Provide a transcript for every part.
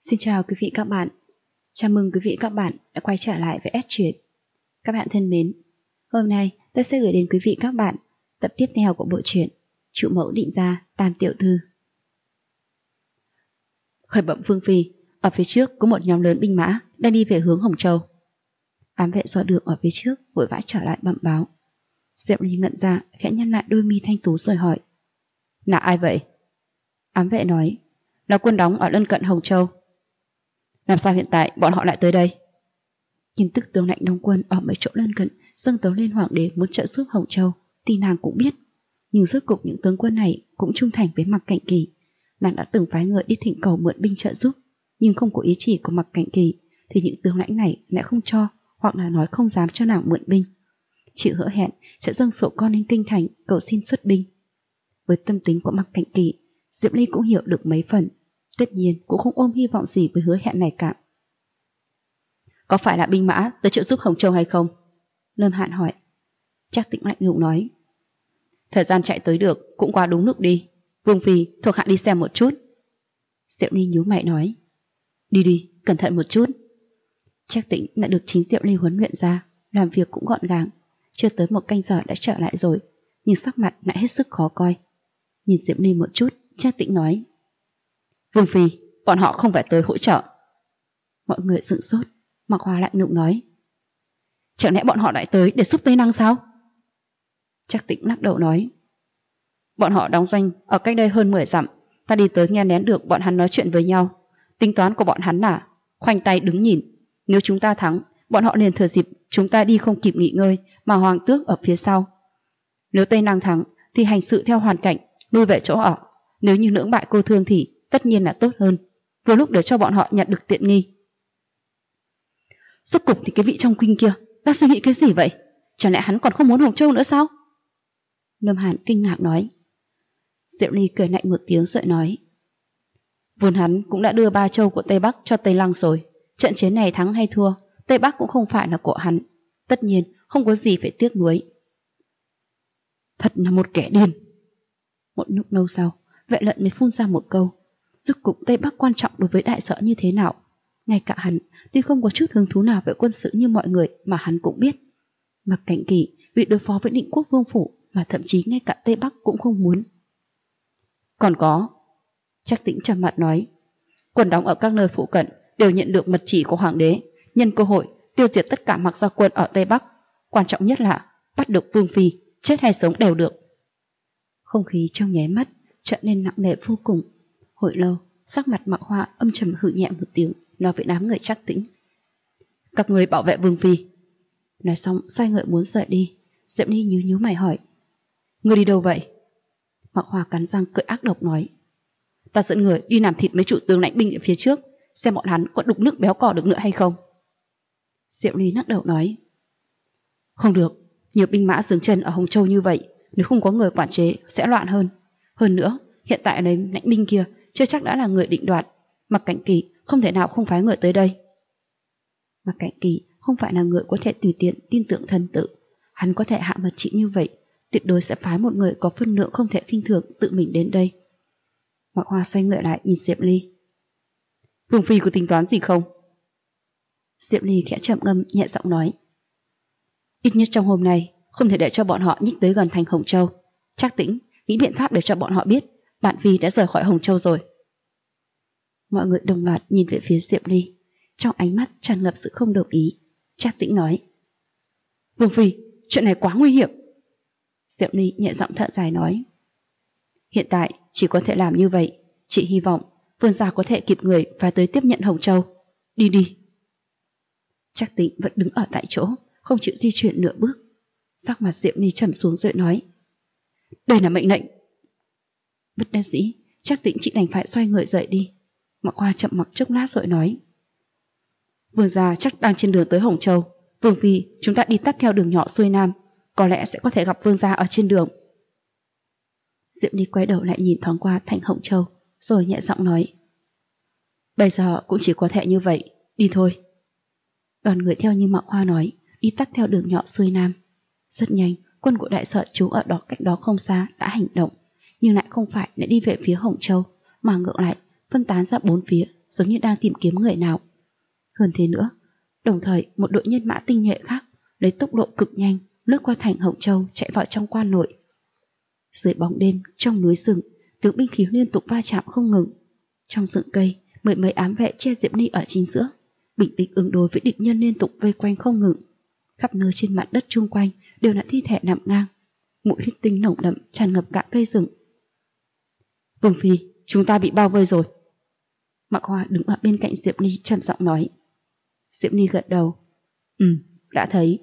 Xin chào quý vị các bạn. Chào mừng quý vị các bạn đã quay trở lại với S Truyện. Các bạn thân mến, hôm nay tôi sẽ gửi đến quý vị các bạn tập tiếp theo của bộ truyện Chủ mẫu định gia Tam tiểu thư. Khởi bẩm Vương phi, ở phía trước có một nhóm lớn binh mã đang đi về hướng Hồng Châu. Ám vệ dò đường ở phía trước vội vã trở lại bẩm báo. Diệu Ly ngẩn ra, khẽ nhăn lại đôi mi thanh tú rồi hỏi: là ai vậy? Ám vệ nói: là quân đóng ở lân cận Hồng Châu. Làm sao hiện tại bọn họ lại tới đây? Tin tức tướng lãnh đóng quân ở mấy chỗ lân cận dâng tấu lên hoàng đế muốn trợ giúp Hồng Châu thì nàng cũng biết, nhưng rốt cục những tướng quân này cũng trung thành với Mạc Cảnh Kỳ. Nàng đã từng phái người đi thỉnh cầu mượn binh trợ giúp, nhưng không có ý chỉ của Mạc Cảnh Kỳ thì những tướng lãnh này lại không cho, hoặc là nói không dám cho nàng mượn binh. Chị hứa hẹn sẽ dâng sổ con lên kinh thành cầu xin xuất binh. Với tâm tính của Mạc Cảnh Kỳ, Diệp Ly cũng hiểu được mấy phần, tất nhiên cũng không ôm hy vọng gì với hứa hẹn này cả. Có phải là binh mã tới trợ giúp Hồng Châu hay không? Lâm Hạn hỏi. Trác Tĩnh lạnh lùng nói: thời gian chạy tới được cũng qua đúng lúc đi. Vương phi, thuộc hạ đi xem một chút. Diệu Ly nhíu mày nói: đi đi, cẩn thận một chút. Trác Tĩnh đã được chính Diệu Ly huấn luyện ra, làm việc cũng gọn gàng, chưa tới một canh giờ đã trở lại rồi, nhưng sắc mặt lại hết sức khó coi. Nhìn Diệu Ly một chút, Trác Tĩnh nói: Vương phi, bọn họ không phải tới hỗ trợ. Mọi người sửng sốt. Mạc Hoa lạnh lùng nói: chẳng lẽ bọn họ lại tới để giúp Tây Năng sao? Trác Tĩnh lắc đầu nói: bọn họ đóng doanh ở cách đây hơn 10 dặm, ta đi tới nghe lén được bọn hắn nói chuyện với nhau. Tính toán của bọn hắn là khoanh tay đứng nhìn, nếu chúng ta thắng, bọn họ liền thừa dịp chúng ta đi không kịp nghỉ ngơi mà hoàng tước ở phía sau. Nếu Tây Năng thắng thì hành sự theo hoàn cảnh, lui về chỗ ở. Nếu như lưỡng bại cô thương thì tất nhiên là tốt hơn, vừa lúc để cho bọn họ nhặt được tiện nghi. Rốt cục thì cái vị trong kinh kia đang suy nghĩ cái gì vậy? Chẳng lẽ hắn còn không muốn Hồng Châu nữa sao? Lâm Hàn kinh ngạc nói. Diệu Ly cười lạnh một tiếng rồi nói: vốn hắn cũng đã đưa 3 châu của Tây Bắc cho Tây Lăng rồi. Trận chiến này thắng hay thua, Tây Bắc cũng không phải là của hắn, tất nhiên không có gì phải tiếc nuối. Thật là một kẻ điên. Một lúc lâu sau, Vệ Lận mới phun ra một câu: rốt cục Tây Bắc quan trọng đối với đại sở như thế nào? Ngay cả hắn tuy không có chút hứng thú nào về quân sự như mọi người mà hắn cũng biết. Mạc Cảnh Kỳ vì đối phó với Định Quốc Vương phủ mà thậm chí ngay cả Tây Bắc cũng không muốn. Còn có, Trác Tĩnh trầm mặt nói, quân đóng ở các nơi phụ cận đều nhận được mật chỉ của hoàng đế, nhân cơ hội tiêu diệt tất cả Mạc gia quân ở Tây Bắc. Quan trọng nhất là bắt được Vương phi, chết hay sống đều được. Không khí trong nháy mắt trở nên nặng nề vô cùng. Hồi lâu, sắc mặt Mạc Hoa âm trầm hừ nhẹ một tiếng, nói với đám người Trác Tĩnh: các người bảo vệ Vương phi. Nói xong xoay người muốn rời đi. Diệp Ly nhíu mày hỏi: ngươi đi đâu vậy? Mạc Hoa cắn răng cười ác độc nói: ta dẫn người đi làm thịt mấy chủ tướng lãnh binh ở phía trước, xem bọn hắn có đục nước béo cò được nữa hay không. Diệu Ly lắc đầu nói: không được, nhiều binh mã dừng chân ở Hồng Châu như vậy, nếu không có người quản chế sẽ loạn hơn. Hơn nữa, hiện tại lấy lãnh binh kia chưa chắc đã là người định đoạt. Mạc Cảnh Kỳ không thể nào không phái người tới đây. Mạc Cảnh Kỳ không phải là người có thể tùy tiện tin tưởng thần tử. Hắn có thể hạ mật chỉ như vậy, tuyệt đối sẽ phái một người có phân lượng không thể khinh thường tự mình đến đây. Mạc Hoa xoay người lại nhìn Diệp Ly: Vương phi có tính toán gì không? Diệp Ly khẽ trầm ngâm nhẹ giọng nói: ít nhất trong hôm nay không thể để cho bọn họ nhích tới gần thành Hồng Châu. Trác Tĩnh nghĩ biện pháp để cho bọn họ biết bạn phi đã rời khỏi Hồng Châu rồi. Mọi người đồng loạt nhìn về phía Diệp Ly, trong ánh mắt tràn ngập sự không đồng ý. Trác Tĩnh nói: Vương phi, chuyện này quá nguy hiểm. Diệp Ly nhẹ giọng thở dài nói: hiện tại chỉ có thể làm như vậy. Chị hy vọng Vương gia có thể kịp người và tới tiếp nhận Hồng Châu. Đi đi. Trác Tĩnh vẫn đứng ở tại chỗ, không chịu di chuyển nửa bước. Sắc mặt Diệp Ly trầm xuống rồi nói: đây là mệnh lệnh. Bất đắc dĩ, Trác Tĩnh chỉ đành phải xoay người rời đi. Mạc Hoa chậm mặc chốc lát rồi nói: Vương gia chắc đang trên đường tới Hồng Châu. Vương phi, chúng ta đi tắt theo đường nhỏ xuôi nam, có lẽ sẽ có thể gặp Vương gia ở trên đường. Diệp Ly quay đầu lại nhìn thoáng qua thành Hồng Châu, rồi nhẹ giọng nói: bây giờ cũng chỉ có thể như vậy, đi thôi. Đoàn người theo như Mạc Hoa nói, đi tắt theo đường nhỏ xuôi nam. Rất nhanh, quân của đại sở trú ở đó cách đó không xa đã hành động, nhưng lại không phải để đi về phía Hồng Châu, mà ngược lại phân tán ra 4 phía, giống như đang tìm kiếm người nào. Hơn thế nữa, đồng thời một đội nhân mã tinh nhuệ khác lấy tốc độ cực nhanh lướt qua thành Hồng Châu chạy vào trong quan nội. Dưới bóng đêm, trong núi rừng, tiếng binh khí liên tục va chạm không ngừng. Trong rừng cây, mười mấy ám vệ che Diệp Ly ở chính giữa, bình tĩnh ứng đối với địch nhân liên tục vây quanh không ngừng. Khắp nơi trên mặt đất chung quanh đều là thi thể nằm ngang, mùi huyết tinh nồng đậm tràn ngập cả cây rừng. Vương phi, chúng ta bị bao vây rồi. Mạc Hoa đứng ở bên cạnh Diệp Ly trầm giọng nói. Diệp Ly gật đầu. Đã thấy.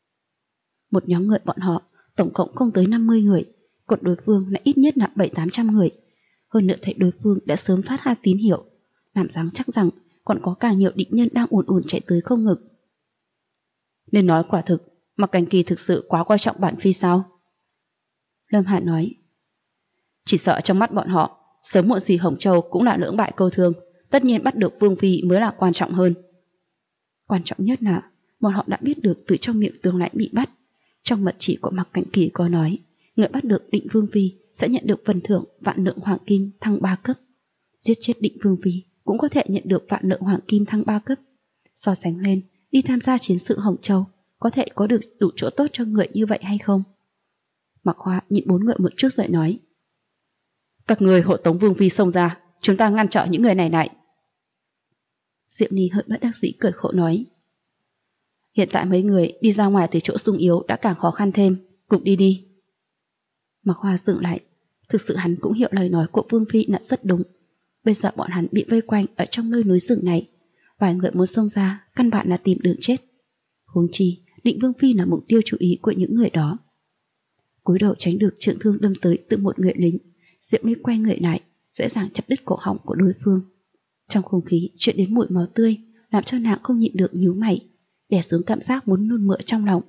Một nhóm người bọn họ tổng cộng không tới 50 người, còn đối phương lại ít nhất là 700-800 người. Hơn nữa thấy đối phương đã sớm phát ra tín hiệu, làm dáng chắc rằng còn có càng nhiều địch nhân đang ùn ùn chạy tới không ngừng. Nên nói quả thực, Mạc Cảnh Kỳ thực sự quá coi trọng bản phi sao? Lâm Hạ nói. Chỉ sợ trong mắt bọn họ, sớm muộn gì Hồng Châu cũng là lưỡng bại câu thương, tất nhiên bắt được Vương phi mới là quan trọng hơn. Quan trọng nhất là bọn họ đã biết được từ trong miệng tướng lãnh bị bắt. Trong mật chỉ của Mạc Cảnh Kỳ có nói, người bắt được Định Vương phi sẽ nhận được phần thưởng vạn lượng hoàng kim thăng 3 cấp. Giết chết Định Vương phi cũng có thể nhận được vạn lượng hoàng kim thăng 3 cấp. So sánh lên, đi tham gia chiến sự Hồng Châu có thể có được đủ chỗ tốt cho người như vậy hay không? Mạc Hoa nhìn bốn người một chút rồi nói. Các người hộ tống Vương phi xông ra, chúng ta ngăn trở những người này lại. Diệp Ni hơi bất đắc dĩ cười khổ nói. Hiện tại mấy người đi ra ngoài từ chỗ sung yếu đã càng khó khăn thêm, cùng đi đi. Mạc Hoa dừng lại, thực sự hắn cũng hiểu lời nói của Vương phi là rất đúng. Bây giờ bọn hắn bị vây quanh ở trong nơi núi rừng này, vài người muốn xông ra căn bản là tìm đường chết. Huống chi, Định Vương phi là mục tiêu chú ý của những người đó. Cúi đầu tránh được trượng thương đâm tới từ một người lính, Diệp Ly quay người lại, dễ dàng chặt đứt cổ họng của đối phương. Trong không khí chuyện đến mùi máu tươi, làm cho nàng không nhịn được nhíu mày, đè xuống cảm giác muốn nôn mửa trong lòng.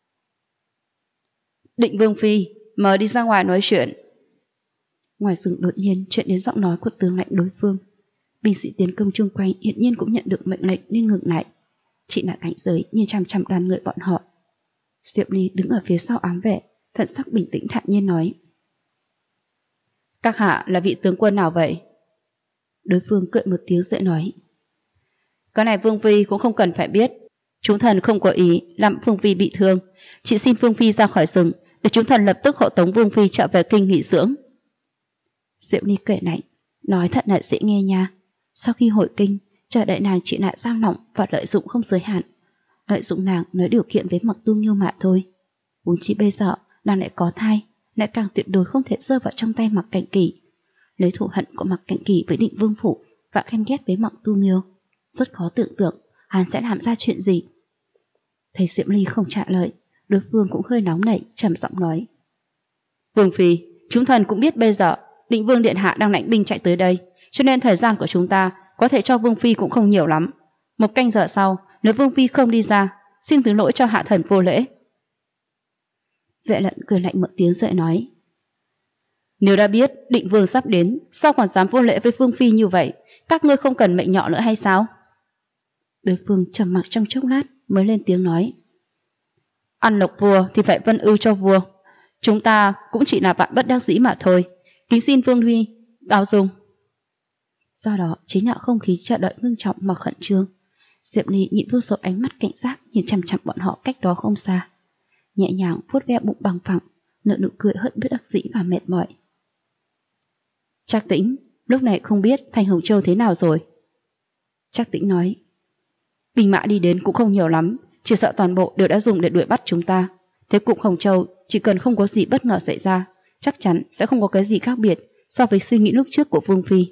Định Vương phi, mời đi ra ngoài nói chuyện. Ngoài rừng đột nhiên chuyện đến giọng nói của tướng lãnh đối phương. Binh sĩ tiến công chung quanh hiển nhiên cũng nhận được mệnh lệnh nên ngừng lại, chỉ là cảnh giới nhìn chằm chằm đoàn người bọn họ. Diệp Ly đứng ở phía sau ám vệ, thần sắc bình tĩnh thản nhiên nói. Các hạ là vị tướng quân nào vậy? Đối phương cười một tiếng rồi nói. Cái này Vương phi cũng không cần phải biết. Chúng thần không có ý làm Vương phi bị thương, chỉ xin Vương phi ra khỏi rừng để chúng thần lập tức hộ tống Vương phi trở về kinh nghỉ dưỡng. Diệp Ly kể lại, nói thật là dễ nghe nha. Sau khi hội kinh, chờ đợi nàng chỉ lại giam lỏng và lợi dụng không giới hạn, lợi dụng nàng nói điều kiện với Mặc Tu Nghiêu mà thôi. Huống chi bây giờ nàng lại có thai, lại càng tuyệt đối không thể rơi vào trong tay Mạc Cảnh Kỳ. Lấy thù hận của Mạc Cảnh Kỳ với Định Vương phủ và ghen ghét với Mặc Tu Nghiêu, rất khó tưởng tượng hắn sẽ làm ra chuyện gì. Thấy Diệp Ly không trả lời, đối phương cũng hơi nóng nảy, trầm giọng nói. Vương phi, chúng thần cũng biết bây giờ Định Vương điện hạ đang lãnh binh chạy tới đây, cho nên thời gian của chúng ta có thể cho Vương phi cũng không nhiều lắm. 1 canh giờ sau, nếu Vương phi không đi ra, xin thứ lỗi cho hạ thần vô lễ. Vệ Lận cười lạnh một tiếng rồi nói. Nếu đã biết Định Vương sắp đến, sao còn dám vô lễ với Vương phi như vậy? Các ngươi không cần mệnh nhọ nữa hay sao? Đối phương trầm mặc trong chốc lát mới lên tiếng nói. Ăn lộc vua thì phải vân ưu cho vua. Chúng ta cũng chỉ là vạn bất đắc dĩ mà thôi. Kính xin Vương Huy bao dung. Do đó chính là không khí chờ đợi ngưng trọng mà khẩn trương. Diệp Ly nhịn vô số ánh mắt cảnh giác nhìn chằm chằm bọn họ cách đó không xa, nhẹ nhàng vuốt ve bụng bằng phẳng, nở nụ cười hận bất đắc dĩ và mệt mỏi. Trác Tĩnh, lúc này không biết thành Hồng Châu thế nào rồi. Trác Tĩnh nói. Binh mã đi đến cũng không nhiều lắm, chỉ sợ toàn bộ đều đã dùng để đuổi bắt chúng ta. Thế cục Hồng Châu chỉ cần không có gì bất ngờ xảy ra, chắc chắn sẽ không có cái gì khác biệt so với suy nghĩ lúc trước của Vương phi.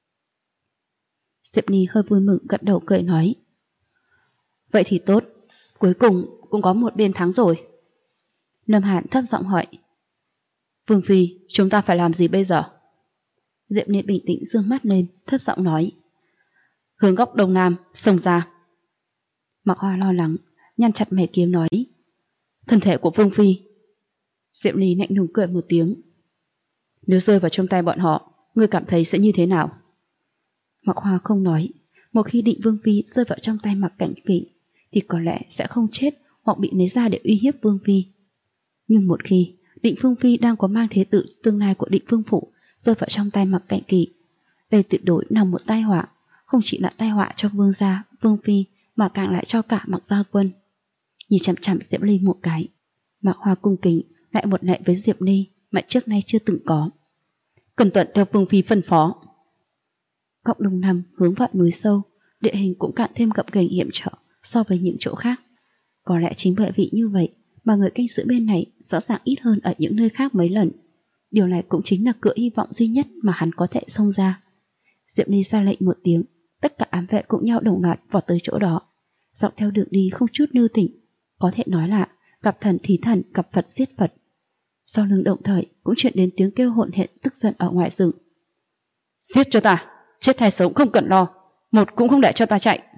Diệp Ly hơi vui mừng gật đầu cười nói. Vậy thì tốt, cuối cùng cũng có một bên thắng rồi. Lâm Hàn thấp giọng hỏi. Vương phi, chúng ta phải làm gì bây giờ? Diệp Ly bình tĩnh dương mắt lên, thấp giọng nói. Hướng góc đông nam, xông ra. Mạc Hoa lo lắng, nhăn chặt mẻ kiếm nói. Thân thể của Vương phi. Diệp Ly lạnh lùng cười một tiếng. Nếu rơi vào trong tay bọn họ, ngươi cảm thấy sẽ như thế nào? Mạc Hoa không nói. Một khi Định Vương phi rơi vào trong tay Mạc Cảnh Kỳ thì có lẽ sẽ không chết hoặc bị lấy ra để uy hiếp Vương phi. Nhưng một khi Định Vương phi đang có mang thế tự tương lai của Định Vương phủ rơi vào trong tay Mạc Cảnh Kỳ, đây tuyệt đối là một tai họa, không chỉ là tai họa cho vương gia, vương phi mà càng lại cho cả Mạc Gia Quân. Nhìn chằm chằm Diệp Ly một cái, Mạc Hoa cung kính lại một lạy với Diệp Ly mà trước nay chưa từng có. Cẩn thận theo vương phi phân phó. Góc đông nam hướng vào núi sâu, địa hình cũng càng thêm gập ghềnh hiểm trở so với những chỗ khác. Có lẽ chính bởi vì như vậy mà người canh giữ bên này rõ ràng ít hơn ở những nơi khác mấy lần. Điều này cũng chính là cửa hy vọng duy nhất mà hắn có thể xông ra. Diệp Ly ra lệnh một tiếng, tất cả ám vệ cũng nhau đồng loạt vào tới chỗ đó. Dọc theo đường đi không chút lưu tình, có thể nói là gặp thần thí thần, gặp Phật giết Phật. Sau lưng đồng thời cũng truyền đến tiếng kêu hỗn hển tức giận ở ngoài rừng. Giết cho ta, chết hay sống không cần lo, một cũng không để cho ta chạy.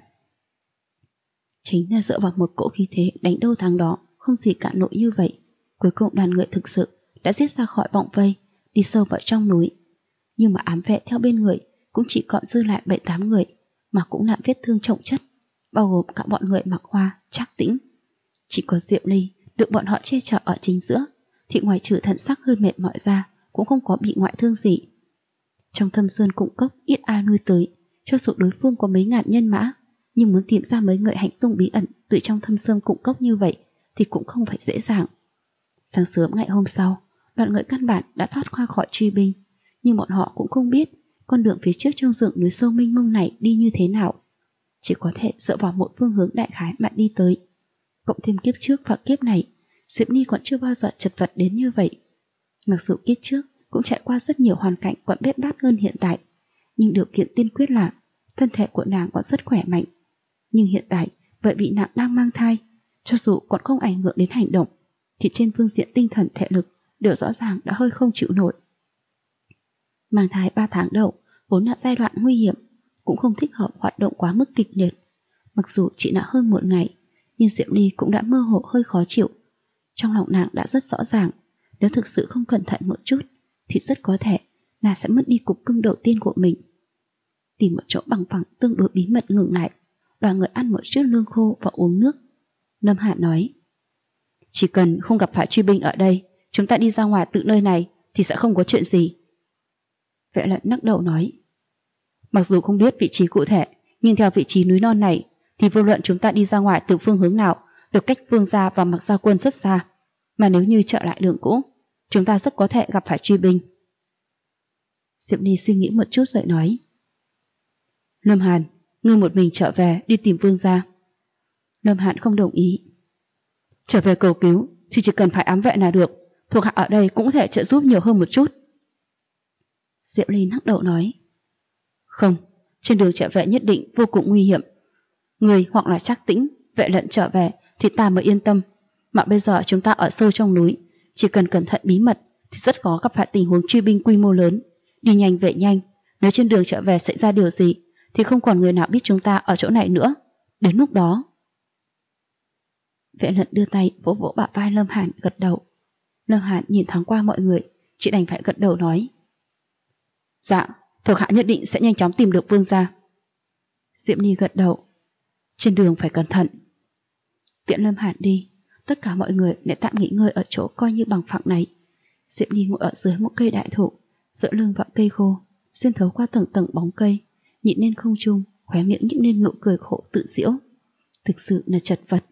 Chính là dựa vào một cỗ khí thế đánh đâu thắng đó, không gì cản nổi như vậy, cuối cùng đoàn người thực sự đã giết ra khỏi vòng vây, đi sâu vào trong núi. Nhưng mà ám vệ theo bên người cũng chỉ còn dư lại 7-8 người, mà cũng nạn vết thương chồng chất, bao gồm cả bọn người Mạc Hoa, Trác Tĩnh. Chỉ có Diệp Ly được bọn họ che chở ở chính giữa, thì ngoài trừ thần sắc hơi mệt mỏi ra cũng không có bị ngoại thương gì. Trong Thâm Sơn Cung Cốc ít ai nuôi tới, cho dù đối phương có mấy ngàn nhân mã, nhưng muốn tìm ra mấy người hành tung bí ẩn từ trong Thâm Sơn Cung Cốc như vậy thì cũng không phải dễ dàng. Sáng sớm ngày hôm sau, đoàn người căn bản đã thoát qua khỏi truy binh, nhưng bọn họ cũng không biết con đường phía trước trong rừng núi sâu mênh mông này đi như thế nào. Chỉ có thể dựa vào một phương hướng đại khái mà đi tới. Cộng thêm kiếp trước và kiếp này, Diệp Ly còn chưa bao giờ chật vật đến như vậy. Mặc dù kiếp trước cũng trải qua rất nhiều hoàn cảnh còn bết bát hơn hiện tại, nhưng điều kiện tiên quyết là thân thể của nàng còn rất khỏe mạnh. Nhưng hiện tại, bởi bị nàng đang mang thai, cho dù còn không ảnh hưởng đến hành động, thì trên phương diện tinh thần thể lực đều rõ ràng đã hơi không chịu nổi. Mang thai 3 tháng đầu vốn là giai đoạn nguy hiểm, cũng không thích hợp hoạt động quá mức kịch liệt. Mặc dù chỉ là hơn một ngày, nhưng Diệp Ly cũng đã mơ hồ hơi khó chịu. Trong lòng nàng đã rất rõ ràng, nếu thực sự không cẩn thận một chút thì rất có thể là sẽ mất đi cục cưng đầu tiên của mình. Tìm một chỗ bằng phẳng tương đối bí mật ngừng lại, đoàn người ăn một chút lương khô và uống nước. Lâm Hạ nói, chỉ cần không gặp phải truy binh ở đây, chúng ta đi ra ngoài từ nơi này thì sẽ không có chuyện gì. Vệ Lận lắc đầu nói, mặc dù không biết vị trí cụ thể, nhưng theo vị trí núi non này thì vô luận chúng ta đi ra ngoài từ phương hướng nào được cách Vương gia và Mạc Gia Quân rất xa, mà nếu như trở lại đường cũ, chúng ta rất có thể gặp phải truy binh. Diệp Ly suy nghĩ một chút rồi nói, Lâm Hàn, ngươi một mình trở về đi tìm Vương gia. Lâm Hàn không đồng ý. Trở về cầu cứu thì chỉ cần phải ám vệ là được, thuộc hạ ở đây cũng có thể trợ giúp nhiều hơn một chút. Diệp Ly lắc đầu nói, không, trên đường trở về nhất định vô cùng nguy hiểm. Người hoặc là Trác Tĩnh, Vệ Lận trở về thì ta mới yên tâm. Mà bây giờ chúng ta ở sâu trong núi, chỉ cần cẩn thận bí mật thì rất khó gặp phải tình huống truy binh quy mô lớn. Đi nhanh về nhanh, nếu trên đường trở về xảy ra điều gì thì không còn người nào biết chúng ta ở chỗ này nữa. Đến lúc đó... Vệ Lận đưa tay vỗ vỗ bả vai Lâm Hàn, gật đầu. Lâm Hàn nhìn thoáng qua mọi người, chỉ đành phải gật đầu nói, dạ, thuộc hạ nhất định sẽ nhanh chóng tìm được Vương gia. Diệp Ly gật đầu, trên đường phải cẩn thận. Tiễn Lâm Hàn đi, tất cả mọi người lại tạm nghỉ ngơi ở chỗ coi như bằng phẳng này. Diệp Ly ngồi ở dưới một cây đại thụ, dựa lưng vào cây khô, xuyên thấu qua tầng tầng bóng cây, nhìn lên không trung, khóe miệng nhếch lên nụ cười khổ tự giễu. Thực sự là chật vật.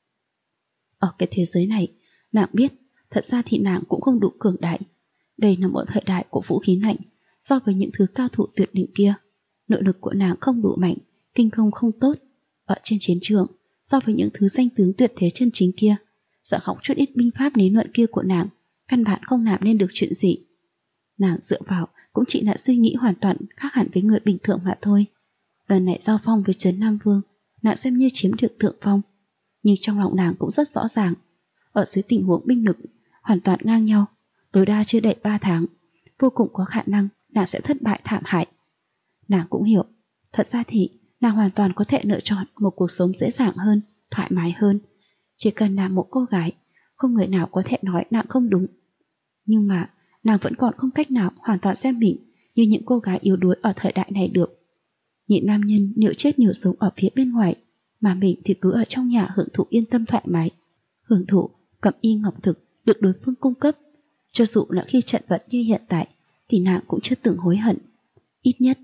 Ở cái thế giới này, nàng biết, thật ra thì nàng cũng không đủ cường đại. Đây là một thời đại của vũ khí lạnh, so với những thứ cao thủ tuyệt đỉnh kia, nội lực của nàng không đủ mạnh, kinh công không tốt. Ở trên chiến trường, so với những thứ danh tướng tuyệt thế chân chính kia, sợ học chút ít binh pháp lý luận kia của nàng, căn bản không làm nên được chuyện gì. Nàng dựa vào cũng chỉ là suy nghĩ hoàn toàn khác hẳn với người bình thường mà thôi. Lần này giao phong với Trấn Nam Vương, nàng xem như chiếm được thượng phong, nhưng trong lòng nàng cũng rất rõ ràng, ở dưới tình huống binh lực hoàn toàn ngang nhau, tối đa chưa đầy 3 tháng, vô cùng có khả năng nàng sẽ thất bại thảm hại. Nàng cũng hiểu, thật ra thì nàng hoàn toàn có thể lựa chọn một cuộc sống dễ dàng hơn, thoải mái hơn. Chỉ cần nàng một cô gái, không người nào có thể nói nàng không đúng. Nhưng mà nàng vẫn còn không cách nào hoàn toàn xem mình như những cô gái yếu đuối ở thời đại này được. Nhị nam nhân liệu chết liệu sống ở phía bên ngoài, mà mình thì cứ ở trong nhà hưởng thụ yên tâm thoải mái, hưởng thụ cẩm y ngọc thực được đối phương cung cấp. Cho dù là khi trận vật như hiện tại thì nàng cũng chưa từng hối hận. Ít nhất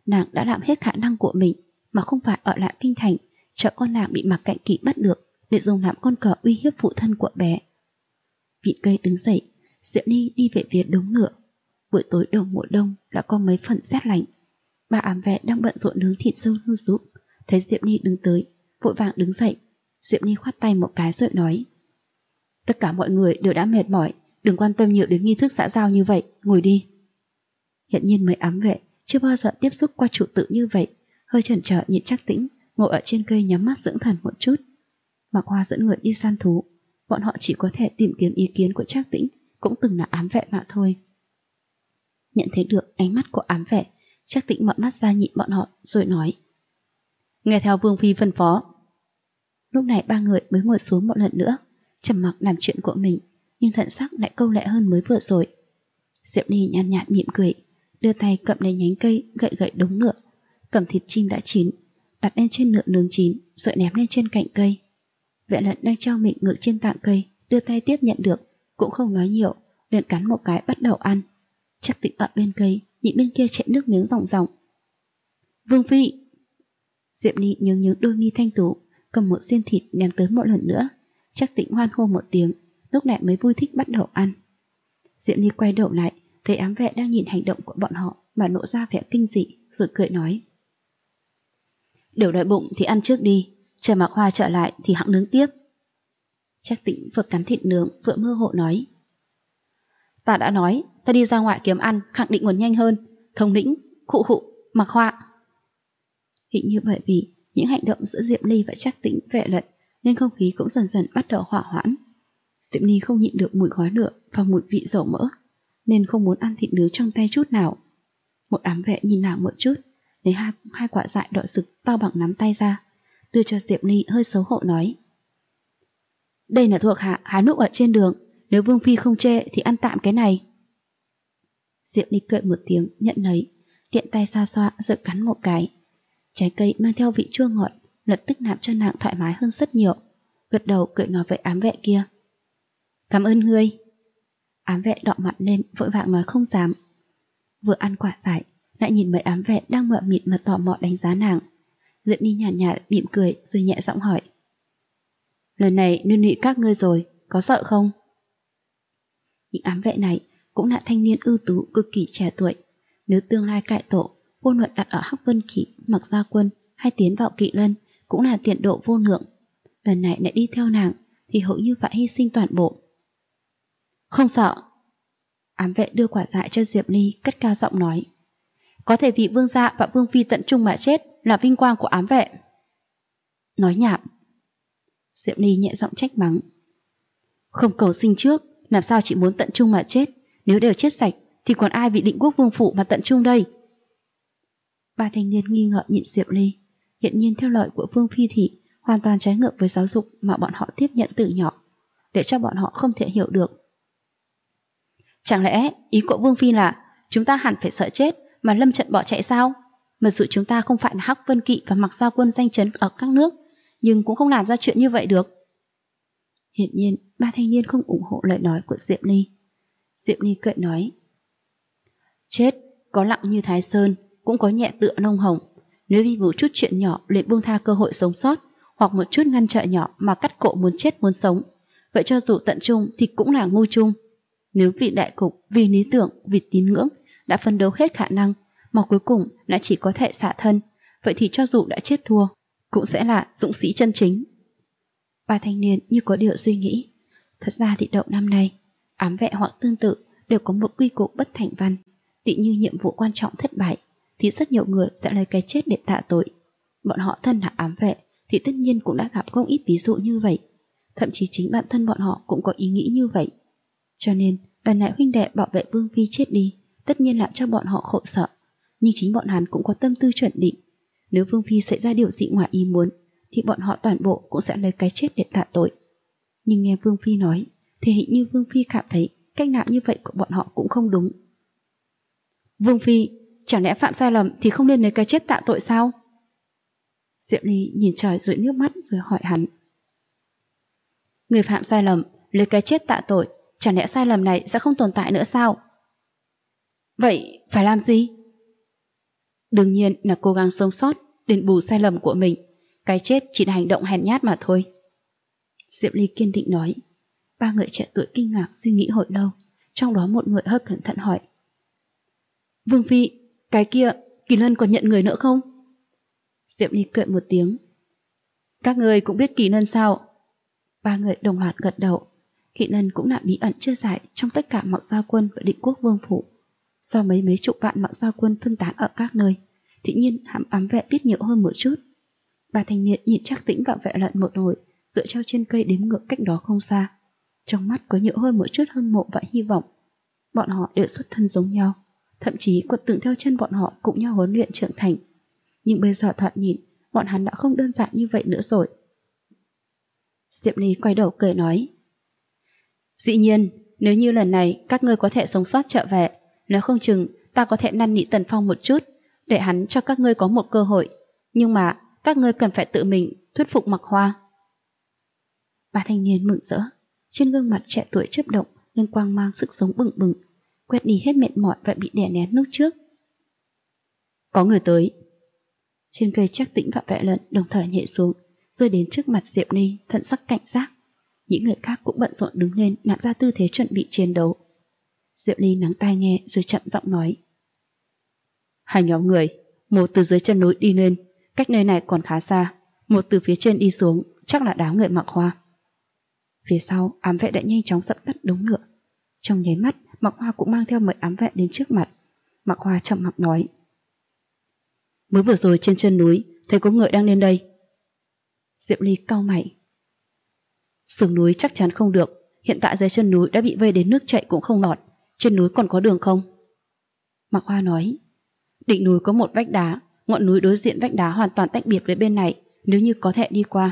nàng đã làm hết khả năng của mình mà không phải ở lại kinh thành, sợ con nàng bị Mạc Cạnh Kỵ bắt được để dùng làm con cờ uy hiếp phụ thân của bé. Vịn cây đứng dậy, Diệu Ly đi về phía đống lửa. Buổi tối đầu mùa đông đã có mấy phần rét lạnh. Bà ám vệ đang bận rộn nướng thịt sâu hư giúp, thấy Diệu Ly đứng tới, vội vàng đứng dậy. Diệu Ly khoát tay một cái rồi nói: tất cả mọi người đều đã mệt mỏi, đừng quan tâm nhiều đến nghi thức xã giao như vậy, ngồi đi. Hiện nhiên mấy ám vệ chưa bao giờ tiếp xúc qua chủ tự như vậy, hơi chần chờ nhìn Trác Tĩnh ngồi ở trên cây nhắm mắt dưỡng thần một chút. Mạc Hoa dẫn người đi săn thú, bọn họ chỉ có thể tìm kiếm ý kiến của Trác Tĩnh, cũng từng là ám vệ mà thôi. Nhận thấy được ánh mắt của ám vệ, Trác Tĩnh mở mắt ra nhìn bọn họ rồi nói: nghe theo Vương phi phân phó. Lúc này ba người mới ngồi xuống một lần nữa, trầm mặc làm chuyện của mình, nhưng thần sắc lại câu lệ hơn mới vừa rồi. Diệu Ly nhàn nhạt mỉm cười, đưa tay cầm lấy nhánh cây gậy gậy đống lửa, cầm thịt chim đã chín đặt lên trên nựa nướng chín rồi ném lên trên cạnh cây. Vệ Lận đang treo mình ngược trên tạng cây, đưa tay tiếp nhận được, cũng không nói nhiều, liền cắn một cái bắt đầu ăn. Trác Tĩnh ở bên cây nhìn bên kia chảy nước miếng ròng ròng. Vương phi! Diệp Ly nhướng đôi mi thanh tú, cầm một xiên thịt ném tới một lần nữa. Trác Tĩnh hoan hô một tiếng, lúc này mới vui thích bắt đầu ăn. Diệp Ly quay đầu lại, thấy ám vệ đang nhìn hành động của bọn họ mà nộ ra vẻ kinh dị, rồi cười nói: đều đói bụng thì ăn trước đi, chờ Mạc Hoa trở lại thì hẵng nướng tiếp. Trác Tĩnh vừa cắn thịt nướng vừa mơ hồ nói: ta đã nói, ta đi ra ngoài kiếm ăn, khẳng định còn nhanh hơn. Thống lĩnh, khụ khụ, Mạc Hoa. Hình như bởi vì những hành động giữa Diệp Ly và Trác Tĩnh, Vệ Lận, nên không khí cũng dần dần bắt đầu hỏa hoãn. Diệp Ly không nhịn được mùi khói lửa và mùi vị dầu mỡ, nên không muốn ăn thịt nướng trong tay chút nào. Một ám vệ nhìn nàng một chút, lấy hai quả dại đỏ rực to bằng nắm tay ra, đưa cho Diệp Ly, hơi xấu hổ nói: đây là thuộc hạ hái núc ở trên đường, nếu Vương phi không chê thì ăn tạm cái này. Diệp Ly cười một tiếng nhận lấy, tiện tay xoa xoa rồi cắn một cái. Trái cây mang theo vị chua ngọt, lập tức làm cho nàng thoải mái hơn rất nhiều. Gật đầu cười nói với ám vệ kia: cảm ơn ngươi. Ám vệ đỏ mặt lên, vội vàng nói không dám. Vừa ăn quả dại, lại nhìn mấy ám vệ đang mờ mịt mà tò mò đánh giá nàng. Diệp Ly nhàn nhạt mỉm cười rồi nhẹ giọng hỏi: lần này nương nụy các ngươi rồi, có sợ không? Những ám vệ này cũng là thanh niên ưu tú cực kỳ trẻ tuổi. Nếu tương lai cải tổ, vô luận đặt ở Hắc Vân Kỵ, Mặc Gia Quân hay tiến vào Kỵ Lân cũng là tiền độ vô lượng. Lần này lại đi theo nàng thì hầu như phải hy sinh toàn bộ. Không sợ. Ám vệ đưa quả dại cho Diệp Ly, cất cao giọng nói: có thể vì vương gia và vương phi tận trung mà chết là vinh quang của ám vệ. Nói nhảm. Diệp Ly nhẹ giọng trách mắng: không cầu sinh trước, làm sao chỉ muốn tận trung mà chết? Nếu đều chết sạch thì còn ai bị Định Quốc vương phủ mà tận trung đây? Ba thanh niên nghi ngờ nhìn Diệp Ly. Hiện nhiên theo lời của Vương Phi thì hoàn toàn trái ngược với giáo dục mà bọn họ tiếp nhận từ nhỏ, để cho bọn họ không thể hiểu được. Chẳng lẽ ý của Vương Phi là chúng ta hẳn phải sợ chết mà lâm trận bỏ chạy sao? Mặc dù chúng ta không phải là Hắc Vân Kỵ và Mặc Gia Quân danh chấn ở các nước, nhưng cũng không làm ra chuyện như vậy được. Hiện nhiên ba thanh niên không ủng hộ lời nói của Diệp Ly. Diệp Ly cười nói: chết có lặng như Thái Sơn, cũng có nhẹ tựa lông hồng. Nếu vì một chút chuyện nhỏ liền buông tha cơ hội sống sót, hoặc một chút ngăn trở nhỏ mà cắt cổ muốn chết muốn sống, vậy cho dù tận trung thì cũng là ngu chung. Nếu vì đại cục, vì lý tưởng, vì tín ngưỡng đã phấn đấu hết khả năng mà cuối cùng lại chỉ có thể xả thân, vậy thì cho dù đã chết thua cũng sẽ là dũng sĩ chân chính. Ba thanh niên như có điều suy nghĩ. Thật ra thì đầu năm nay, ám vệ hoặc tương tự đều có một quy củ bất thành văn. Tỉ như nhiệm vụ quan trọng thất bại thì rất nhiều người sẽ lấy cái chết để tạ tội. Bọn họ thân là ám vệ thì tất nhiên cũng đã gặp không ít ví dụ như vậy. Thậm chí chính bản thân bọn họ cũng có ý nghĩ như vậy. Cho nên lần này huynh đệ bảo vệ Vương Phi chết đi tất nhiên làm cho bọn họ khổ sợ. Nhưng chính bọn hắn cũng có tâm tư chuẩn định. Nếu Vương Phi xảy ra điều gì ngoài ý muốn thì bọn họ toàn bộ cũng sẽ lấy cái chết để tạ tội. Nhưng nghe Vương Phi nói thì hình như Vương Phi cảm thấy cách làm như vậy của bọn họ cũng không đúng. Vương Phi, chẳng lẽ phạm sai lầm thì không nên lấy cái chết tạ tội sao? Diệp Ly nhìn trời rơi nước mắt rồi hỏi hắn. Người phạm sai lầm lấy cái chết tạ tội, chẳng lẽ sai lầm này sẽ không tồn tại nữa sao? Vậy phải làm gì? Đương nhiên là cố gắng sống sót, đền bù sai lầm của mình. Cái chết chỉ là hành động hèn nhát mà thôi. Diệp Ly kiên định nói. Ba người trẻ tuổi kinh ngạc suy nghĩ hồi lâu, trong đó một người hơi cẩn thận hỏi. Vương Phi, cái kia, Kỳ Lân còn nhận người nữa không? Diệp Ly cười một tiếng. Các người cũng biết Kỳ Lân sao? Ba người đồng loạt gật đầu. Kỳ Lân cũng là bí ẩn chưa giải trong tất cả Mặc Gia Quân và Định Quốc Vương Phủ. So mấy chục vạn Mặc Gia Quân phân tán ở các nơi, tự nhiên ám vệ biết nhiều hơn một chút. Bà thanh niên nhìn Trác Tĩnh và Vệ Lận một hồi, dựa treo trên cây đếm ngược cách đó không xa. Trong mắt có nhiều hơn một chút hâm mộ và hy vọng. Bọn họ đều xuất thân giống nhau, thậm chí còn từng theo chân bọn họ cùng nhau huấn luyện trưởng thành. Nhưng bây giờ thoạt nhìn, bọn hắn đã không đơn giản như vậy nữa rồi. Diệp Ly quay đầu cười nói. Dĩ nhiên, nếu như lần này các ngươi có thể sống sót trở về, nếu không chừng ta có thể năn nỉ Tần Phong một chút, để hắn cho các ngươi có một cơ hội. Nhưng mà các ngươi cần phải tự mình thuyết phục Mặc Hoa. Bà thanh niên mừng rỡ, trên gương mặt trẻ tuổi chớp động lên quang mang sức sống bừng bừng, quét đi hết mệt mỏi và bị đè nén lúc trước. Có người tới. Trên cây Trác Tĩnh và Vệ Lận đồng thời nhảy xuống, rơi đến trước mặt Diệp Ly, thần sắc cảnh giác. Những người khác cũng bận rộn đứng lên, làm ra tư thế chuẩn bị chiến đấu. Diệp Ly lắng tai nghe rồi chậm giọng nói. Hai nhóm người, một từ dưới chân núi đi lên, cách nơi này còn khá xa, một từ phía trên đi xuống, chắc là đám người Mặc Hoa. Phía sau, ám vệ đã nhanh chóng dập tắt đống lửa. Trong nháy mắt, Mặc Hoa cũng mang theo mấy ám vệ đến trước mặt. Mặc Hoa chậm mặc nói. Mới vừa rồi trên chân núi, thấy có người đang lên đây. Diệp Ly cau mày. Xuống núi chắc chắn không được, hiện tại dưới chân núi đã bị vây đến nước chảy cũng không lọt, trên núi còn có đường không? Mặc Hoa nói. Đỉnh núi có một vách đá, ngọn núi đối diện vách đá hoàn toàn tách biệt với bên này, nếu như có thể đi qua.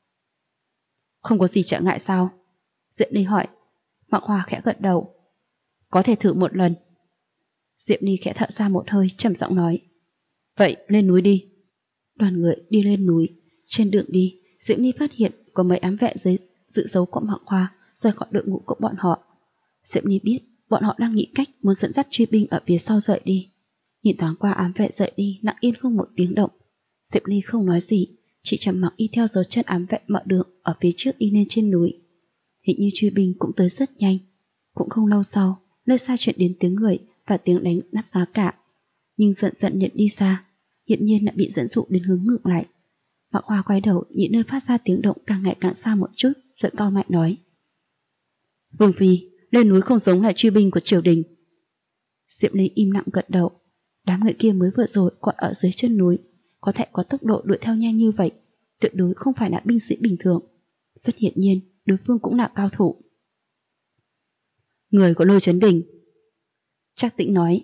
Không có gì trở ngại sao? Diệp Ly hỏi. Mặc Hoa khẽ gật đầu. Có thể thử một lần. Diệp Ly khẽ thở ra một hơi, trầm giọng nói. Vậy lên núi đi. Đoàn người đi lên núi. Trên đường đi, Diệp Ly phát hiện có mấy ám vệ dự dấu của Mặc Hoa rời khỏi đội ngũ của bọn họ. Diệp Ly biết bọn họ đang nghĩ cách muốn dẫn dắt truy binh ở phía sau rời đi. Nhìn thoáng qua ám vệ rời đi, lặng yên không một tiếng động. Diệp Ly không nói gì, chỉ trầm mặc y theo dấu chân ám vệ mở đường ở phía trước đi lên trên núi. Hình như truy binh cũng tới rất nhanh. Cũng không lâu sau, nơi xa truyền đến tiếng người và tiếng đánh nắp giá cả. Nhưng dần dần nhận đi xa, hiện nhiên lại bị dẫn dụ đến hướng ngược lại. Mặc Hoa quay đầu nhìn nơi phát ra tiếng động càng ngày càng xa một chút, rồi cau mày nói. Vương Phi, lên núi không giống là truy binh của triều đình. Diệp Ly im lặng gật đầu. Đám người kia mới vừa rồi còn ở dưới chân núi, có thể có tốc độ đuổi theo nhanh như vậy, tuyệt đối không phải là binh sĩ bình thường. Rất hiển nhiên, đối phương cũng là cao thủ. Người của Lôi Chấn Đình. Trác Tĩnh nói.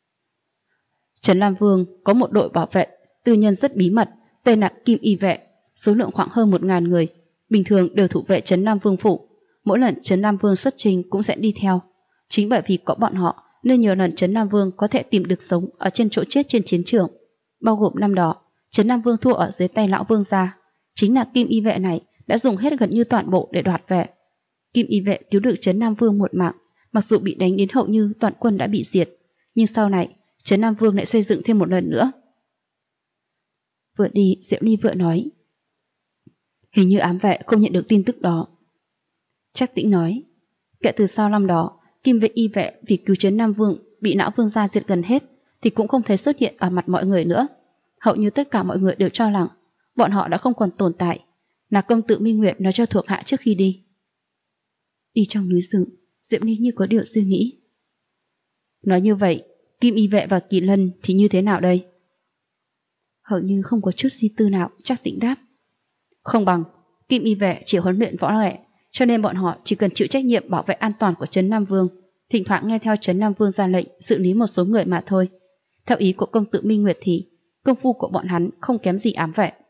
Trấn Lam Vương có một đội bảo vệ tư nhân rất bí mật, tên là Kim Y Vệ, số lượng khoảng hơn 1000 người, bình thường đều thủ vệ Trấn Lam Vương phủ. Mỗi lần Trấn Lam Vương xuất trình cũng sẽ đi theo. Chính bởi vì có bọn họ nên nhiều lần Trấn Lam Vương có thể tìm được sống ở trên chỗ chết trên chiến trường. Bao gồm năm đó, Trấn Lam Vương thua ở dưới tay lão vương gia. Chính là Kim Y Vệ này đã dùng hết gần như toàn bộ để đoạt về. Kim Y Vệ cứu được Trấn Nam Vương một mạng, mặc dù bị đánh đến hậu như toàn quân đã bị diệt, nhưng sau này Trấn Nam Vương lại xây dựng thêm một lần nữa. Vừa đi, Diệu Ly vừa nói. Hình như ám vệ không nhận được tin tức đó. Trác Tĩnh nói. Kể từ sau năm đó, Kim Y Vệ vì cứu Trấn Nam Vương bị lão vương gia diệt gần hết, thì cũng không thấy xuất hiện ở mặt mọi người nữa. Hầu như tất cả mọi người đều cho rằng bọn họ đã không còn tồn tại, là công tử Minh Nguyệt nói cho thuộc hạ trước khi đi. Đi trong núi rừng, Diệp Ly như có điều suy nghĩ. Nói như vậy, Kim Y Vệ và Kỳ Lân thì như thế nào đây? Hầu như không có chút suy tư nào, Trác Tĩnh đáp. Không bằng, Kim Y Vệ chỉ huấn luyện võ nghệ, cho nên bọn họ chỉ cần chịu trách nhiệm bảo vệ an toàn của Trấn Nam Vương, thỉnh thoảng nghe theo Trấn Nam Vương ra lệnh xử lý một số người mà thôi. Theo ý của công tử Minh Nguyệt thì công phu của bọn hắn không kém gì ám vệ.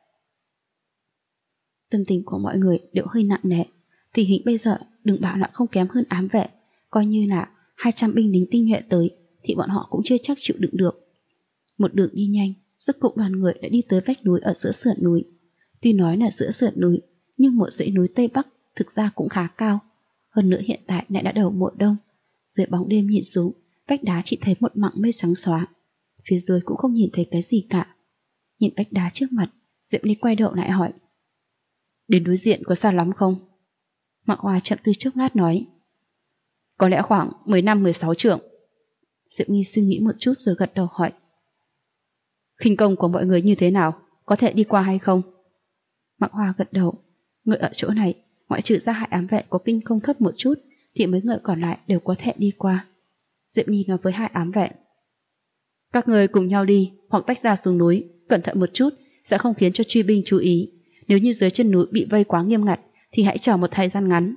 Tâm tình của mọi người đều hơi nặng nề. Tình hình bây giờ đừng bảo là không kém hơn ám vệ, coi như là 200 binh lính tinh nhuệ tới thì bọn họ cũng chưa chắc chịu đựng được. Một đường đi nhanh, rốt cục đoàn người đã đi tới vách núi ở giữa sườn núi. Tuy nói là giữa sườn núi, nhưng một dãy núi Tây Bắc thực ra cũng khá cao. Hơn nữa hiện tại lại đã đầu mùa đông. Dưới bóng đêm nhìn xuống, vách đá chỉ thấy một mảng mây trắng xóa. Phía dưới cũng không nhìn thấy cái gì cả. Nhìn vách đá trước mặt, Diệp Ly quay đầu lại hỏi: Đến đối diện có xa lắm không? Mạc Hoa chậm tư chốc lát nói: Có lẽ khoảng 15-16 trượng. Diệp Ly suy nghĩ một chút rồi gật đầu hỏi: Khinh công của mọi người như thế nào? Có thể đi qua hay không? Mạc Hoa gật đầu: Người ở chỗ này, ngoại trừ ra Hai ám vệ có kinh công thấp một chút, thì mấy người còn lại đều có thể đi qua. Diệp Nhi nói với Hai ám vệ: Các người cùng nhau đi, hoặc tách ra xuống núi, cẩn thận một chút, sẽ không khiến cho truy binh chú ý. Nếu như dưới chân núi bị vây quá nghiêm ngặt, thì hãy chờ một thời gian ngắn.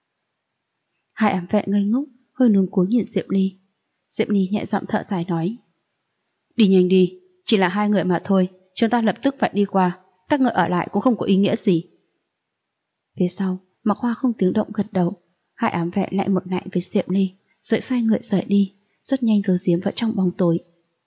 Hai ám vệ ngây ngốc, hơi luống cuống nhìn Diệp Ly. Diệp Ly nhẹ giọng thở dài nói: Đi nhanh đi, chỉ là 2 người mà thôi, chúng ta lập tức phải đi qua, các người ở lại cũng không có ý nghĩa gì. Phía sau, Mạc Hoa không tiếng động gật đầu. Hai ám vệ lại một lại với Diệp Ly, rồi xoay người rời đi, rất nhanh giấu giếm vào trong bóng tối.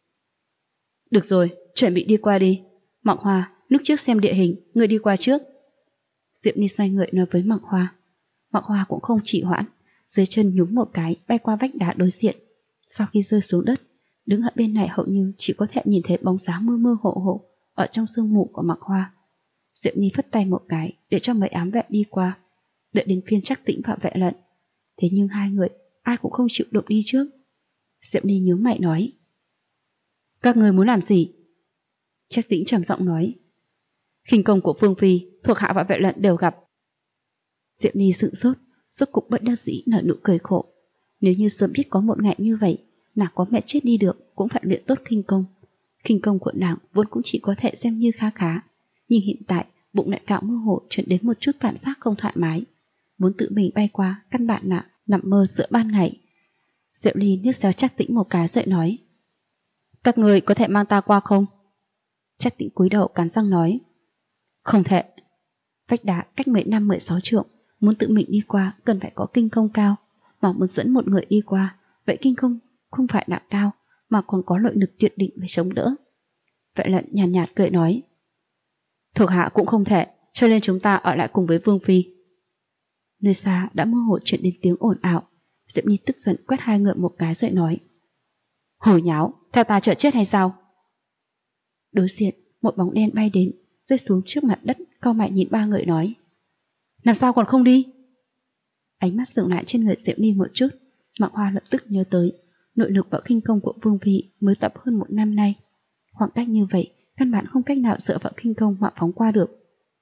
Được rồi, chuẩn bị đi qua đi. Mạc Hoa, lúc trước xem địa hình, người đi qua trước. Diệp Ly xoay người nói với Mạc Hoa. Mạc Hoa cũng không trì hoãn, dưới chân nhúng một cái bay qua vách đá đối diện. Sau khi rơi xuống đất, đứng ở bên này hầu như chỉ có thể nhìn thấy bóng dáng mơ mơ hồ hồ ở trong sương mù của Mạc Hoa. Diệp Ly phất tay một cái để cho mấy ám vệ đi qua, đợi đến phiên Trác Tĩnh và Vệ Lận. Thế nhưng 2 người ai cũng không chịu động đi trước. Diệp Ly nhướng mày nói: Các người muốn làm gì? Trác Tĩnh trầm giọng nói: Khinh công của Phương Phi, thuộc hạ và Vệ Lận đều gặp. Diệp Ly sững sốt, rốt cục bất đắc dĩ nở nụ cười khổ. Nếu như sớm biết có một ngày như vậy, nàng có mẹ chết đi được cũng phải luyện tốt khinh công. Khinh công của nàng vốn cũng chỉ có thể xem như khá khá, nhưng hiện tại bụng lại cạo mơ hồ chuyển đến một chút cảm giác không thoải mái. Muốn tự mình bay qua, căn bản là nằm mơ giữa ban ngày. Diệp Ly liếc xéo Trác Tĩnh một cái rồi nói: Các người có thể mang ta qua không? Trác Tĩnh cúi đầu cắn răng nói: Không thể. Vách đá cách 15-16 trượng, muốn tự mình đi qua cần phải có kinh công cao, mà muốn dẫn một người đi qua, vậy kinh công không phải đã cao mà còn có nội lực tuyệt định để chống đỡ. Vệ Lận nhàn nhạt cười nói: Thuộc hạ cũng không thể, cho nên chúng ta ở lại cùng với Vương Phi. Nơi xa đã mơ hồ chuyển đến tiếng ồn ào. Diệp Nhi tức giận quét 2 người một cái rồi nói: Hồi nháo, theo ta chờ chết hay sao? Đối diện, một bóng đen bay đến, rơi xuống trước mặt đất, cau mày nhìn 3 người nói: Làm sao còn không đi? Ánh mắt dừng lại trên người Diệp Nhi một chút. Mạc Hoa lập tức nhớ tới nội lực và khinh công của Vương Phi mới tập hơn 1 năm nay. Khoảng cách như vậy, căn bản không cách nào dựa vào khinh công mà phóng qua được.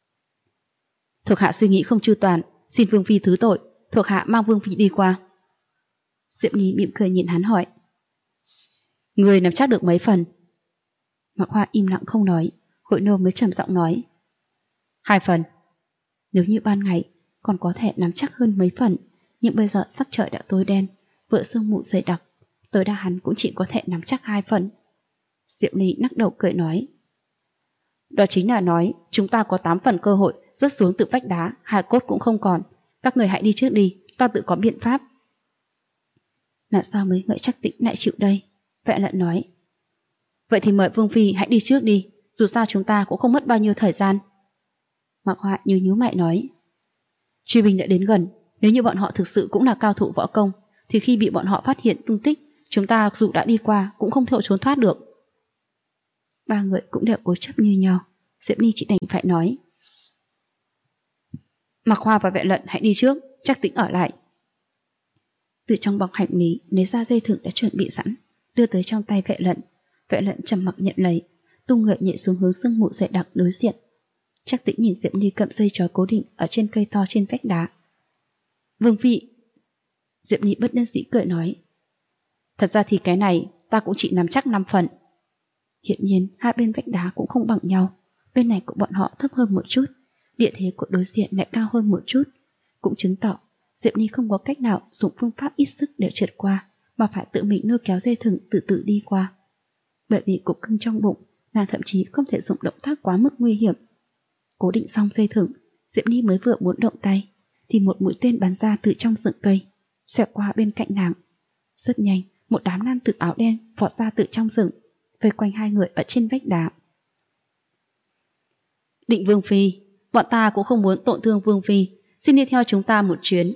Thuộc hạ suy nghĩ không chu toàn, xin Vương Phi thứ tội, thuộc hạ mang Vương Phi đi qua. Diệp Nhi mỉm cười nhìn hắn hỏi: Người nắm chắc được mấy phần? Mạc Hoa im lặng không nói. Hội nô mới trầm giọng nói: 2 phần. Nếu như ban ngày còn có thể nắm chắc hơn mấy phần, nhưng bây giờ sắc trời đã tối đen, vựa sương mù dày đặc, tối đa hắn cũng chỉ có thể nắm chắc 2 phần. Diệp Ly lắc đầu cười nói: Đó chính là nói chúng ta có 8 phần cơ hội rớt xuống từ vách đá, hài cốt cũng không còn. Các người hãy đi trước đi, ta tự có biện pháp. Làm sao mấy người Trác Tĩnh lại chịu đây? Vệ Lận nói: Vậy thì mời Vương Phi hãy đi trước đi, dù sao chúng ta cũng không mất bao nhiêu thời gian. Mạc Hoa nhíu mày nói: Truy binh đã đến gần, nếu như bọn họ thực sự cũng là cao thủ võ công, thì khi bị bọn họ phát hiện tung tích, chúng ta dù đã đi qua cũng không thể trốn thoát được. 3 người cũng đều cố chấp như nhau. Diệp Ly chỉ đành phải nói: Mạc Hoa và Vệ Lận hãy đi trước, Trác Tĩnh ở lại. Từ trong bọc hành lý lấy ra dây thừng đã chuẩn bị sẵn, đưa tới trong tay Vệ Lận. Vệ Lận trầm mặc nhận lấy, tung người nhảy xuống hướng sương mù dày đặc đối diện. Trác Tĩnh nhìn Diệp Ly cầm dây trói cố định ở trên cây to trên vách đá. Vương Phi. Diệp Ly bất đắc dĩ cười nói: Thật ra thì cái này ta cũng chỉ nắm chắc 5 phần. Hiện nhiên hai bên vách đá cũng không bằng nhau, bên này của bọn họ thấp hơn một chút, địa thế của đối diện lại cao hơn một chút, cũng chứng tỏ Diệp Ly không có cách nào dùng phương pháp ít sức để trượt qua, mà phải tự mình lôi kéo dây thừng từ từ đi qua. Bởi vì cục cưng trong bụng, nàng thậm chí không thể dùng động tác quá mức nguy hiểm. Cố định xong dây thừng, Diệp Ly mới vừa muốn động tay thì một mũi tên bắn ra từ trong rừng cây, xẹt qua bên cạnh nàng. Rất nhanh, một đám nam tử áo đen vọt ra từ trong rừng, vây quanh 2 người ở trên vách đá. Định Vương Phi, bọn ta cũng không muốn tổn thương Vương Phi, xin đi theo chúng ta một chuyến.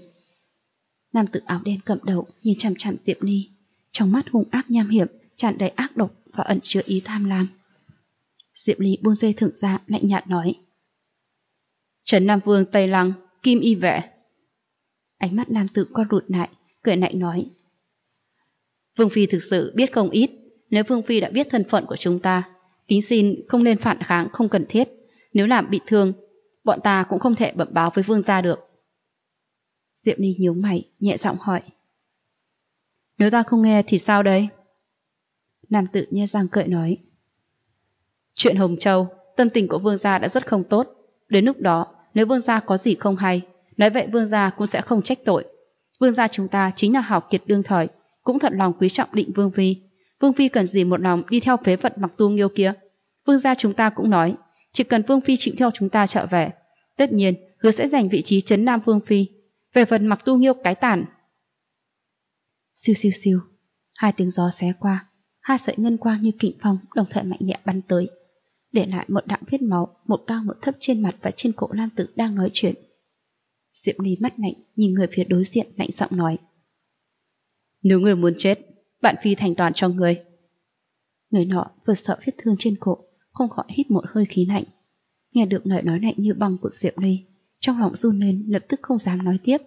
Nam tử áo đen cầm đầu nhìn chằm chằm Diệp Ly, trong mắt hung ác nham hiểm, tràn đầy ác độc và ẩn chứa ý tham lam. Diệp Ly buông dây thừng ra, lạnh nhạt nói: Trấn Nam Vương Tây Lăng, Kim Y Vệ. Ánh mắt nam tử co rụt lại, cười lạnh nói: Vương Phi thực sự biết không ít. Nếu Vương Phi đã biết thân phận của chúng ta, kính xin không nên phản kháng không cần thiết. Nếu làm bị thương, bọn ta cũng không thể bẩm báo với vương gia được. Diệp Ly nhíu mày, nhẹ giọng hỏi: Nếu ta không nghe thì sao đây? Nam tử nhe răng cười nói: Chuyện Hồng Châu, tâm tình của vương gia đã rất không tốt. Đến lúc đó, nếu vương gia có gì không hay, nói vậy vương gia cũng sẽ không trách tội. Vương gia chúng ta chính là hào kiệt đương thời, cũng thật lòng quý trọng Định Vương Phi. Vương Phi cần gì một lòng đi theo phế vật Mặc Tu Nghiêu kia? Vương gia chúng ta cũng nói, chỉ cần Vương Phi chịu theo chúng ta trở về, tất nhiên hứa sẽ giành vị trí trấn Nam Vương Phi. Về phần Mặc Tu Nghiêu cái tàn. Siêu siêu siêu, hai tiếng gió xé qua, hai sợi ngân quang như kình phong đồng thời mạnh mẽ bắn tới, để lại một đạo vết máu, một cao một thấp trên mặt và trên cổ nam tử đang nói chuyện. Diệp Ly mắt lạnh nhìn người phía đối diện, lạnh giọng nói: Nếu người muốn chết, bạn Phi thành toàn cho người. Người nọ vừa sợ vết thương trên cổ, không khỏi hít một hơi khí lạnh. Nghe được lời nói lạnh như băng của Diệp Ly, trong lòng run lên, lập tức không dám nói tiếp.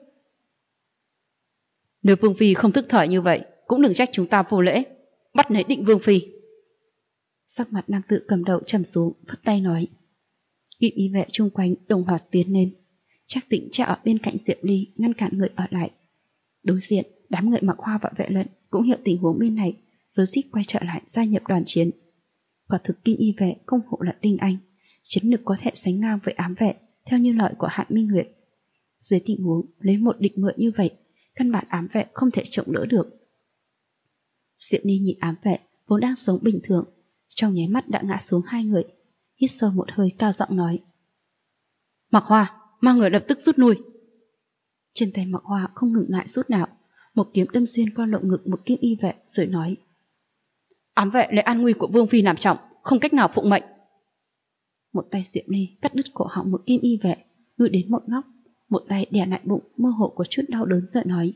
Nếu Vương Phi không thức thời như vậy, cũng đừng trách chúng ta vô lễ, bắt lấy Định Vương Phi. Sắc mặt nam tử cầm đầu trầm xuống, phất tay nói. Kỵ y vệ chung quanh đồng loạt tiến lên. Trác Tĩnh chạy ở bên cạnh Diệp Ly, ngăn cản người ở lại. Đối diện, đám người mặc hoa và vệ lệnh cũng hiểu tình huống bên này, rối rít quay trở lại gia nhập đoàn chiến. Quả thực Kỵ y vệ công hộ là tinh anh, chiến lực có thể sánh ngang với ám vệ, theo như lời của Hạn Minh Nguyệt. Dưới tình huống lấy một địch mượn như vậy, căn bản ám vệ không thể chống đỡ được. Diệp Ly nhìn ám vệ vốn đang sống bình thường, trong nháy mắt đã ngã xuống hai người, hít sâu một hơi cao giọng nói: Mặc Hoa, mang người lập tức rút lui. Trên tay Mặc Hoa không ngừng ngại rút nào, một kiếm đâm xuyên qua lồng ngực một Kim y vệ rồi nói: Ám vệ lấy an nguy của Vương Phi làm trọng, không cách nào phụng mệnh. Một tay Diệp Ly cắt đứt cổ họng một Kim y vệ, lùi đến một góc, một tay đè lại bụng mơ hồ của chút đau đớn rồi nói: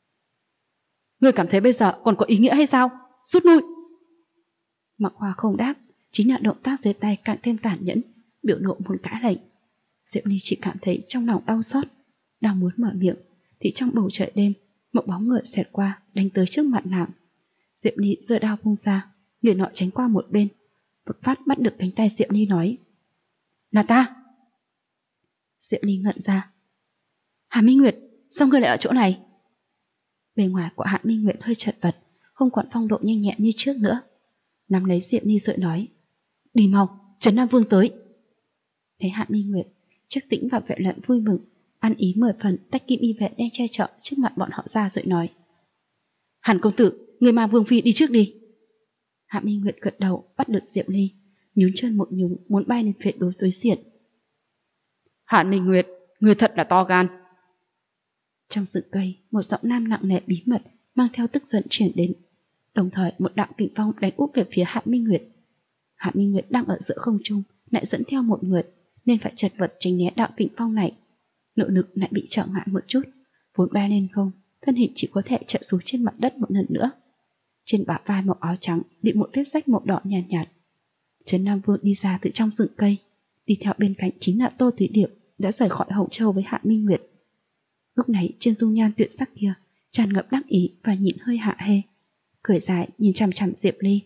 Ngươi cảm thấy bây giờ còn có ý nghĩa hay sao? Rút lui. Mặc Hoa không đáp, chính là động tác dưới tay càng thêm tàn nhẫn, biểu lộ muốn cãi lệnh. Diệp Ly chỉ cảm thấy trong lòng đau xót, đang muốn mở miệng thì trong bầu trời đêm, một bóng người xẹt qua đánh tới trước mặt nàng. Diệp Ly giơ đao vung ra, người nọ tránh qua một bên, một phát bắt được cánh tay Diệp Ly nói: Là ta. Diệp Ly ngẩn ra. Hà Minh Nguyệt, sao ngươi lại ở chỗ này? Bề ngoài của Hạ Minh Nguyệt hơi chật vật, không còn phong độ nhanh nhẹn như trước nữa. Nắm lấy Diệp Ly rồi nói: Đi mau, Trấn Nam Vương tới. Thấy Hạ Minh Nguyệt, Trác Tĩnh và vệ lệnh vui mừng, ăn ý 10 phần tách Kim y vệ đang che chở trước mặt bọn họ ra rồi nói: Hàn công tử, người mang Vương Phi đi trước đi. Hạ Minh Nguyệt gật đầu, bắt được Diệp Ly, nhún chân một nhúng muốn bay lên phía đối diện. Hàn Minh Nguyệt, người thật là to gan. Trong rừng cây, một giọng nam nặng nề bí mật mang theo tức giận truyền đến. Đồng thời một đạo kình phong đánh úp về phía Hạ Minh Nguyệt. Hạ Minh Nguyệt đang ở giữa không trung, lại dẫn theo một người, nên phải chật vật tránh né đạo kình phong này. Nội lực lại bị trở ngại một chút, vốn bay lên không, thân hình chỉ có thể chạy xuống trên mặt đất một lần nữa. Trên bả vai màu áo trắng bị một vết rách màu đỏ nhàn nhạt. Trấn Nam Vương đi ra từ trong rừng cây, đi theo bên cạnh chính là Tô Thúy Điệp đã rời khỏi Hồng Châu với Hạ Minh Nguyệt. Lúc này trên dung nhan tuyệt sắc kia tràn ngập đắc ý và nhịn hơi hạ hê, cười dài nhìn chằm chằm Diệp Ly.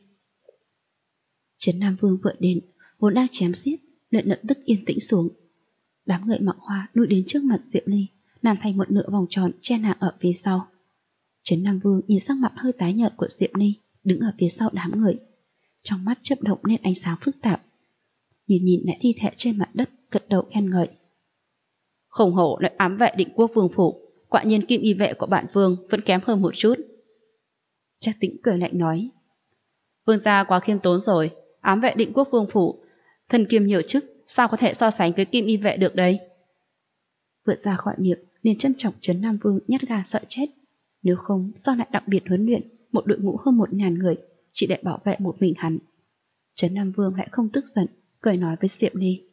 Trấn Nam Vương vừa đến, vốn đang chém giết, lập tức yên tĩnh xuống. Đám người mặc hoa lùi đến trước mặt Diệp Ly, làm thành một nửa vòng tròn che nàng ở phía sau. Trấn Nam Vương nhìn sắc mặt hơi tái nhợt của Diệp Ly, đứng ở phía sau đám người, trong mắt chớp động lên ánh sáng phức tạp. Nhìn lại thi thể trên mặt đất, gật đầu khen ngợi. Không hổ lại ám vệ Định Quốc Vương phủ, quả nhiên Kim y vệ của bản vương vẫn kém hơn một chút. Trác Tĩnh cười lạnh nói: Vương gia quá khiêm tốn rồi, ám vệ Định Quốc Vương phủ, thân kiêm nhiều chức, sao có thể so sánh với Kim y vệ được đây? Vượt ra khỏi miệng, liền trân trọng Trấn Nam Vương nhát gan sợ chết. Nếu không, sao lại đặc biệt huấn luyện một đội ngũ hơn 1000 người, chỉ để bảo vệ một mình hắn? Trấn Nam Vương lại không tức giận, cười nói với Diệp Ly: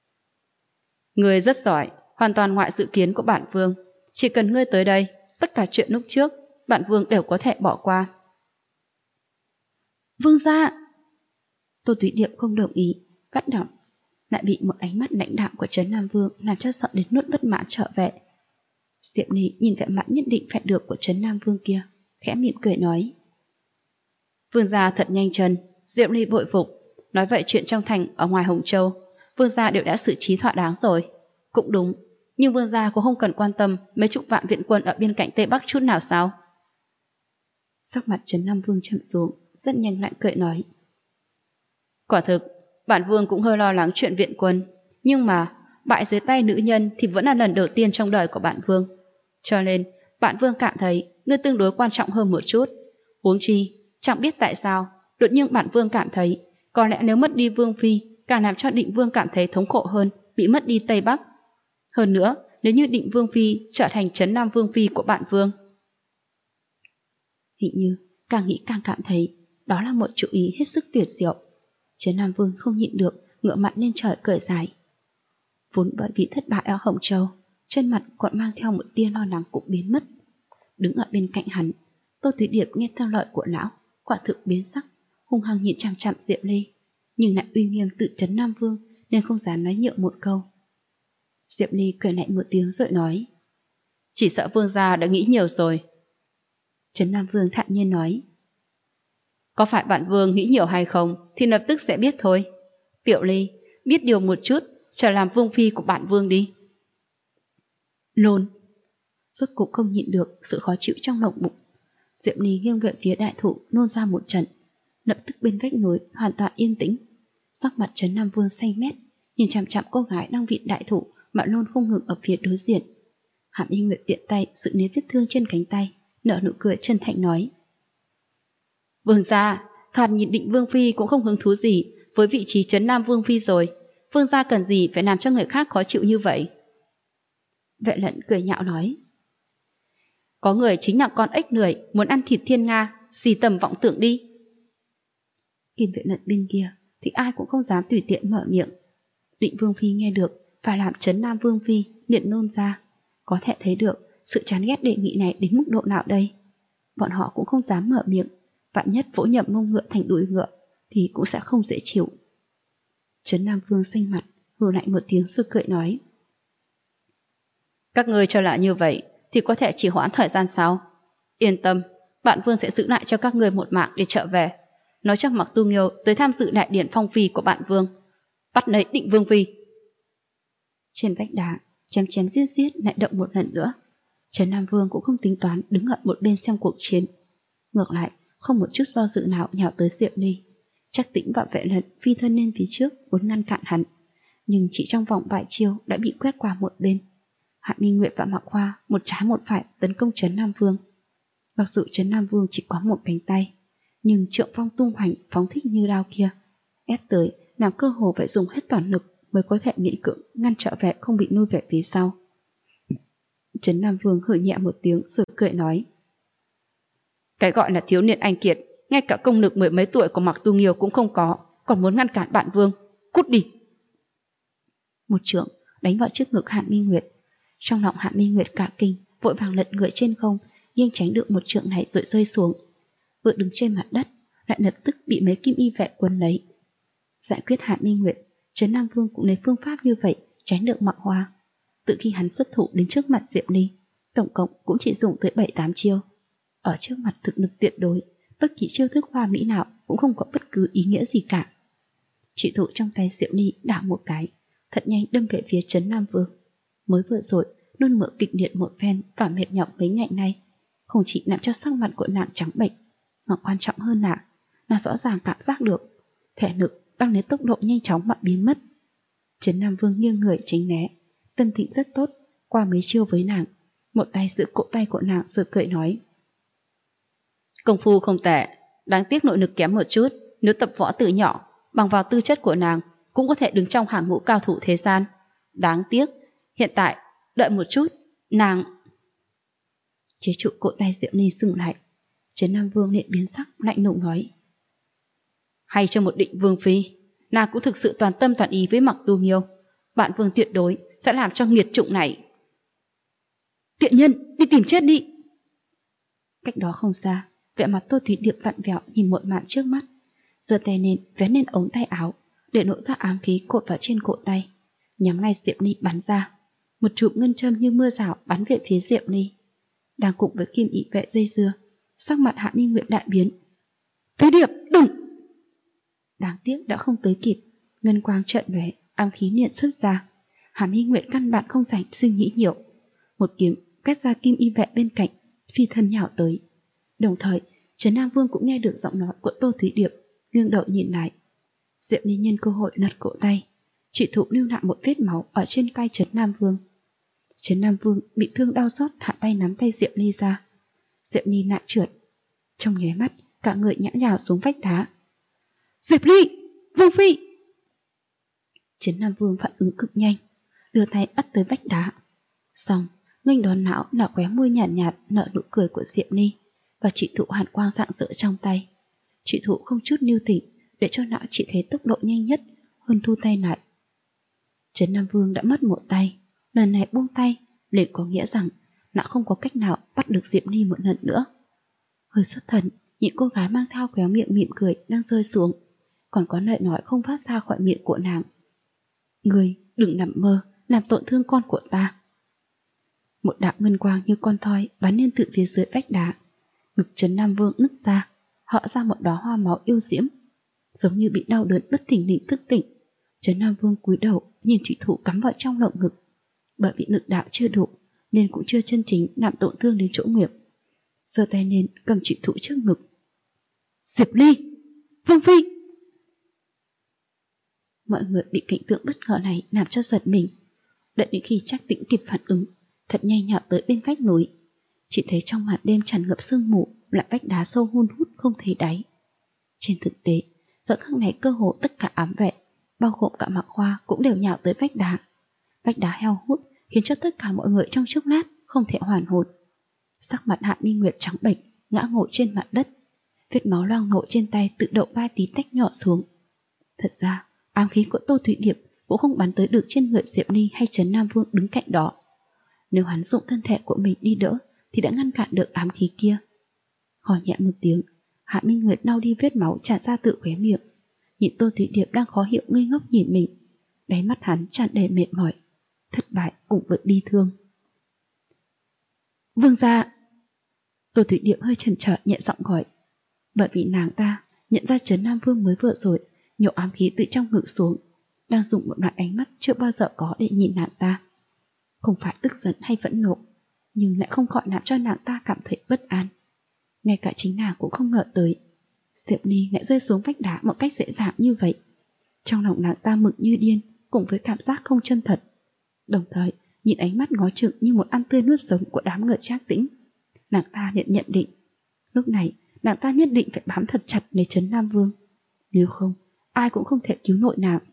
Người rất giỏi, hoàn toàn ngoại dự kiến của bản vương. Chỉ cần ngươi tới đây, tất cả chuyện lúc trước, bản vương đều có thể bỏ qua. Vương gia! Tô Thúy Điệp không đồng ý, cắt đọng, lại bị một ánh mắt lãnh đạm của Trấn Nam Vương làm cho sợ đến nuốt bất mãn trở về. Diệp Ly nhìn vẻ mặt nhất định phải được của Trấn Nam Vương kia, khẽ mỉm cười nói: Vương gia thật nhanh chân. Diệp Ly bội phục, nói vậy chuyện trong thành ở ngoài Hồng Châu, Vương gia đều đã xử trí thỏa đáng rồi. Cũng đúng, nhưng Vương gia cũng không cần quan tâm mấy chục vạn viện quân ở bên cạnh Tây Bắc chút nào sao? Sắc mặt Trấn Nam Vương chậm xuống, rất nhanh lại cười nói: Quả thực, bản Vương cũng hơi lo lắng chuyện viện quân, nhưng mà bại dưới tay nữ nhân thì vẫn là lần đầu tiên trong đời của bản Vương. Cho nên, bản Vương cảm thấy ngươi tương đối quan trọng hơn một chút. Huống chi, chẳng biết tại sao, đột nhiên bản Vương cảm thấy có lẽ nếu mất đi Vương Phi, càng làm cho Định Vương cảm thấy thống khổ hơn bị mất đi Tây Bắc. Hơn nữa, nếu như Định Vương Phi trở thành Trấn Nam Vương Phi của bản Vương. Hình như càng nghĩ càng cảm thấy đó là một chủ ý hết sức tuyệt diệu. Trấn Nam Vương không nhịn được, ngửa mặt lên trời cười dài. Vốn bởi vì thất bại ở Hồng Châu, trên mặt còn mang theo một tia lo lắng cũng biến mất. Đứng ở bên cạnh hắn, Tô Thúy Điệp nghe theo lời của lão, quả thực biến sắc, hung hăng nhìn chằm chằm Diệp Ly, nhưng lại uy nghiêm tự Trấn Nam Vương nên không dám nói nhiều một câu. Diệp Ly cười lạnh một tiếng rồi nói: Chỉ sợ Vương gia đã nghĩ nhiều rồi. Trấn Nam Vương thản nhiên nói: Có phải bạn Vương nghĩ nhiều hay không thì lập tức sẽ biết thôi. Tiểu Ly, biết điều một chút, trở làm Vương Phi của bạn Vương đi. Nôn. Rốt cục không nhịn được sự khó chịu trong lồng bụng, Diệp Ly nghiêng về phía đại thụ nôn ra một trận. Lập tức bên vách núi hoàn toàn yên tĩnh. Sắc mặt Trấn Nam Vương xanh mét, nhìn chằm chằm cô gái đang vịn đại thụ mà nôn không ngừng ở phía đối diện. Hàm Y Nguyệt tiện tay sự nếm vết thương trên cánh tay, nở nụ cười chân thành nói: Vương gia, thoạt nhìn Định Vương Phi cũng không hứng thú gì với vị trí Trấn Nam Vương Phi rồi. Vương gia cần gì phải làm cho người khác khó chịu như vậy? Vệ Lận cười nhạo nói: Có người chính là con ếch lười muốn ăn thịt thiên nga, xì tầm vọng tưởng đi. Kim Vệ Lận bên kia thì ai cũng không dám tùy tiện mở miệng. Định Vương Phi nghe được phải làm Trấn Nam Vương Phi liền nôn ra. Có thể thấy được sự chán ghét đề nghị này đến mức độ nào đây. Bọn họ cũng không dám mở miệng, vạn nhất vỗ nhầm mông ngựa thành đuôi ngựa thì cũng sẽ không dễ chịu. Trấn Nam Vương xanh mặt, hừ lạnh một tiếng rồi cười nói: Các ngươi cho là như vậy thì có thể trì hoãn thời gian sao? Yên tâm, bạn Vương sẽ giữ lại cho các ngươi một mạng để trở về. Nói cho Mặc Tu Nghiêu tới tham dự đại điển phong phi của bạn Vương. Bắt lấy Định Vương Phi. Trên vách đá, chém chém giết giết lại động một lần nữa. Trấn Nam Vương cũng không tính toán đứng ở một bên xem cuộc chiến. Ngược lại, không một chút do dự nào nhào tới Diệp Ly. Trác Tĩnh và Vệ Lận phi thân lên phía trước muốn ngăn cản hắn, nhưng chỉ trong vòng vài chiêu đã bị quét qua một bên. Hạ Minh Nguyệt và Mạc Hoa một trái một phải tấn công Trấn Nam Vương. Mặc dù Trấn Nam Vương chỉ có một cánh tay, nhưng trượng phong tung hoành phóng thích như đao kia ép tới làm cơ hồ phải dùng hết toàn lực mới có thể miễn cưỡng ngăn trở Vệ không bị nuôi về phía sau. Trấn Nam Vương hừ nhẹ một tiếng rồi cười nói: Cái gọi là thiếu niên anh kiệt, ngay cả công lực mười mấy tuổi của Mặc Tu Nghiêu cũng không có, còn muốn ngăn cản bạn Vương, cút đi. Một trượng đánh vào trước ngực Hạ Minh Nguyệt. Trong lòng Hạ Minh Nguyệt cả kinh, vội vàng lật người trên không, nghiêng tránh được một trượng này rồi rơi xuống. Vừa đứng trên mặt đất, lại lập tức bị mấy kim y vệ quấn lấy. Giải quyết Hạ Minh Nguyệt, Trấn Nam Vương cũng lấy phương pháp như vậy tránh được Mạc Hoa. Từ khi hắn xuất thủ đến trước mặt Diệp Ly, tổng cộng cũng chỉ dùng tới 7-8 chiêu. Ở trước mặt thực lực tuyệt đối, bất kỳ chiêu thức hoa mỹ nào cũng không có bất cứ ý nghĩa gì cả. Chỉ thủ trong tay Diệp Ly đảo một cái, thật nhanh đâm về phía Trấn Nam Vương. Mới vừa rồi nôn mửa kịch liệt một phen và mệt nhọc mấy ngày nay, không chỉ làm cho sắc mặt của nàng trắng bệch, mà quan trọng hơn là rõ ràng cảm giác được thể lực đang lấy tốc độ nhanh chóng mà biến mất. Trấn Nam Vương nghiêng người tránh né, tâm tình rất tốt, qua mấy chiêu với nàng, một tay giữ cổ tay của nàng rồi cười nói: Công phu không tệ, đáng tiếc nội lực kém một chút. Nếu tập võ từ nhỏ, bằng vào tư chất của nàng cũng có thể đứng trong hàng ngũ cao thủ thế gian. Đáng tiếc, hiện tại, đợi một chút, nàng... Chế trụ cổ tay Diệp Ly dừng lại. Trấn Nam Vương liền biến sắc, lạnh lùng nói: Hay cho một Định Vương Phi, nàng cũng thực sự toàn tâm toàn ý với Mặc Tu Nghiêu. Bạn Vương tuyệt đối sẽ làm cho nghiệt chủng này. Tiện nhân, đi tìm chết đi. Cách đó không xa, vẻ mặt Tô Thúy Điệp vặn vẹo nhìn một màn trước mắt. giơ tay lên vén lên ống tay áo để lộ ra ám khí cột vào trên cổ tay, nhắm ngay Diệp Ly bắn ra. Một chùm ngân châm như mưa rào bắn về phía Diệp Ly. Đang cùng với Kim Ý Vệ dây dưa, sắc mặt Hạ Minh Nguyệt đại biến. Thúy Điệp, đừng! Đáng tiếc đã không tới kịp, ngân quang trợn lóe, ám khí liền xuất ra. Hạ Minh Nguyệt căn bản không dành suy nghĩ nhiều, một kiếm quét ra Kim Y Vệ bên cạnh, phi thân nhào tới. Đồng thời, Trấn Nam Vương cũng nghe được giọng nói của Tô Thúy Điệp, nghiêng đầu nhìn lại. Diệp Ly nhân cơ hội lật cổ tay, chỉ thụ lưu lại một vết máu ở trên tay Trấn Nam Vương. Trấn Nam Vương bị thương đau xót thả tay nắm tay Diệp Ly ra. Diệp Ly lại trượt, trong nháy mắt cả người ngã nhào xuống vách đá. Diệp Ly, Vương Phi! Trấn Nam Vương phản ứng cực nhanh, đưa tay bắt tới vách đá. Xong, nghênh đón não là khóe môi nhàn nhạt, nở nụ cười của Diệp Ly và trụy thủ hàn quang rạng rỡ trong tay. Trụy thủ không chút lưu tình để cho não chỉ thấy tốc độ nhanh nhất hơn thu tay lại. Trấn Nam Vương đã mất một tay, lần này buông tay liền có nghĩa rằng não không có cách nào bắt được Diệp Ly một lần nữa. Hơi xuất thần, những cô gái mang theo khéo miệng mỉm cười đang rơi xuống, còn có lời nói không phát ra khỏi miệng của nàng. Người đừng nằm mơ làm tổn thương con của ta. Một đạo ngân quang như con thoi bắn lên từ phía dưới vách đá. Ngực Trấn Nam Vương nứt ra, họ ra một đóa hoa máu yêu diễm, giống như bị đau đớn bất thình lình thức tỉnh. Trấn Nam Vương cúi đầu nhìn trụy thủ cắm vào trong lồng ngực, bởi vì lực đạo chưa đủ nên cũng chưa chân chính làm tổn thương đến chỗ nguyệt. Giơ tay lên cầm trụy thủ trước ngực. Diệp Ly, Vương Phi! Mọi người bị cảnh tượng bất ngờ này làm cho giật mình. Đợi đến khi Trác Tĩnh kịp phản ứng, thật nhanh nhạo tới bên vách núi, chỉ thấy trong màn đêm tràn ngập sương mù là vách đá sâu hun hút không thấy đáy. Trên thực tế, giờ khắc này cơ hồ tất cả ám vệ, bao gồm cả Mạc Hoa cũng đều nhào tới vách đá. Vách đá heo hút khiến cho tất cả mọi người trong chốc lát không thể hoàn hồn. Sắc mặt Hạ Minh Nguyệt trắng bệch, ngã ngồi trên mặt đất, vết máu loang ngộ trên tay tự động 3 tí tách nhỏ xuống. Thật ra, ám khí của Tô Thụy Điệp cũng không bắn tới được trên người Diệp Ly hay Trấn Nam Vương đứng cạnh đó. Nếu hắn dùng thân thể của mình đi đỡ thì đã ngăn cản được ám khí kia. Hỏi nhẹ một tiếng, Hạ Minh Nguyệt lau đi vết máu tràn ra từ khóe miệng, nhìn Tô Thụy Điệp đang khó hiểu ngây ngốc nhìn mình. Đáy mắt hắn tràn đầy mệt mỏi, thất bại cùng với bi thương. Vương gia! Tô Thụy Điệp hơi chần chờ nhẹ giọng gọi, bởi vì nàng ta nhận ra Trấn Nam Vương mới vừa rồi nhổ ám khí từ trong ngực xuống, đang dùng một loại ánh mắt chưa bao giờ có để nhìn nàng ta. Không phải tức giận hay phẫn nộ, nhưng lại không khỏi làm cho nàng ta cảm thấy bất an. Ngay cả chính nàng cũng không ngờ tới Diệp Ly lại rơi xuống vách đá một cách dễ dàng như vậy. Trong lòng nàng ta mừng như điên, cùng với cảm giác không chân thật. Đồng thời nhìn ánh mắt ngó chừng như một ăn tươi nuốt sống của đám người Trác Tĩnh, nàng ta liền nhận định lúc này nàng ta nhất định phải bám thật chặt lấy Trấn Nam Vương, nếu không ai cũng không thể cứu nổi nàng.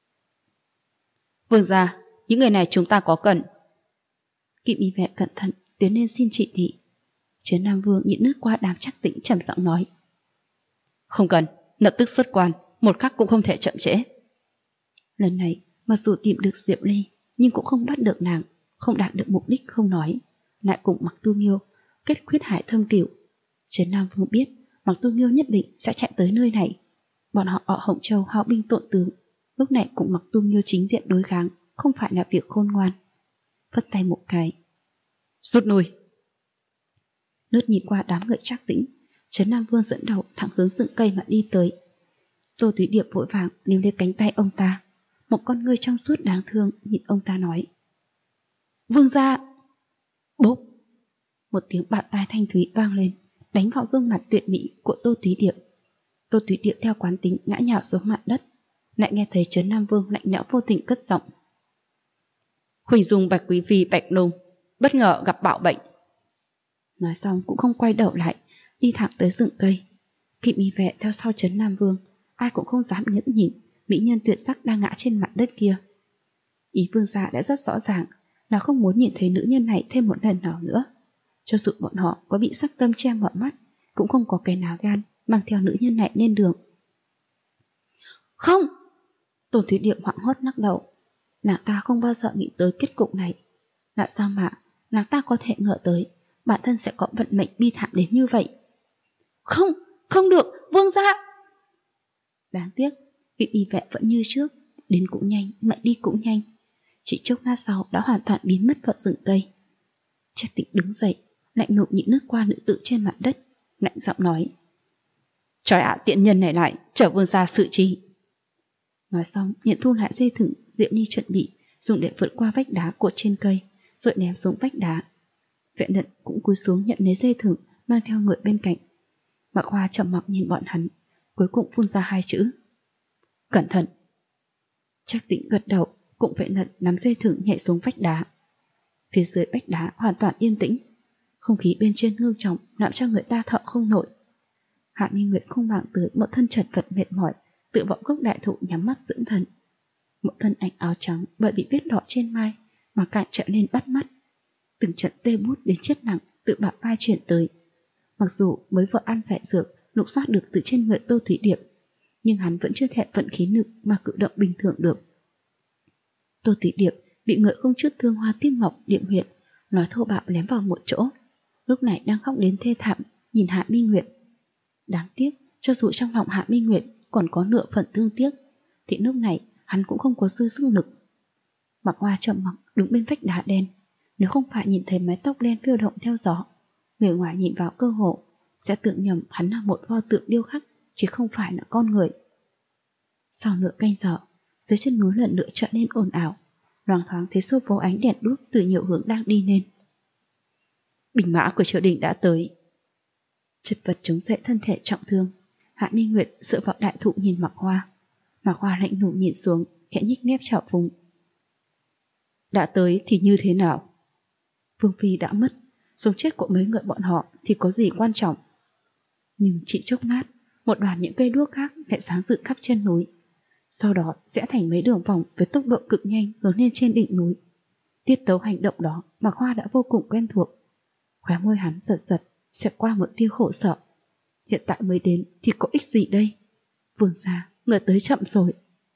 Vương gia, những người này chúng ta có cần. Kim Y Vệ cẩn thận tiến lên xin trị thị. Trấn Nam Vương nhịn nước qua đám Trác Tĩnh trầm giọng nói, không cần, lập tức xuất quan, một khắc cũng không thể chậm trễ. Lần này mặc dù tìm được Diệp Ly nhưng cũng không bắt được nàng, không đạt được mục đích không nói, lại cùng Mặc Tu Nghiêu kết khuyết hải thâm cửu. Trấn Nam Vương biết Mặc Tu Nghiêu nhất định sẽ chạy tới nơi này. Bọn họ ở Hồng Châu hao binh tộn tướng, lúc này cùng Mặc Tu Nghiêu chính diện đối kháng không phải là việc khôn ngoan. Phất tay một cái, rút lui. Lướt nhìn qua đám người Trác Tĩnh, Trấn Nam Vương dẫn đầu thẳng hướng rừng cây mà đi tới. Tô Thúy Điệp vội vàng níu lấy cánh tay ông ta, một con ngươi trong suốt đáng thương nhìn ông ta nói, Vương gia! Bốp! Một tiếng bạo tai thanh thúy vang lên, đánh vào gương mặt tuyệt mỹ của Tô Thúy Điệp. Tô Thúy Điệp theo quán tính ngã nhào xuống mặt đất, lại nghe thấy Trấn Nam Vương lạnh lẽo vô tình cất giọng, Huỳnh Dung Bạch Quý Phi Bạch Nung bất ngờ gặp bạo bệnh. Nói xong cũng không quay đầu lại, đi thẳng tới rừng cây. Kim Y Vệ theo sau Trấn Nam Vương, ai cũng không dám nhẫn nhịn mỹ nhân tuyệt sắc đang ngã trên mặt đất kia. Ý vương gia đã rất rõ ràng là không muốn nhìn thấy nữ nhân này thêm một lần nào nữa. Cho dù bọn họ có bị sắc tâm che mọi mắt, cũng không có cái nào gan mang theo nữ nhân này lên đường. Không! Tôn Thúy Điệp hoảng hốt lắc đầu. Nàng ta không bao giờ nghĩ tới kết cục này. Làm sao mà nàng ta có thể ngờ tới bản thân sẽ có vận mệnh bi thảm đến như vậy. Không, không được, vương gia! Đáng tiếc, vị y vệ vẫn như trước, đến cũng nhanh, lại đi cũng nhanh. Chỉ chốc lát sau đã hoàn toàn biến mất vào rừng cây. Trạch Tĩnh đứng dậy, lạnh lùng nhìn lướt qua nữ tử trên mặt đất, lạnh giọng nói: "Trói ả tiện nhân này lại, trở vương gia xử trí." Nói xong, nhận thu lại dây thừng Diệu Nhi chuẩn bị dùng để vượt qua vách đá cột trên cây, rồi ném xuống vách đá. Vệ Nận cũng cúi xuống nhận lấy dây thừng mang theo người bên cạnh. Mạc Hoa trầm mặc nhìn bọn hắn, cuối cùng phun ra 2 chữ: "Cẩn thận." Trạch Tĩnh gật đầu, cùng Vệ Nận nắm dây thừng nhảy xuống vách đá. Phía dưới vách đá hoàn toàn yên tĩnh, không khí bên trên ngưng trọng làm cho người ta thở không nổi. Hạ Minh Nguyệt không màng tới một thân chật vật mệt mỏi, tựa vào gốc đại thụ nhắm mắt dưỡng thần. Một thân ảnh áo trắng bởi bị vết đỏ trên mai mà càng trở nên bắt mắt. Từng trận tê bút đến chết nặng tự bạo vai chuyển tới. Mặc dù mới vừa ăn giải dược lục soát được từ trên người Tô Thủy Điệp, nhưng hắn vẫn chưa thể vận khí lực mà cử động bình thường được. Tô Thủy Điệp bị người không chút thương hoa tim ngọc điểm huyệt, nói thô bạo ném vào một chỗ, lúc này đang khóc đến thê thảm nhìn Hạ Minh Nguyệt. Đáng tiếc, cho dù trong lòng Hạ Minh Nguyệt còn có nửa phần thương tiếc, thì lúc này hắn cũng không có dư sức lực. Mạc Hoa trầm mặc đứng bên vách đá đen, nếu không phải nhìn thấy mái tóc đen phiêu động theo gió, người ngoài nhìn vào cơ hồ sẽ tưởng nhầm hắn là một pho tượng điêu khắc, chứ không phải là con người. Sau nửa canh giờ, dưới chân núi lần nữa trở nên ồn ào, loáng thoáng thấy số phố ánh đèn đuốc từ nhiều hướng đang đi lên. Binh mã của triều đình đã tới. Chật vật chống dậy thân thể trọng thương, Hạ Minh Nguyệt dựa vào đại thụ nhìn Mạc Hoa. Mạc Hoa lạnh lùng nhìn xuống, khẽ nhích mép chào phúng: "Đã tới thì như thế nào? Vương phi đã mất, sống chết của mấy người bọn họ thì có gì quan trọng?" Nhưng chỉ chốc lát, một đoàn những cây đuốc khác lại sáng rực khắp chân núi, sau đó sẽ thành mấy đường vòng với tốc độ cực nhanh hướng lên trên đỉnh núi. Tiết tấu hành động đó Mạc Hoa đã vô cùng quen thuộc. Khóe môi hắn giật giật, xẹt qua một tia khổ sợ. Hiện tại mới đến thì có ích gì đây? Vương gia, người tới chậm rồi.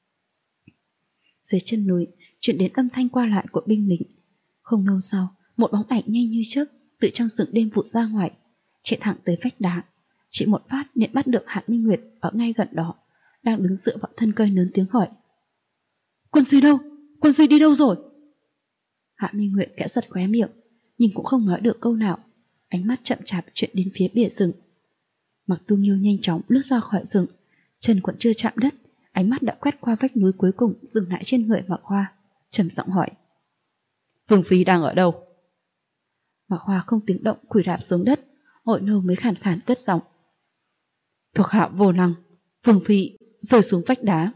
Dưới chân núi chuyển đến âm thanh qua lại của binh lính. Không lâu sau, một bóng ảnh nhanh như chớp từ trong rừng đêm vụt ra ngoài, chạy thẳng tới vách đá. Chỉ một phát liền bắt được Hạ Minh Nguyệt ở ngay gần đó, đang đứng dựa vào thân cây lớn tiếng hỏi: "Quân Duy đâu? Quân Duy đi đâu rồi?" Hạ Minh Nguyệt kẽ giật khóe miệng, nhưng cũng không nói được câu nào, ánh mắt chậm chạp chuyển đến phía bìa rừng. Mạc Tu Nghiêu nhanh chóng lướt ra khỏi rừng, chân còn chưa chạm đất, ánh mắt đã quét qua vách núi cuối cùng dừng lại trên người Mạc Hoa, trầm giọng hỏi: "Vương phi đang ở đâu?" Mạc Hoa không tiếng động quỳ rạp xuống đất, hồi lâu mới khàn khàn cất giọng: "Thuộc hạ vô năng, Vương phi rơi xuống vách đá."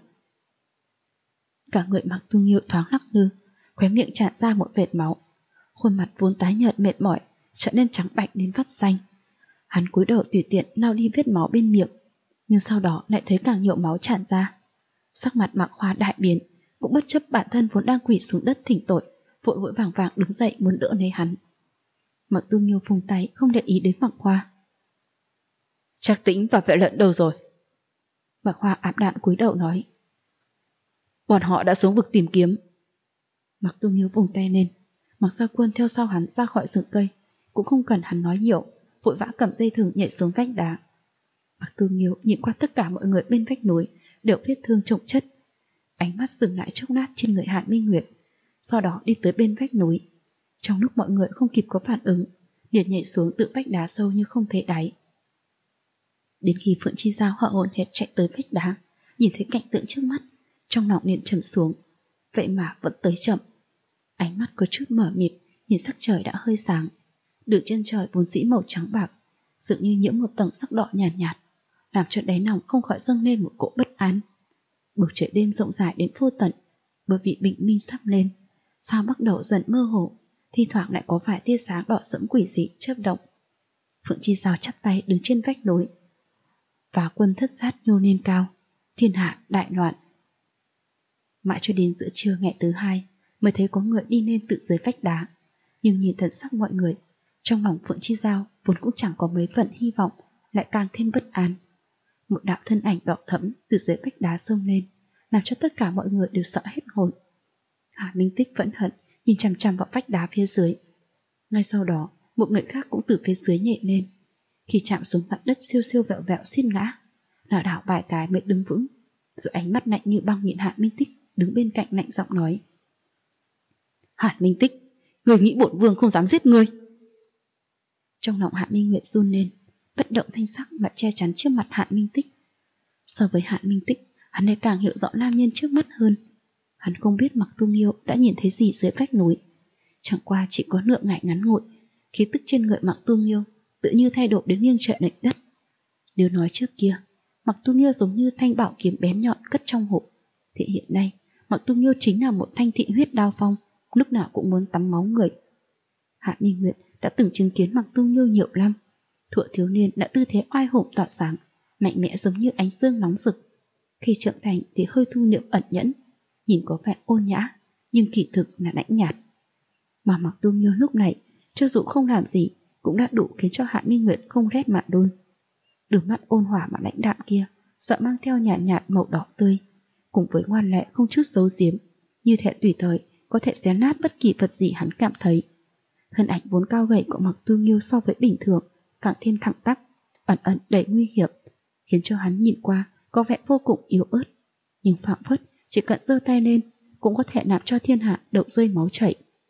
Cả người Mạc Tu Nghiêu thoáng lắc lư, khóe miệng tràn ra một vệt máu, khuôn mặt vốn tái nhợt mệt mỏi trở nên trắng bạch đến vắt xanh. Hắn cúi đầu tùy tiện lau đi vết máu bên miệng, nhưng sau đó lại thấy càng nhiều máu tràn ra. Sắc mặt Mạc Hoa đại biến, cũng bất chấp bản thân vốn đang quỳ xuống đất thỉnh tội, vội vội vàng vàng đứng dậy muốn đỡ lấy hắn. Mạc Tu Nghiêu phung tay không để ý đến Mạc Hoa. "Trạch Tĩnh và Vệ Lận đâu rồi?" Mạc Hoa ảm đạm cúi đầu nói: "Bọn họ đã xuống vực tìm kiếm." Mạc Tu Nghiêu vùng tay lên, Mạc Gia Quân theo sau hắn ra khỏi rừng cây, cũng không cần hắn nói nhiều, vội vã cầm dây thừng nhảy xuống vách đá. Mạc Tu Nghiêu nhìn qua tất cả mọi người bên vách núi đều vết thương chồng chất, ánh mắt dừng lại chốc lát trên người Hạ Minh Nguyệt, sau đó đi tới bên vách núi. Trong lúc mọi người không kịp có phản ứng, liền nhảy xuống tự vách đá sâu như không thấy đáy. Đến khi Phượng Chi Giao hở hổn hển chạy tới vách đá, nhìn thấy cảnh tượng trước mắt, trong lòng liền trầm xuống, vậy mà vẫn tới chậm. Ánh mắt có chút mờ mịt, nhìn sắc trời đã hơi sáng, đường chân trời vốn dĩ màu trắng bạc, dường như nhiễm một tầng sắc đỏ nhàn nhạt, làm cho đáy lòng không khỏi dâng lên một cỗ bất an. Bầu trời đêm rộng rãi đến vô tận, bởi vì bình minh sắp lên, sao bắt đầu dần mơ hồ, thi thoảng lại có vài tia sáng đỏ sẫm quỷ dị chớp động. Phượng Chi Giao chắp tay đứng trên vách núi, và quân thất sát nhô lên cao, thiên hạ đại loạn. Mãi cho đến giữa trưa ngày thứ hai mới thấy có người đi lên từ dưới vách đá, nhưng nhìn thần sắc mọi người, trong lòng Phượng Chi Giao vốn cũng chẳng có mấy phần hy vọng, lại càng thêm bất an. Một đạo thân ảnh đỏ thẫm từ dưới vách đá xông lên, làm cho tất cả mọi người đều sợ hết hồn. Hà Minh Tích vẫn hận nhìn chằm chằm vào vách đá phía dưới. Ngay sau đó, một người khác cũng từ phía dưới nhảy lên. Khi chạm xuống mặt đất siêu siêu vẹo vẹo suýt ngã, lảo đảo vài cái mới đứng vững, Rồi ánh mắt lạnh như băng nhìn Hạ Minh Tích đứng bên cạnh lạnh giọng nói: Hạ Minh Tích, người nghĩ bổn vương không dám giết ngươi? Trong lòng Hạ Minh Nguyệt run lên, bất động thanh sắc mà che chắn trước mặt Hạ Minh Tích. So với Hạ Minh Tích, hắn lại càng hiểu rõ nam nhân trước mắt hơn. Hắn không biết Mặc Tu Nghiêu đã nhìn thấy gì dưới vách núi, chẳng qua chỉ có nửa ngày ngắn ngủi, khí tức trên người Mặc Tu Nghiêu tự như thay đổi đến nghiêng trời lệch đất. Nếu nói trước kia Mặc Tu Nghiêu giống như thanh bảo kiếm bén nhọn cất trong hộp, thì hiện nay Mặc Tu Nghiêu chính là một thanh thị huyết đao phong, lúc nào cũng muốn tắm máu người. Hạ Minh Nguyệt đã từng chứng kiến Mặc Tu Nghiêu nhiều năm. Thuở thiếu niên đã tư thế oai hùng tỏa sáng, mạnh mẽ giống như ánh dương nóng rực. Khi trưởng thành thì hơi thu liễm ẩn nhẫn, nhìn có vẻ ôn nhã, nhưng kỳ thực là lạnh nhạt. Mà Mặc Tu Nghiêu lúc này, cho dù không làm gì, cũng đã đủ khiến cho Hạ Minh Nguyệt không rét mà run. Đôi mắt ôn hòa mà lãnh đạm kia, sợ mang theo nhạt nhạt màu đỏ tươi, cùng với ngoan lệ không chút giấu giếm, như thể tùy thời có thể xé nát bất kỳ vật gì hắn cảm thấy. Thân ảnh vốn cao gầy của Mặc Tu Nghiêu so với bình thường càng thêm thẳng tắp, ẩn ẩn đầy nguy hiểm, khiến cho hắn nhìn qua có vẻ vô cùng yếu ớt, nhưng phảng phất chỉ cần giơ tay lên cũng có thể làm cho thiên hạ đậu rơi máu chảy.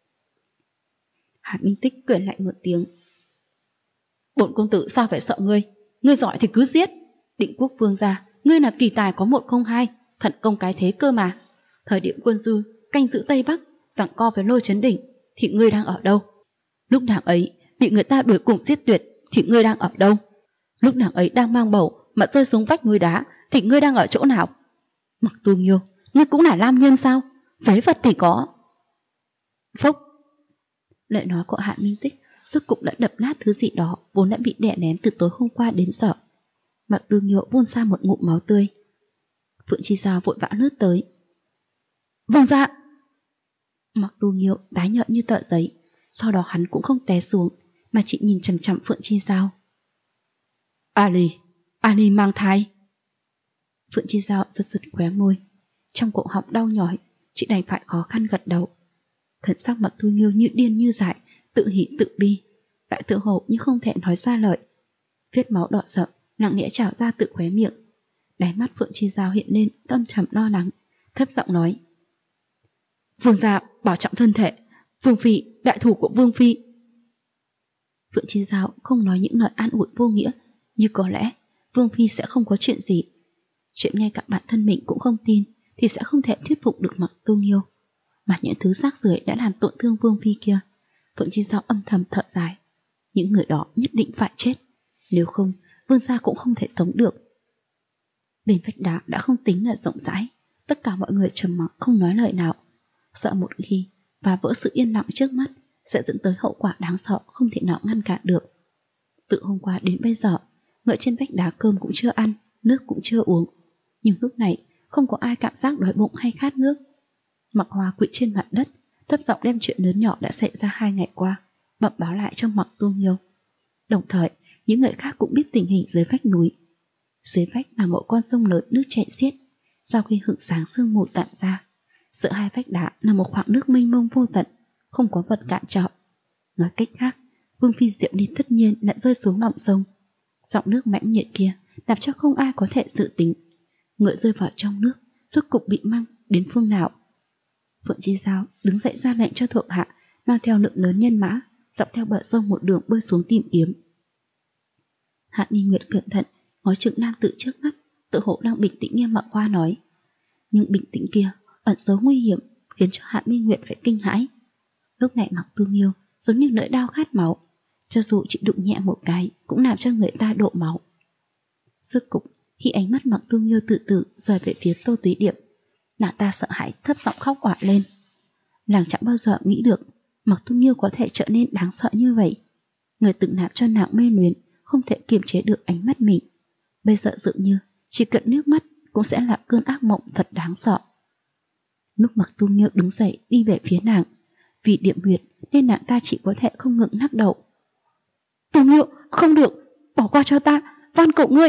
Hạ Minh Tích cười lạnh một tiếng: Bổn công tử sao phải sợ ngươi? Ngươi giỏi thì cứ giết. Định Quốc vương gia, ngươi là kỳ tài có 102, thần công cái thế cơ mà. Thời điểm quân du canh giữ Tây Bắc, giằng co với Lôi Chấn Đỉnh, thì ngươi đang ở đâu? Lúc nàng ấy bị người ta đuổi cùng giết tuyệt, thì ngươi đang ở đâu? Lúc nàng ấy đang mang bầu mà rơi xuống vách núi đá, thì ngươi đang ở chỗ nào? Mặc Tu Nghiêu, ngươi cũng là nam nhân sao? Phế vật thì có. Phốc. Lời nói của Hạ Minh Tích rốt cục đã đập nát thứ gì đó vốn đã bị đè nén từ tối hôm qua đến giờ. Mặc Tu Nghiêu phun ra một ngụm máu tươi. Phượng Chi Giao vội vã lướt tới: Vâng dạ. Mặc Tu Nghiêu tái nhợt như tờ giấy, sau đó hắn cũng không té xuống mà chỉ nhìn chằm chằm Phượng Chi Giao. Ali mang thai. Phượng Chi Giao giật giật khóe môi, trong cổ họng đau nhói, chị đành phải khó khăn gật đầu. Thần sắc Mặc Tu Nghiêu như điên như dại, tự hỉ tự bi, lại tự hổ như không thể nói ra lời. Vết máu đỏ sậm nặng nề trào ra từ khóe miệng. Đáy mắt Phượng Chi Giao hiện lên tâm trầm lo lắng, thấp giọng nói: Vương gia bảo trọng thân thể, Vương phi, đại thủ của Vương phi. Phượng Chi Giao không nói những lời an ủi vô nghĩa, như có lẽ Vương phi sẽ không có chuyện gì. Chuyện ngay cả bản thân mình cũng không tin thì sẽ không thể thuyết phục được Mặc Tu Nghiêu. Mà những thứ rác rưởi đã làm tổn thương Vương phi kia, Phượng Chi Giao âm thầm thở dài. Những người đó nhất định phải chết, nếu không Vương gia cũng không thể sống được. Bên vách đá đã không tính là rộng rãi, tất cả mọi người trầm mặc không nói lời nào, sợ một khi và vỡ sự yên lặng trước mắt sẽ dẫn tới hậu quả đáng sợ không thể nào ngăn cản được. Từ hôm qua đến bây giờ, ngựa trên vách đá cơm cũng chưa ăn, nước cũng chưa uống, nhưng lúc này không có ai cảm giác đói bụng hay khát nước. Mặc Hoa quỵ trên mặt đất, thấp giọng đem chuyện lớn nhỏ đã xảy ra 2 ngày qua bẩm báo lại cho Mặc Tu Nghiêu. Đồng thời, những người khác cũng biết tình hình dưới vách núi. Dưới vách là một con sông lớn nước chảy xiết. Sau khi hửng sáng sương mù tản ra, giữa hai vách đá là một khoảng nước mênh mông vô tận, không có vật cản trở. Nói cách khác, Vương phi Diệu Ly tất nhiên lại rơi xuống lòng sông. Giọng nước mãnh liệt kia làm cho không ai có thể dự tính ngựa rơi vào trong nước rốt cục bị mang đến phương nào. Phượng Chi Giao đứng dậy ra lệnh cho thuộc hạ mang theo lượng lớn nhân mã dọc theo bờ sông một đường bơi xuống tìm kiếm. Hạ Minh Nguyệt cẩn thận ngó chừng nam tử trước mắt, tự hộ đang bình tĩnh nghe Mặc Hoa nói, nhưng bình tĩnh kia ẩn giấu nguy hiểm khiến cho Hạ Minh Nguyệt phải kinh hãi. Lúc này Mặc Tu Nghiêu giống như lưỡi đao khát máu, cho dù chỉ đụng nhẹ một cái cũng làm cho người ta đổ máu. Rốt cục khi ánh mắt Mặc Tu Nghiêu tự tử rời về phía Tô Túy Điệp, nàng ta sợ hãi thấp giọng khóc òa lên. Nàng chẳng bao giờ nghĩ được Mặc Tu Nghiêu có thể trở nên đáng sợ như vậy. Người từng làm cho nàng mê luyến không thể kiềm chế được ánh mắt mình, bây giờ dường như chỉ cần nước mắt cũng sẽ là cơn ác mộng thật đáng sợ. Lúc Mặc Tu Nghiêu đứng dậy đi về phía nàng, vì điểm huyệt nên nàng ta chỉ có thể không ngừng lắc đầu. Tu Nghiêu, không được, bỏ qua cho ta, van cầu ngươi.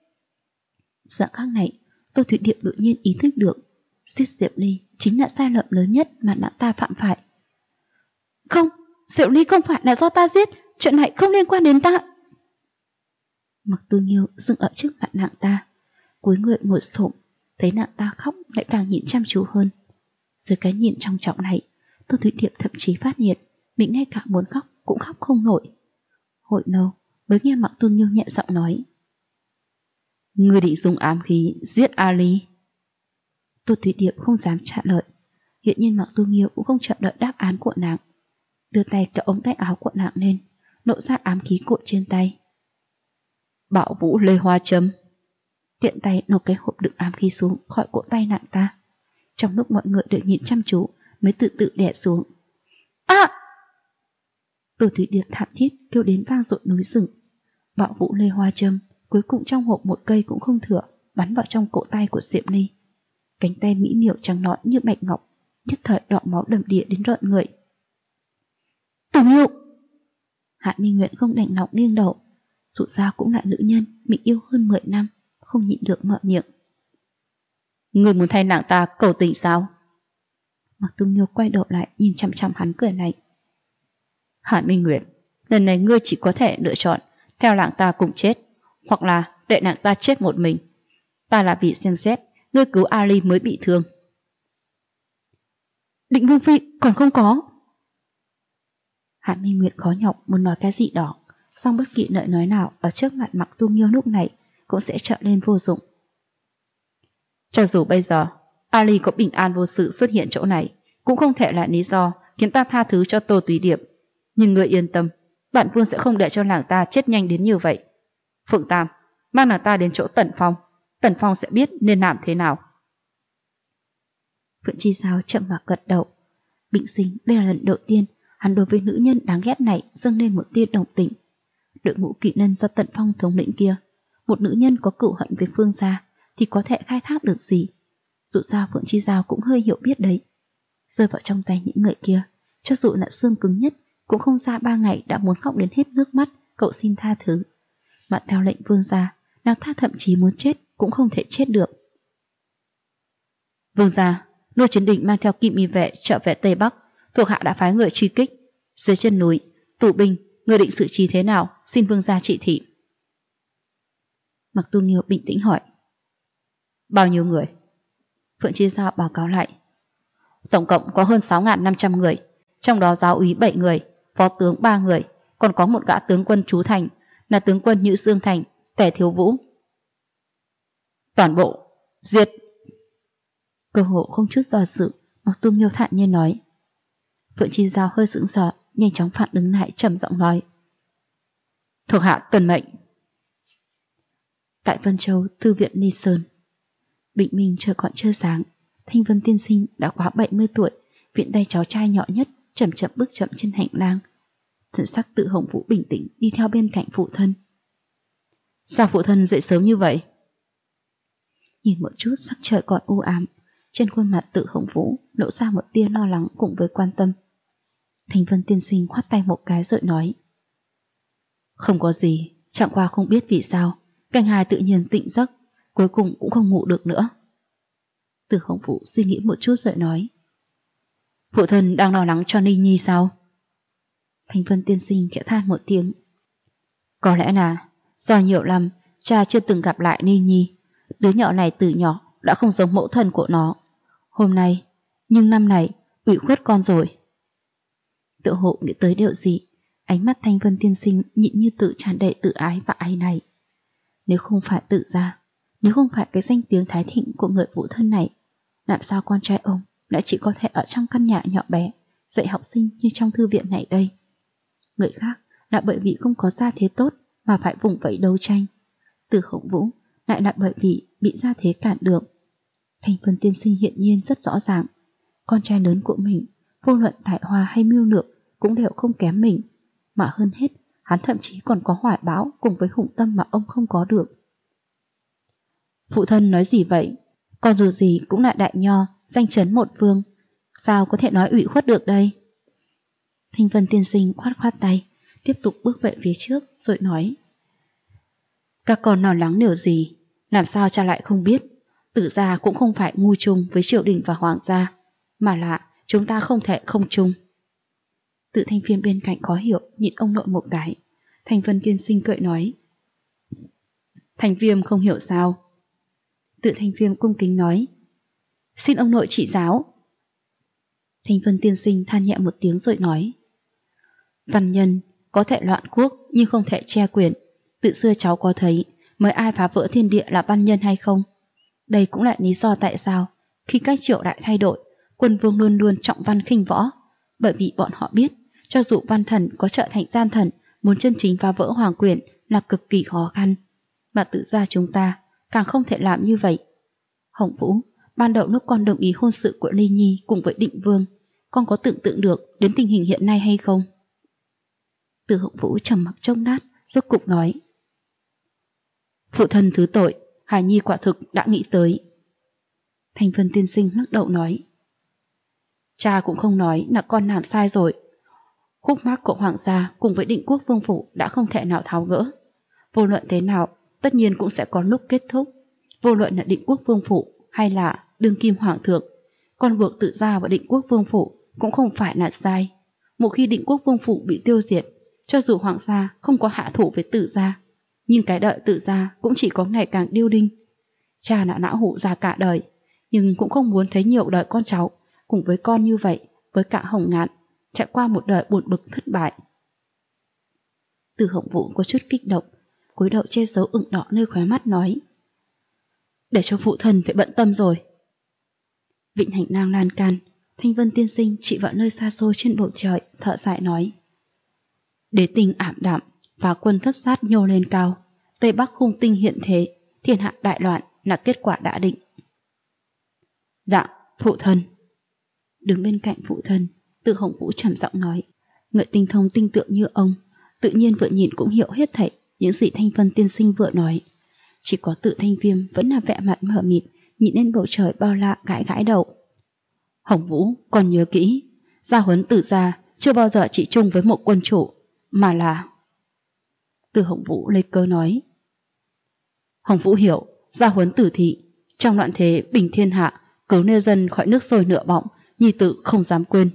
Giờ khắc này, Tô Thủy Điệp đột nhiên ý thức được giết Diệu Ly chính là sai lầm lớn nhất mà nàng ta phạm phải. Không, Diệu Ly không phải là do ta giết, chuyện này không liên quan đến ta. Mặc Tu Nghiêu dừng ở trước mặt nàng ta, cúi người ngồi xổm, Thấy nàng ta khóc lại càng nhìn chăm chú hơn. Dưới cái nhìn trong trọng này, Tô Thúy Điệp thậm chí phát hiện mình ngay cả muốn khóc cũng khóc không nổi. Hồi lâu mới nghe Mạc Tu Nghiêu nhẹ giọng nói: Ngươi định dùng ám khí giết Ali? Tô Thúy Điệp không dám trả lời. Hiện nhiên Mạc Tu Nghiêu cũng không chờ đợi đáp án của nàng, đưa tay kéo ống tay áo của nàng lên, nộ ra ám khí cột trên tay. Bảo Vũ Lê Hoa Châm. Tiện tay nổ cái hộp đựng ám khí xuống khỏi cổ tay nàng ta. Trong lúc mọi người được nhìn chăm chú mới tự tự đè xuống. À! Tô Thúy Điệp thảm thiết kêu đến vang dội núi rừng. Bảo Vũ Lê Hoa Châm cuối cùng trong hộp một cây cũng không thừa, bắn vào trong cổ tay của Diệm Ly. Cánh tay mỹ miều trắng nõn như bạch ngọc, nhất thời đỏ máu đầm đìa đến rợn người. Tùng Hiệu! Hạ Minh Nguyện không đành lòng nghiêng đầu. Dù sao cũng là nữ nhân mình yêu hơn 10 năm, không nhịn được mở miệng. Người muốn thay nàng ta cầu tình sao? Mạc Tu Nghiêu quay đầu lại nhìn chăm chăm hắn cười lạnh. Hạ Minh Nguyện, lần này ngươi chỉ có thể lựa chọn theo nàng ta cùng chết, hoặc là để nàng ta chết một mình. Ta là vì xem xét ngươi cứu Ali mới bị thương. Định Vương Phi còn không có. Hạ Minh Nguyệt khó nhọc muốn nói cái gì đó, song bất kỳ lời nói nào ở trước mặt Mạc Tu Nghiêu lúc này cũng sẽ trở lên vô dụng. Cho dù bây giờ Ali có bình an vô sự xuất hiện chỗ này, cũng không thể là lý do khiến ta tha thứ cho Tô Túy Điệp. Nhưng ngươi yên tâm, bản vương sẽ không để cho nàng ta chết nhanh đến như vậy. Phượng Tam, mang nàng ta đến chỗ Tần Phong, Tần Phong sẽ biết nên làm thế nào. Phượng Chi Giao chậm mà gật đầu. Bình sinh đây là lần đầu tiên hắn đối với nữ nhân đáng ghét này dâng lên một tia đồng tình. Đội ngũ kỵ nhân do Tần Phong thống lĩnh kia, một nữ nhân có cửu hận với Phương gia thì có thể khai thác được gì? Dù sao Phượng Chi Giao cũng hơi hiểu biết đấy. Rơi vào trong tay những người kia, cho dù là xương cứng nhất, cũng không ra 3 ngày đã muốn khóc đến hết nước mắt cậu xin tha thứ. Mà theo lệnh Vương gia, nàng ta thậm chí muốn chết cũng không thể chết được. Vương gia, Lô Chiến Định mang theo Kim Y vệ trở về Tây Bắc, thuộc hạ đã phái người truy kích. Dưới chân núi, tù binh, người định xử trí thế nào, xin Vương gia chỉ thị. Mạc Tu Nghiêu bình tĩnh hỏi. Bao nhiêu người? Phượng Chi Giao báo cáo lại. Tổng cộng có hơn 6.500 người, trong đó giáo úy 7 người, phó tướng 3 người, còn có một gã tướng quân trú thành, là tướng quân Nhữ Dương Thành, Tề Thiếu Vũ. Toàn bộ, diệt. Cơ hộ không chút do dự, Mạc Tu Nghiêu thản nhiên nói. Phượng Chi Giao hơi sững sờ, nhanh chóng phản ứng lại trầm giọng nói. Thuộc hạ tuân mệnh. Tại Vân Châu, thư viện Ni Sơn. Bình minh trời còn chưa sáng, Thanh Vân tiên sinh đã quá 70 tuổi, viện tay cháu trai nhỏ nhất, chậm chậm bước chậm trên hành lang. Thần sắc Tự Hồng Vũ bình tĩnh đi theo bên cạnh phụ thân. Sao phụ thân dậy sớm như vậy? Nhìn một chút sắc trời còn u ám, trên khuôn mặt Tự Hồng Vũ lộ ra một tia lo lắng cùng với quan tâm. Thanh Vân tiên sinh khoát tay một cái rồi nói. Không có gì, chẳng qua không biết vì sao canh hai tự nhiên tỉnh giấc, cuối cùng cũng không ngủ được nữa. Tự Hồng Vũ suy nghĩ một chút rồi nói. Phụ thân đang lo lắng cho Ninh Nhi sao? Thanh Vân tiên sinh khẽ than một tiếng. Có lẽ là do nhiều năm cha chưa từng gặp lại Ninh Nhi, đứa nhỏ này từ nhỏ đã không giống mẫu thân của nó. Hôm nay, nhưng năm này ủy khuất con rồi. Tự hộ nghĩ tới điều gì, ánh mắt Thanh Vân tiên sinh nhịn như tự tràn đầy tự ái và ái này. Nếu không phải tự ra, nếu không phải cái danh tiếng thái thịnh của người phụ thân này, làm sao con trai ông lại chỉ có thể ở trong căn nhà nhỏ bé dạy học sinh như trong thư viện này đây? Người khác là bởi vì không có gia thế tốt mà phải vùng vẫy đấu tranh, Từ Hồng Vũ lại là bởi vì bị gia thế cản đường. Thanh Vân tiên sinh hiện nhiên rất rõ ràng, con trai lớn của mình vô luận tài hoa hay mưu lược cũng đều không kém mình, mà hơn hết hắn thậm chí còn có hoài bão cùng với hùng tâm mà ông không có được. Phụ thân nói gì vậy? Con dù gì cũng là đại nho, danh chấn một vương, sao có thể nói ủy khuất được đây? Thanh Vân tiên sinh khoát khoát tay, tiếp tục bước về phía trước rồi nói. Các con lo lắng điều gì? Làm sao cha lại không biết? Tử gia cũng không phải ngu chung với triều đình và hoàng gia, mà là chúng ta không thể không chung. Tự Thanh Phiên bên cạnh khó hiểu nhìn ông nội một cái. Thanh Vân tiên sinh cười nói. Thành Viêm không hiểu sao? Tự Thanh Viêm cung kính nói: Xin ông nội chỉ giáo. Thanh Vân tiên sinh than nhẹ một tiếng rồi nói: Văn nhân có thể loạn quốc nhưng không thể che quyền. Từ xưa cháu có thấy mới ai phá vỡ thiên địa là văn nhân hay không? Đây cũng là lý do tại sao khi các triều đại thay đổi, quân vương luôn luôn trọng văn khinh võ. Bởi vì bọn họ biết cho dù văn thần có trở thành gian thần, muốn chân chính phá vỡ hoàng quyền là cực kỳ khó khăn. Mà tự ra chúng ta càng không thể làm như vậy. Hồng Vũ, ban đầu lúc con đồng ý hôn sự của Ly Nhi cùng với Định Vương, con có tưởng tượng được đến tình hình hiện nay hay không? Từ Hồng Vũ trầm mặc chốc lát, rốt cục nói: Phụ thân thứ tội, Hải Nhi quả thực đã nghĩ tới. Thanh Vân tiên sinh lắc đầu nói: Cha cũng không nói là con làm sai rồi. Khúc mắc của hoàng gia cùng với Định Quốc vương phủ đã không thể nào tháo gỡ. Vô luận thế nào, tất nhiên cũng sẽ có lúc kết thúc. Vô luận là Định Quốc vương phủ hay là đương kim hoàng thượng, con buộc Tự Gia và Định Quốc vương phủ cũng không phải là sai. Một khi Định Quốc vương phủ bị tiêu diệt, cho dù hoàng gia không có hạ thủ với Tự Gia, nhưng cái đợi Tự Gia cũng chỉ có ngày càng điêu đinh. Cha đã não hủ già cả đời, nhưng cũng không muốn thấy nhiều đời con cháu cùng với con như vậy, với cả Hồng Ngạn trải qua một đời buồn bực thất bại. Từ Hồng Vũ có chút kích động, cúi đầu che giấu ửng đỏ nơi khóe mắt nói: Để cho phụ thân phải bận tâm rồi. Vịnh hành lang lan can, Thanh Vân tiên sinh chỉ vào nơi xa xôi trên bầu trời, thở dài nói: Đế tinh ảm đạm, và quân thất sát nhô lên cao, Tây Bắc khung tinh hiện thế, thiên hạ đại loạn là kết quả đã định. Dạ, phụ thân. Đứng bên cạnh phụ thân, Từ Hồng Vũ trầm giọng nói: Người tinh thông tinh tượng như ông, tự nhiên vừa nhìn cũng hiểu hết thảy những gì Thanh Vân tiên sinh vừa nói. Chỉ có Tự Thanh Viêm vẫn là vẻ mặt mờ mịt, nhìn lên bầu trời bao la, gãi gãi đầu. Hồng Vũ, còn nhớ kỹ, Gia Huấn Tử Gia chưa bao giờ chỉ chung với một quân chủ, mà là... Từ Hồng Vũ lấy cớ nói: Hồng Vũ hiểu, Gia Huấn Tử thị, trong loạn thế bình thiên hạ, cứu nê dân khỏi nước sôi lửa bỏng, nhi tử không dám quên.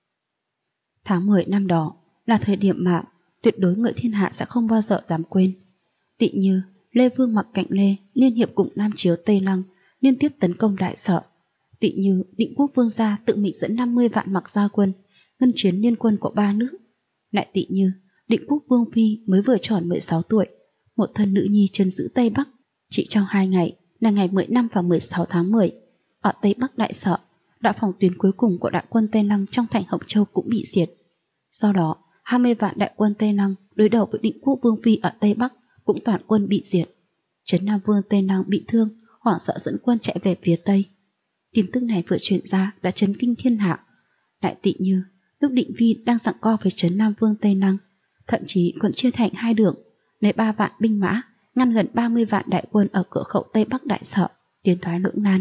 Tháng 10 năm đó là thời điểm mà tuyệt đối người thiên hạ sẽ không bao giờ dám quên. Tị Như, Lê Vương mặc cạnh Lê liên hiệp cùng Nam Chiếu Tây Lăng liên tiếp tấn công Đại Sở. Tị Như, Định Quốc vương gia tự mình dẫn 50 vạn mặc gia quân ngân chiến liên quân của 3 nước. Lại Tị Như, Định Quốc vương phi mới vừa tròn 16 tuổi, một thân nữ nhi trấn giữ Tây Bắc. Chỉ trong 2 ngày là ngày 15 và 16 tháng 10, ở Tây Bắc Đại Sở, đạo phòng tuyến cuối cùng của đại quân Tây Lăng trong thành Hồng Châu cũng bị diệt. Sau đó 20 vạn đại quân Tây Lăng đối đầu với Định Quốc vương phi ở Tây Bắc cũng toàn quân bị diệt. Trấn Nam vương Tây Lăng bị thương, hoảng sợ dẫn quân chạy về phía Tây. Tin tức này vừa truyền ra đã chấn kinh thiên hạ. Đại Tị Như, lúc Định Vi đang giằng co với Trấn Nam vương Tây Lăng, thậm chí còn chia thành 2 đường, lấy 3 vạn binh mã ngăn gần 30 vạn đại quân ở cửa khẩu Tây Bắc Đại Sở, tiến thoái lưỡng nan.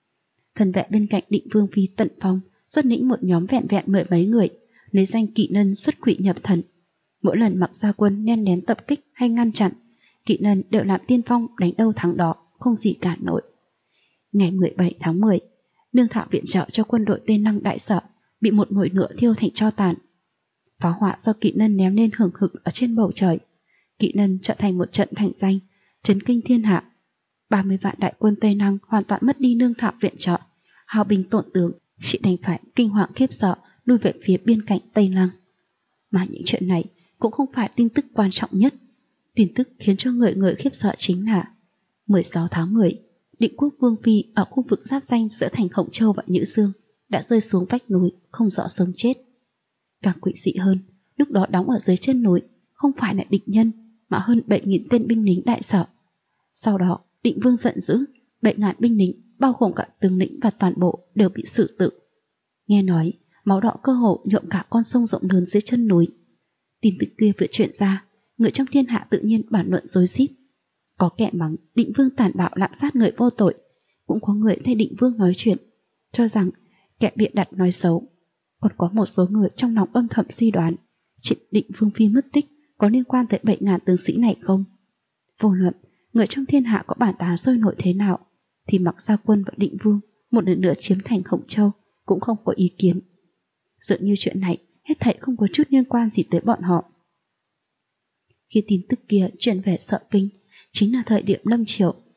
Thần vệ bên cạnh Định vương phi Tận Phong xuất lĩnh một nhóm vẹn vẹn 10 mấy người, lấy danh kỵ nân xuất quỷ nhập thần. Mỗi lần mặc gia quân len lén tập kích hay ngăn chặn, kỵ nân đều làm tiên phong đánh đâu thắng đó, không gì cản nổi. Ngày 17 tháng 10, lương thảo viện trợ cho quân đội Tây Lăng Đại Sở bị một mồi ngựa thiêu thành tro tàn. Pháo hỏa do kỵ nân ném lên hừng hực ở trên bầu trời, kỵ nân trở thành một trận thành danh, chấn kinh thiên hạ. 30 vạn đại quân Tây Lăng hoàn toàn mất đi lương thảo viện trợ, hào binh tổn tướng, chỉ đành phải kinh hoàng khiếp sợ lui về phía biên cảnh Tây Lăng. Mà những chuyện này cũng không phải tin tức quan trọng nhất. Tin tức khiến cho người người khiếp sợ chính là 16 tháng 10, Định Quốc vương phi ở khu vực giáp danh giữa thành Hồng Châu và Nhữ Dương đã rơi xuống vách núi, không rõ sống chết. Càng quỷ dị hơn, lúc đó đóng ở dưới chân núi không phải là địch nhân, mà hơn 7.000 tên binh lính Đại Sở. Sau đó Định Vương giận dữ, 7.000 binh lính bao gồm cả tướng lĩnh và toàn bộ đều bị xử tử. Nghe nói máu đỏ cơ hồ nhuộm cả con sông rộng lớn dưới chân núi. Tin tức kia vừa truyền ra, người trong thiên hạ tự nhiên bàn luận rối rít. Có kẻ mắng Định Vương tàn bạo lạm sát người vô tội, cũng có người thay Định Vương nói chuyện, cho rằng kẻ bịa đặt nói xấu. Còn có một số người trong lòng âm thầm suy đoán chuyện Định Vương phi mất tích có liên quan tới 7.000 tướng sĩ này không. Vô luận người trong thiên hạ có bản tán sôi nổi thế nào, thì mặc gia quân và Định Vương một lần nữa chiếm thành Hồng Châu cũng không có ý kiến. Dường như chuyện này hết thảy không có chút liên quan gì tới bọn họ. Khi tin tức kia truyền về Sợ Kinh, chính là thời điểm lâm triều.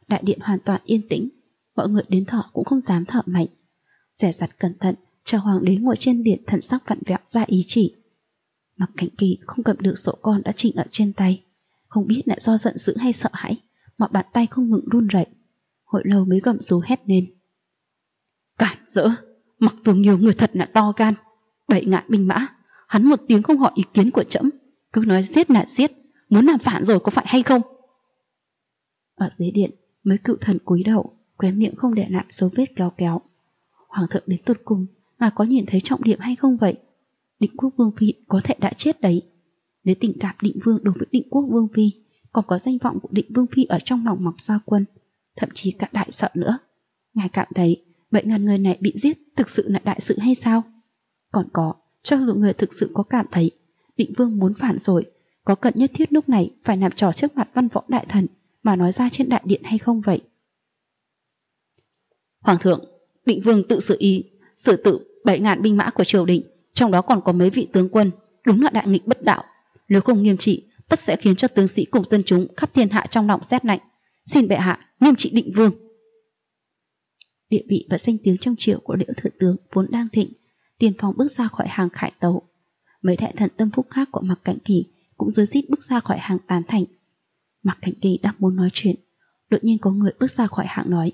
đại điện hoàn toàn yên tĩnh, mọi người đến thở cũng không dám thở mạnh. Dè dặt cẩn thận, chờ hoàng đế ngồi trên điện thần sắc vặn vẹo ra ý chỉ. Mặc Cảnh Kỳ không cầm được sổ con đã chỉnh ở trên tay, không biết là do giận dữ hay sợ hãi mà bàn tay không ngừng run rẩy. Hồi lâu mới gầm rú hét lên. Cản rỡ, Mặc Tuồng nhiều người thật là to gan. 7.000 binh mã, hắn một tiếng không hỏi ý kiến của trẫm, cứ nói giết là giết, muốn làm phản rồi có phải hay không? Ở dưới điện, mấy cựu thần cúi đầu, khóe miệng không để lại dấu vết kéo kéo. Hoàng thượng đến tột cùng mà có nhìn thấy trọng điểm hay không vậy? Định Quốc Vương Phi có thể đã chết đấy. Nếu tình cảm Định Vương đối với Định Quốc Vương Phi, còn có danh vọng của Định Vương Phi ở trong lòng Mộc Gia Quân, thậm chí cả đại sợ nữa, ngài cảm thấy 7.000 người này bị giết thực sự là đại sự hay sao? Còn có, cho dù người thực sự có cảm thấy Định Vương muốn phản rồi, có cần nhất thiết lúc này phải làm trò trước mặt văn võ đại thần mà nói ra trên đại điện hay không vậy? Hoàng thượng, Định Vương tự xử tự 7.000 binh mã của triều đình, trong đó còn có mấy vị tướng quân, đúng là đại nghịch bất đạo. Nếu không nghiêm trị, tất sẽ khiến cho tướng sĩ cùng dân chúng khắp thiên hạ trong lòng rét lạnh. Xin bệ hạ nghiêm trị Định Vương. Địa vị và danh tiếng trong triều của Liễu thừa tướng vốn đang thịnh, tiền phòng bước ra khỏi hàng khải tấu. Mấy đại thần tâm phúc khác của Mặc Cảnh Kỳ cũng rối rít bước ra khỏi hàng tán thành. Mặc Cảnh Kỳ đang muốn nói chuyện, đột nhiên có người bước ra khỏi hàng nói: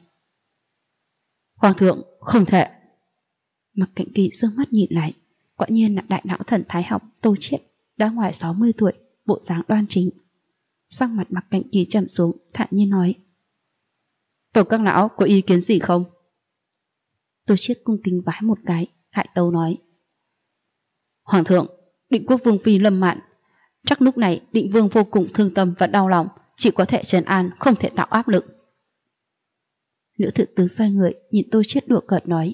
Hoàng thượng, không thể. Mặc Cảnh Kỳ giơ mắt nhìn lại, quả nhiên là đại lão thần thái học Tô Chiết, đã ngoài 60 tuổi, bộ dáng đoan chính. Sắc mặt Mặc Cảnh Kỳ trầm xuống, thản nhiên nói: Tổ các lão có ý kiến gì không? Tô Chiết cung kính vái một cái, khải tấu nói: Hoàng thượng, Định Quốc Vương Phi lâm mạn, chắc lúc này Định Vương vô cùng thương tâm và đau lòng, chỉ có thể trấn an, không thể tạo áp lực. Liễu thừa tướng xoay người nhìn Tô Chiết đùa cợt nói: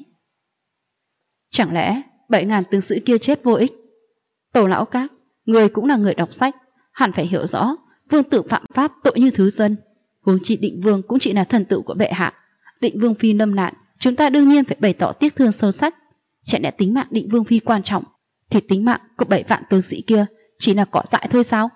Chẳng lẽ 7.000 tướng sĩ kia chết vô ích? Tổ lão các, người cũng là người đọc sách, hẳn phải hiểu rõ vương tử phạm pháp tội như thứ dân. Huống chi Định Vương cũng chỉ là thần tử của bệ hạ. Định Vương Phi lâm nạn, chúng ta đương nhiên phải bày tỏ tiếc thương sâu sắc. Chẳng lẽ tính mạng Định Vương Phi quan trọng, thì tính mạng của 7 vạn tướng sĩ kia chỉ là cỏ dại thôi sao?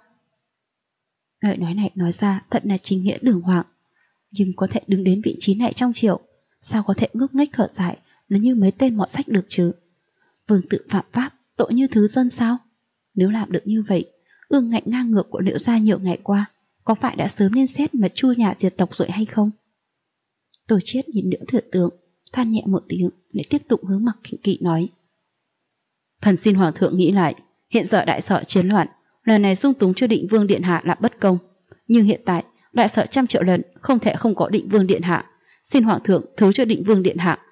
Lời nói này nói ra thật là chính nghĩa đường hoàng, nhưng có thể đứng đến vị trí này trong triều, sao có thể ngốc nghếch thở dài nó như mấy tên mọt sách được chứ? Vương tự phạm pháp tội như thứ dân sao? Nếu làm được như vậy, ương ngạnh ngang ngược của Liễu gia nhiều ngày qua có phải đã sớm nên xét mà chu nhà diệt tộc rồi hay không? Tô Chiết nhìn Liễu thừa tướng, than nhẹ một tiếng để tiếp tục hướng Mặc Cảnh Kỳ nói: Thần xin hoàng thượng nghĩ lại, hiện giờ đại sở chiến loạn, lần này dung túng cho Định Vương điện hạ là bất công, nhưng hiện tại đại sở 100 triệu lần không thể không có Định Vương điện hạ, xin hoàng thượng thứ cho Định Vương điện hạ.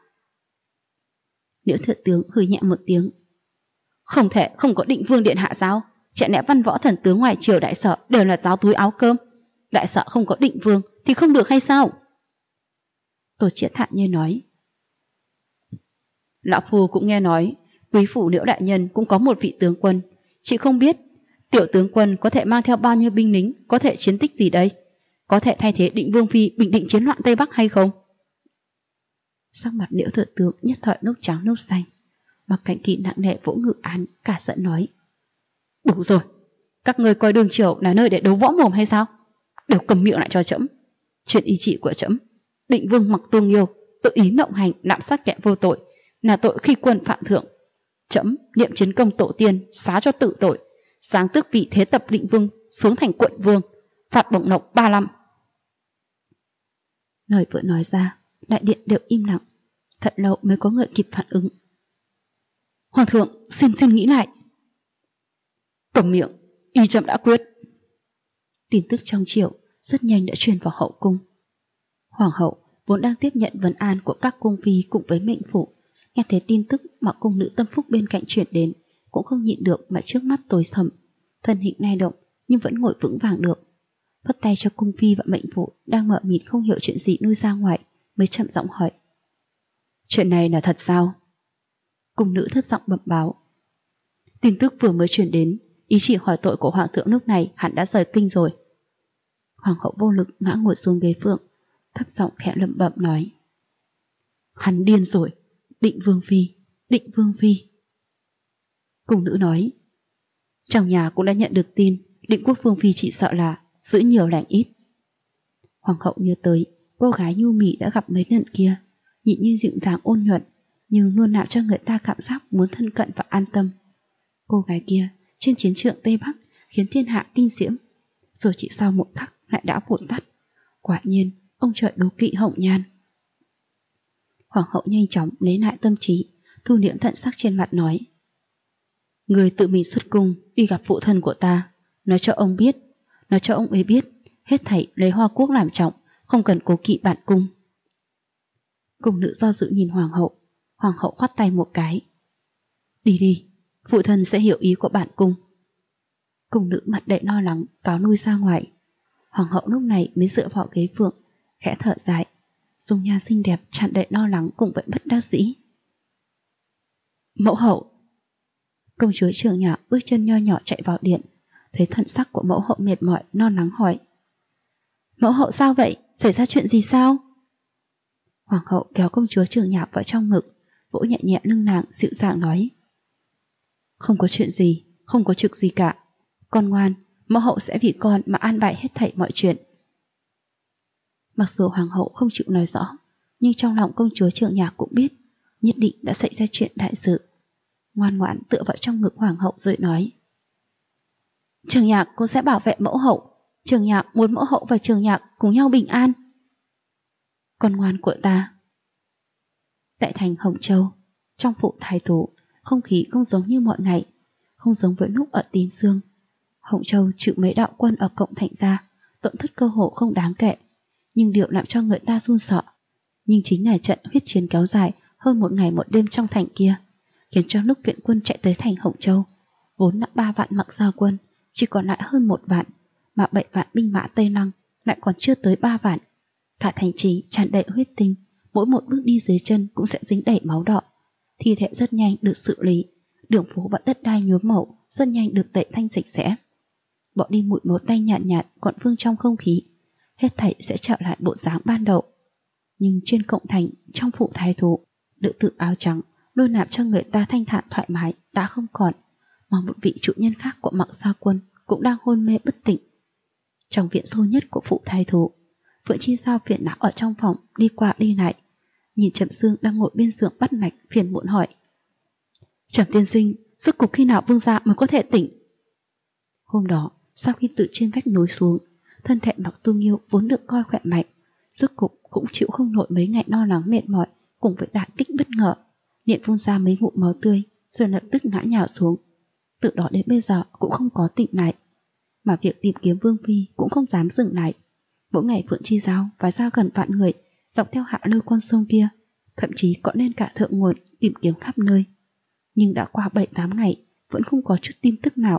Liễu thừa tướng hừ nhẹ một tiếng: Không thể không có Định Vương điện hạ sao? Chẳng lẽ văn võ thần tướng ngoài triều đại sở đều là giáo túi áo cơm? Đại sở không có Định Vương thì không được hay sao? Tô Chiết thản nhiên nói: Lão phu cũng nghe nói quý phủ Liễu đại nhân cũng có một vị tướng quân, chị không biết tiểu tướng quân có thể mang theo bao nhiêu binh lính, có thể chiến tích gì đây? Có thể thay thế Định Vương Phi bình định chiến loạn Tây Bắc hay không? Sắc mặt Liễu thừa tướng nhất thời nốt trắng nốt xanh. Mặc Cảnh Kỳ nặng nề vỗ ngự án, cả giận nói: Đủ rồi, các người coi đường triều là nơi để đấu võ mồm hay sao? Đều cầm miệng lại cho trẫm. Chuyện ý chỉ của trẫm, Định Vương Mặc Tuông Nghiêu tự ý nộng hành lạm sát kẻ vô tội, là tội khi quân phạm thượng. Trẫm niệm chiến công tổ tiên, xá cho tự tội, sáng tước vị thế tập Định Vương xuống thành quận vương, phạt bổng lộc 3 năm. Lời vừa nói ra, đại điện đều im lặng, thật lâu mới có người kịp phản ứng. Hoàng thượng, xin nghĩ lại. Cầm miệng, y trẫm đã quyết. Tin tức trong triều rất nhanh đã truyền vào hậu cung. Hoàng hậu vốn đang tiếp nhận vấn an của các cung phi cùng với mệnh phủ, nghe thấy tin tức mà cung nữ tâm phúc bên cạnh chuyển đến, cũng không nhịn được mà trước mắt tối sầm, thân hình lay động nhưng vẫn ngồi vững vàng được. Phất tay cho cung phi và mệnh phụ đang mờ mịt không hiểu chuyện gì nuôi ra ngoài, mới chậm giọng hỏi: Chuyện này là thật sao? Cung nữ thấp giọng bẩm báo: Tin tức vừa mới truyền đến, ý chỉ hỏi tội của hoàng thượng lúc này hẳn đã rời kinh rồi. Hoàng hậu vô lực ngã ngồi xuống ghế phượng, thấp giọng khẽ lẩm bẩm nói: Hắn điên rồi, Định Vương Phi, Định Vương Phi. Cung nữ nói: Trong nhà cũng đã nhận được tin, Định Quốc Vương Phi chỉ sợ là giữ nhiều lành ít. Hoàng hậu nhớ tới cô gái nhu mì đã gặp mấy lần kia, nhịn như dịu dàng ôn nhuận, nhưng luôn tạo cho người ta cảm giác muốn thân cận và an tâm. Cô gái kia trên chiến trường Tây Bắc khiến thiên hạ kinh diễm, rồi chỉ sau một khắc lại đã vụt tắt. Quả nhiên, ông trời đố kỵ Hồng Nhan. Hoàng hậu nhanh chóng lấy lại tâm trí, thu liễm thận sắc trên mặt nói: Người tự mình xuất cung đi gặp phụ thân của ta, nói cho ông ấy biết, hết thảy lấy Hoa Quốc làm trọng, không cần cố kỵ bản cung. Cung nữ do dự nhìn hoàng hậu khoát tay một cái: Đi đi, phụ thân sẽ hiểu ý của bản cung. Cung nữ mặt đầy lo lắng cáo lui ra ngoài. Hoàng hậu lúc này mới dựa vào ghế phượng, khẽ thở dài, dung nhan xinh đẹp tràn đầy lo lắng cùng với bất đắc dĩ. Mẫu hậu. Công chúa Trường Nhạc bước chân nho nhỏ chạy vào điện, thấy thần sắc của mẫu hậu mệt mỏi, lo lắng hỏi: Mẫu hậu sao vậy? Xảy ra chuyện gì sao? Hoàng hậu kéo công chúa Trường Nhạc vào trong ngực, vỗ nhẹ nhẹ lưng nàng, dịu dàng nói: Không có chuyện gì, không có trực gì cả. Con ngoan, mẫu hậu sẽ vì con mà an bài hết thảy mọi chuyện. Mặc dù hoàng hậu không chịu nói rõ, nhưng trong lòng công chúa Trường Nhạc cũng biết nhất định đã xảy ra chuyện đại sự. Ngoan ngoãn tựa vào trong ngực hoàng hậu rồi nói: Trường Nhạc, cô sẽ bảo vệ mẫu hậu. Trường Nhạc muốn mẫu hậu và Trường Nhạc cùng nhau bình an. Con ngoan của ta. Tại thành Hồng Châu, trong phủ thái thú, không khí không giống như mọi ngày, không giống với lúc ở Tín Dương. Hồng Châu chịu mấy đạo quân ở cộng thành ra, tổn thất cơ hồ không đáng kể, nhưng điều làm cho người ta run sợ nhưng chính là trận huyết chiến kéo dài hơn một ngày một đêm trong thành kia, khiến cho lúc viện quân chạy tới thành Hồng Châu, vốn là 3 vạn Mặc Gia quân chỉ còn lại hơn 1 vạn, mà 7 vạn binh mã Tây Lăng lại còn chưa tới 3 vạn. Cả thành trì tràn đầy huyết tinh, mỗi một bước đi dưới chân cũng sẽ dính đầy máu đỏ. Thi thể rất nhanh được xử lý, đường phố và đất đai nhuốm màu rất nhanh được tẩy thanh sạch sẽ. Bỏ đi mùi máu tanh nhạt nhạt còn vương trong không khí, hết thảy sẽ trở lại bộ dáng ban đầu. Nhưng trên cộng thành, trong phủ thái thú, nữ tử áo trắng luôn làm cho người ta thanh thản thoải mái đã không còn, mà một vị chủ nhân khác của Mặc Gia quân cũng đang hôn mê bất tỉnh. Trong viện sâu nhất của phủ thái thú, Phượng Chi Giao phiền não ở trong phòng đi qua đi lại, nhìn Trầm Dương đang ngồi bên giường bắt mạch, phiền muộn hỏi: Trầm tiên sinh, rốt cuộc khi nào vương gia mới có thể tỉnh? Hôm đó, sau khi từ trên vách núi xuống, thân thể Mặc Tu Nghiêu vốn được coi khỏe mạnh, rốt cuộc cũng chịu không nổi mấy ngày lo lắng mệt mỏi cùng với đả kích bất ngờ, liền phun ra mấy ngụm máu tươi rồi lập tức ngã nhào xuống. Từ đó đến bây giờ cũng không có tỉnh lại, mà việc tìm kiếm Vương Phi cũng không dám dừng lại. Mỗi ngày Phượng Chi Giao và ra gần vạn người dọc theo hạ lưu con sông kia, thậm chí còn lên cả thượng nguồn tìm kiếm khắp nơi. Nhưng đã qua 7-8 ngày vẫn không có chút tin tức nào.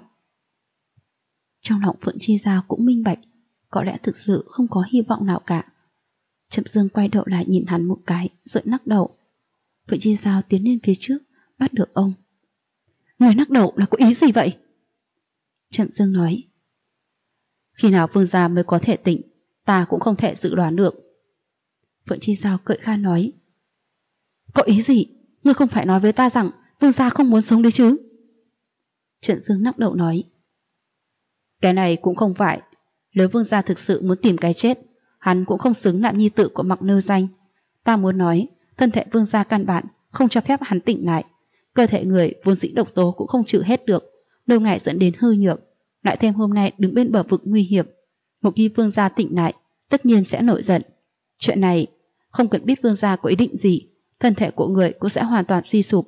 Trong lòng Phượng Chi Giao cũng minh bạch, có lẽ thực sự không có hy vọng nào cả. Trầm Dương quay đầu lại nhìn hắn một cái rồi lắc đầu. Phượng Chi Giao tiến lên phía trước, bắt được ông. Người lắc đầu là có ý gì vậy? Trầm Dương nói: Khi nào vương gia mới có thể tỉnh, ta cũng không thể dự đoán được. Phượng Chi Giao cười khan nói: Có ý gì? Ngươi không phải nói với ta rằng vương gia không muốn sống đấy chứ? Trầm Dương lắc đầu nói: Cái này cũng không phải. Nếu vương gia thực sự muốn tìm cái chết, hắn cũng không xứng làm nhi tử của Mặc Nêu Danh. Ta muốn nói, thân thể vương gia căn bản không cho phép hắn tỉnh lại. Cơ thể người vốn dĩ độc tố cũng không trừ hết được, lâu ngày dẫn đến hư nhược, lại thêm hôm nay đứng bên bờ vực nguy hiểm. Một khi vương gia tỉnh lại, tất nhiên sẽ nổi giận. Chuyện này, không cần biết vương gia có ý định gì, thân thể của người cũng sẽ hoàn toàn suy sụp.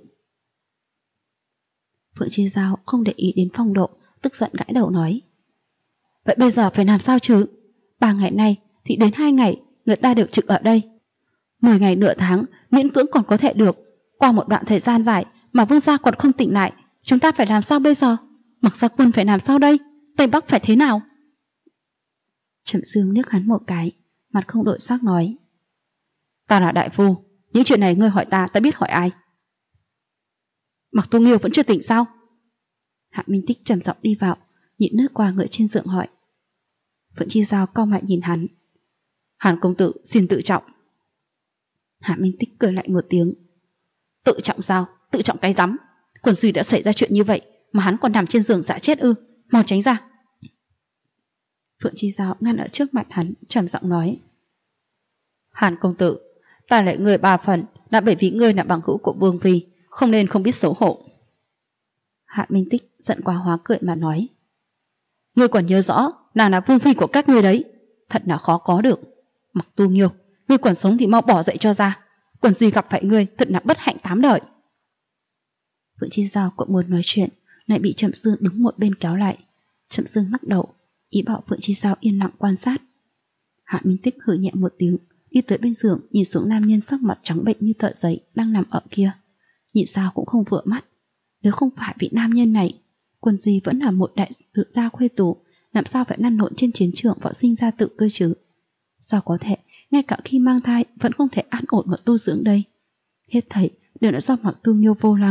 Phượng Chi Giao không để ý đến phong độ, tức giận gãi đầu nói: Vậy bây giờ phải làm sao chứ? 3 ngày nay thì đến 2 ngày người ta đều trực ở đây. 10 ngày nửa tháng miễn cưỡng còn có thể được. Qua một đoạn thời gian dài mà vương gia còn không tỉnh lại, chúng ta phải làm sao bây giờ? Mặc Gia quân phải làm sao đây? Tây Bắc phải thế nào? Trầm Dương liếc hắn một cái, mặt không đổi sắc nói: Ta là đại phu, những chuyện này ngươi hỏi ta biết hỏi ai? Mặc Tu Nghiêu vẫn chưa tỉnh sao? Hạ Minh Tích trầm giọng đi vào, nhịn nước qua người trên giường hỏi. Phượng Chi Giao cau mày nhìn hắn: Hàn công tử xin tự trọng. Hạ Minh Tích cười lạnh một tiếng: Tự trọng sao? Tự trọng cái rắm. Quần Duy đã xảy ra chuyện như vậy mà hắn còn nằm trên giường dạ chết ư? Mau tránh ra. Phượng Chi Giao ngăn ở trước mặt hắn, trầm giọng nói: Hàn công tử, ta lệ người 3 phần đã bởi vì ngươi là bằng hữu của Vương Phi, không nên không biết xấu hổ. Hạ Minh Tích giận quá hóa cười mà nói. Ngươi còn nhớ rõ nàng là Vương Phi của các ngươi đấy, thật là khó có được. Mặc Tu Nghiêu, ngươi còn sống thì mau bỏ dậy cho ra, còn gì gặp phải ngươi thật là bất hạnh 8 đời. Phượng Chi Giao cũng muốn nói chuyện, lại bị Trầm Dương đứng một bên kéo lại. Trầm Dương lắc đầu, ý bảo Phượng Chi Giao yên lặng quan sát. Hạ Minh Tích hừ nhẹ một tiếng, đi tới bên giường, nhìn xuống nam nhân sắc mặt trắng bệnh như tờ giấy đang nằm ở kia. Nhìn sao cũng không vừa mắt. Nếu không phải vị nam nhân này, Quân Di vẫn là một đại tự gia khuê tú, làm sao phải lăn lộn trên chiến trường võ sinh ra tự cơ chứ? Sao có thể ngay cả khi mang thai vẫn không thể an ổn mà tu dưỡng đây? Hết thảy đều đã do Mặc Tu Nghiêu vô lăng.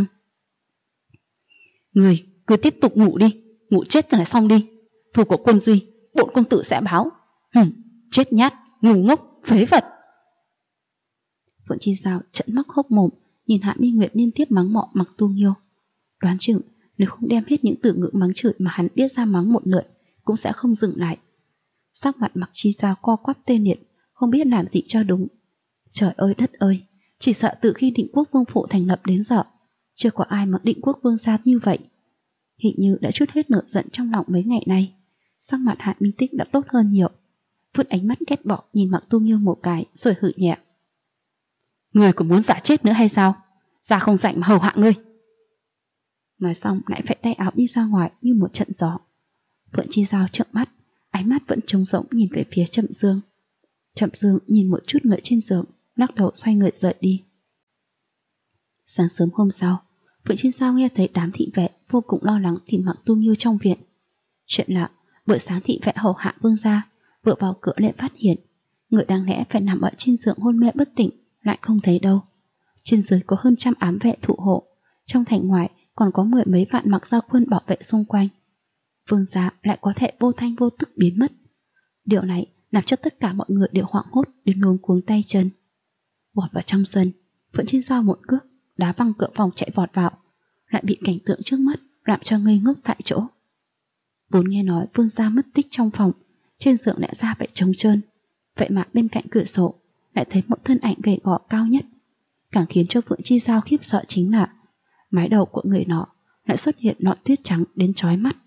Người cứ tiếp tục ngủ đi, ngủ chết là xong đi. Thù của Quân Duy, bổn công tử sẽ báo. Chết nhát, ngu ngốc, phế vật. Phượng Chi Giao trợn mắt hốc mồm, nhìn Hạ Minh Nguyệt liên tiếp mắng mọ Mặc Tu Nghiêu. Đoán chừng nếu không đem hết những từ ngữ mắng chửi mà hắn biết ra mắng một lượt cũng sẽ không dừng lại. Sắc mặt Mặc Chi Giao co quắp tê liệt, không biết làm gì cho đúng. Trời ơi đất ơi, chỉ sợ từ khi Định Quốc Vương phủ thành lập đến giờ, chưa có ai mặc Định Quốc Vương gia như vậy. Hình như đã trút hết nửa giận trong lòng mấy ngày nay. Sắc mặt Hạ Minh Tích đã tốt hơn nhiều, vứt ánh mắt ghét bỏ nhìn Mặc Tu Nghiêu một cái rồi hử nhẹ. Người còn muốn giả chết nữa hay sao? Ra không rảnh mà hầu hạ ngươi. Nói xong lại phải tay áo đi ra ngoài như một trận gió. Phượng Chi Giao trợn mắt, ánh mắt vẫn trống rỗng nhìn về phía Trầm Dương. Trầm Dương nhìn một chút người trên giường, lắc đầu xoay người rời đi. Sáng sớm hôm sau, Phượng Chi Giao nghe thấy đám thị vệ vô cùng lo lắng tìm Mặc Tu Nghiêu trong viện. Chuyện lạ, bữa sáng thị vệ hầu hạ vương gia vừa vào cửa lại phát hiện người đáng lẽ phải nằm ở trên giường hôn mê bất tỉnh lại không thấy đâu. Trên dưới có hơn 100 ám vệ thủ hộ, trong thành ngoài còn có 10 mấy vạn mặc gia quân bảo vệ xung quanh. Vương gia lại có thể vô thanh vô tức biến mất. Điều này làm cho tất cả mọi người đều hoảng hốt đến luống cuống tay chân. Vọt vào trong sân, Phượng Chi Giao một cước đá văng cửa phòng chạy vọt vào, lại bị cảnh tượng trước mắt làm cho ngây ngốc tại chỗ. Vốn nghe nói vương gia mất tích trong phòng, trên giường lại ra vẻ trống trơn, vậy mà bên cạnh cửa sổ lại thấy một thân ảnh gầy gò cao nhất. Càng khiến cho Phượng Chi Giao khiếp sợ chính là mái đầu của người nọ lại xuất hiện lọn tuyết trắng đến chói mắt.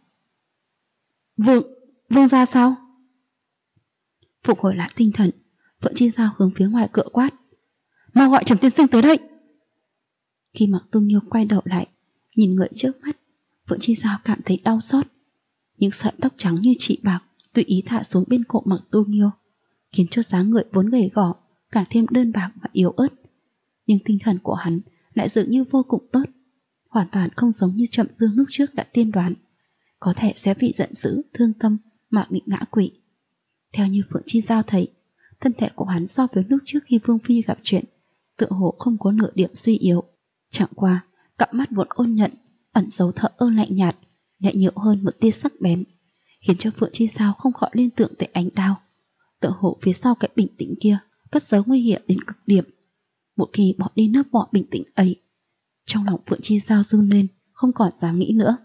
Vương gia sao? Phục hồi lại tinh thần, Phượng Chi Giao hướng phía ngoài cửa quát. Mau gọi Trầm tiên sinh tới đây. Khi Mặc Tu Nghiêu quay đầu lại, nhìn người trước mắt, Phượng Chi Giao cảm thấy đau xót. Những sợi tóc trắng như chỉ bạc tùy ý thả xuống bên cổ Mặc Tu Nghiêu, khiến cho dáng người vốn gầy gò càng thêm đơn bạc và yếu ớt. Nhưng tinh thần của hắn lại dường như vô cùng tốt, hoàn toàn không giống như Trầm Dương lúc trước đã tiên đoán, có thể sẽ bị giận dữ, thương tâm mà bị ngã quỵ. Theo như Phượng Chi Giao thấy, thân thể của hắn so với lúc trước khi Vương Phi gặp chuyện, tựa hồ không có nửa điểm suy yếu. Chẳng qua, cặp mắt vốn ôn nhuận, ẩn giấu thờ ơ lạnh nhạt, lại nhiều hơn một tia sắc bén, khiến cho Phượng Chi Giao không khỏi liên tưởng tới ánh đao. Tựa hồ phía sau cái bình tĩnh kia cất giấu nguy hiểm đến cực điểm. Một khi bỏ đi lớp vỏ bình tĩnh ấy, trong lòng Phượng Chi Giao run lên, không còn dám nghĩ nữa.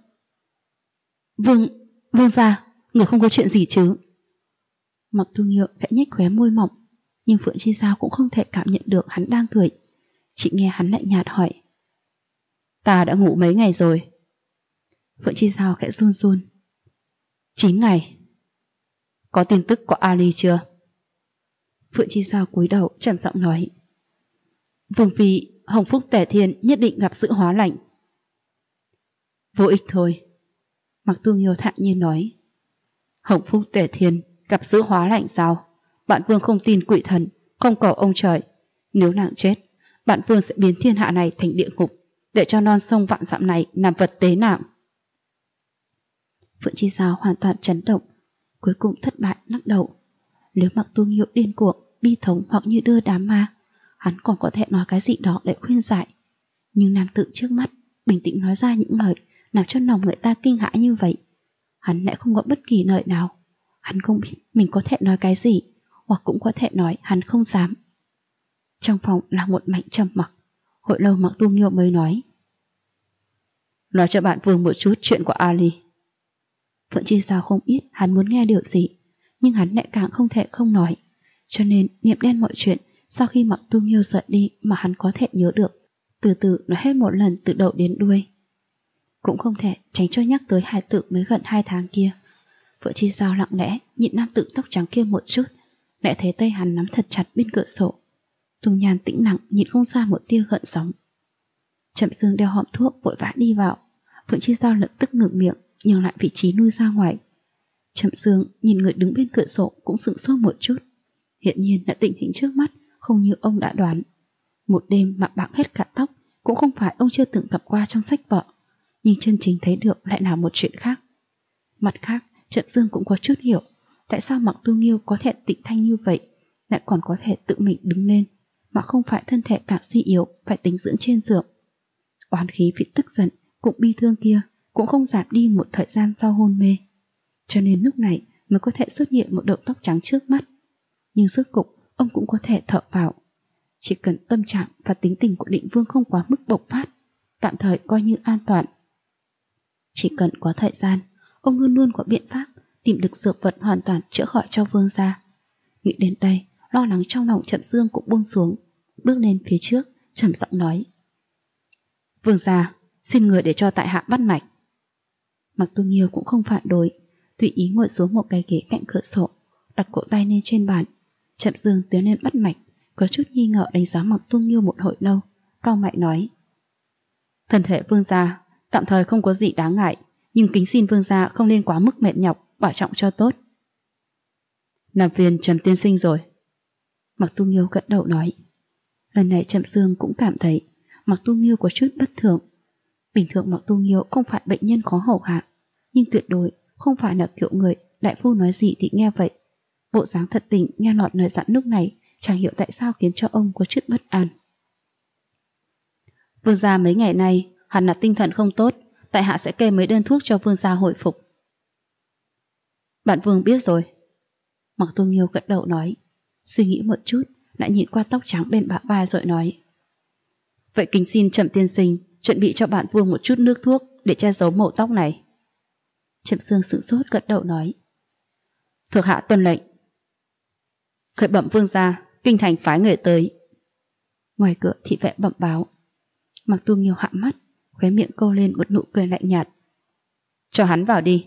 Vương gia, người không có chuyện gì chứ? Mặc Tu Nghiêu khẽ nhếch khóe môi mỏng, nhưng Phượng Chi Giao cũng không thể cảm nhận được hắn đang cười. Chỉ nghe hắn lạnh nhạt hỏi. Ta đã ngủ mấy ngày rồi? Phượng Chi Giao khẽ run run. 9 ngày. Có tin tức của Ali chưa? Phượng Chi Giao cúi đầu trầm giọng nói. Vương Phi, Hồng Phúc Tề Thiên nhất định gặp sự hóa lành. Vô ích thôi. Mặc Tu Nghiêu thản nhiên nói. Hồng Phúc Tề Thiên gặp sự hóa lành sao? Bạn Vương không tin quỷ thần, không cầu ông trời. Nếu nàng chết, bạn Vương sẽ biến thiên hạ này thành địa ngục, để cho non sông vạn dặm này làm vật tế nạm. Phượng Chi Giao hoàn toàn chấn động, cuối cùng thất bại lắc đầu. Nếu Mặc Tu Nghiêu điên cuồng, bi thống hoặc như đưa đám ma, hắn còn có thể nói cái gì đó để khuyên giải. Nhưng nam tử trước mắt bình tĩnh nói ra những lời làm cho lòng người ta kinh hãi như vậy. Hắn lại không có bất kỳ lời nào. Hắn không biết mình có thể nói cái gì, hoặc cũng có thể nói hắn không dám. Trong phòng là một mảnh trầm mặc. Hồi lâu Mặc Tu Nghiêu mới nói. Nói cho bạn Vương một chút chuyện của Ali. Phượng Chi Giao không biết hắn muốn nghe điều gì, nhưng hắn lại càng không thể không nói, cho nên niệm đen mọi chuyện sau khi Mặc Tu Nghiêu rời đi mà hắn có thể nhớ được, từ từ nói hết một lần từ đầu đến đuôi. Cũng không thể tránh cho nhắc tới hài tử mới gần 2 tháng kia. Phượng Chi Giao lặng lẽ nhịn nam tử tóc trắng kia một chút, lại thấy tay hắn nắm thật chặt bên cửa sổ. Dung nhan tĩnh lặng nhìn không ra một tia gợn sóng. Trầm Dương đeo hòm thuốc vội vã đi vào. Phượng Chi Giao lập tức ngừng miệng, nhường lại vị trí nuôi ra ngoài. Trầm Dương nhìn người đứng bên cửa sổ cũng sững sốt một chút. Hiện nhiên là tình hình trước mắt không như ông đã đoán. Một đêm mà bạc hết cả tóc cũng không phải ông chưa từng gặp qua trong sách vở, nhưng chân chính thấy được lại là một chuyện khác. Mặt khác, Trầm Dương cũng có chút hiểu tại sao Mặc Tu Nghiêu có thể tịnh thanh như vậy, lại còn có thể tự mình đứng lên, mà không phải thân thể càng suy yếu phải tính dưỡng trên giường. Oán khí vì tức giận cũng bi thương kia cũng không giảm đi một thời gian sau hôn mê, cho nên lúc này mới có thể xuất hiện một đầu tóc trắng trước mắt. Nhưng rốt cục ông cũng có thể thở vào. Chỉ cần tâm trạng và tính tình của Định Vương không quá mức bộc phát, tạm thời coi như an toàn. Chỉ cần có thời gian, ông luôn luôn có biện pháp tìm được dược vật hoàn toàn chữa khỏi cho Vương gia. Nghĩ đến đây, lo lắng trong lòng Trầm Dương cũng buông xuống, bước lên phía trước, trầm giọng nói: Vương gia, xin người để cho tại hạ bắt mạch. Mặc Tu Nghiêu cũng không phản đối, tùy ý ngồi xuống một cái ghế cạnh cửa sổ, đặt cổ tay lên trên bàn. Trầm Dương tiến lên bắt mạch, có chút nghi ngờ đánh giá Mặc Tu Nghiêu một hồi lâu, cau mày nói: Thân thể Vương gia tạm thời không có gì đáng ngại, nhưng kính xin Vương gia không nên quá mức mệt nhọc, bảo trọng cho tốt. Làm phiền Trầm tiên sinh rồi. Mặc Tu Nghiêu gật đầu nói. Lần này Trầm Dương cũng cảm thấy Mặc Tu Nghiêu có chút bất thường. Bình thường Mặc Tu Nghiêu không phải bệnh nhân khó hầu hạ, nhưng tuyệt đối không phải là kiểu người đại phu nói gì thì nghe vậy. Bộ dáng thật tình nghe lọt lời dặn lúc này chẳng hiểu tại sao khiến cho ông có chút bất an. Vương gia mấy ngày nay hẳn là tinh thần không tốt, tại hạ sẽ kê mấy đơn thuốc cho Vương gia hồi phục. Bạn Vương biết rồi. Mặc Tu Nghiêu gật đầu nói, suy nghĩ một chút lại nhìn qua tóc trắng bên bả vai rồi nói: Vậy kính xin Trầm tiên sinh chuẩn bị cho bạn Vương một chút nước thuốc để che giấu mẩu tóc này. Trầm Dương sững sốt gật đầu nói: Thuộc hạ tuân lệnh. Khởi bẩm Vương gia, kinh thành phái người tới. Ngoài cửa thị vệ bẩm báo. Mặc Tu Nghiêu hạ mắt, khóe miệng câu lên một nụ cười lạnh nhạt. Cho hắn vào đi.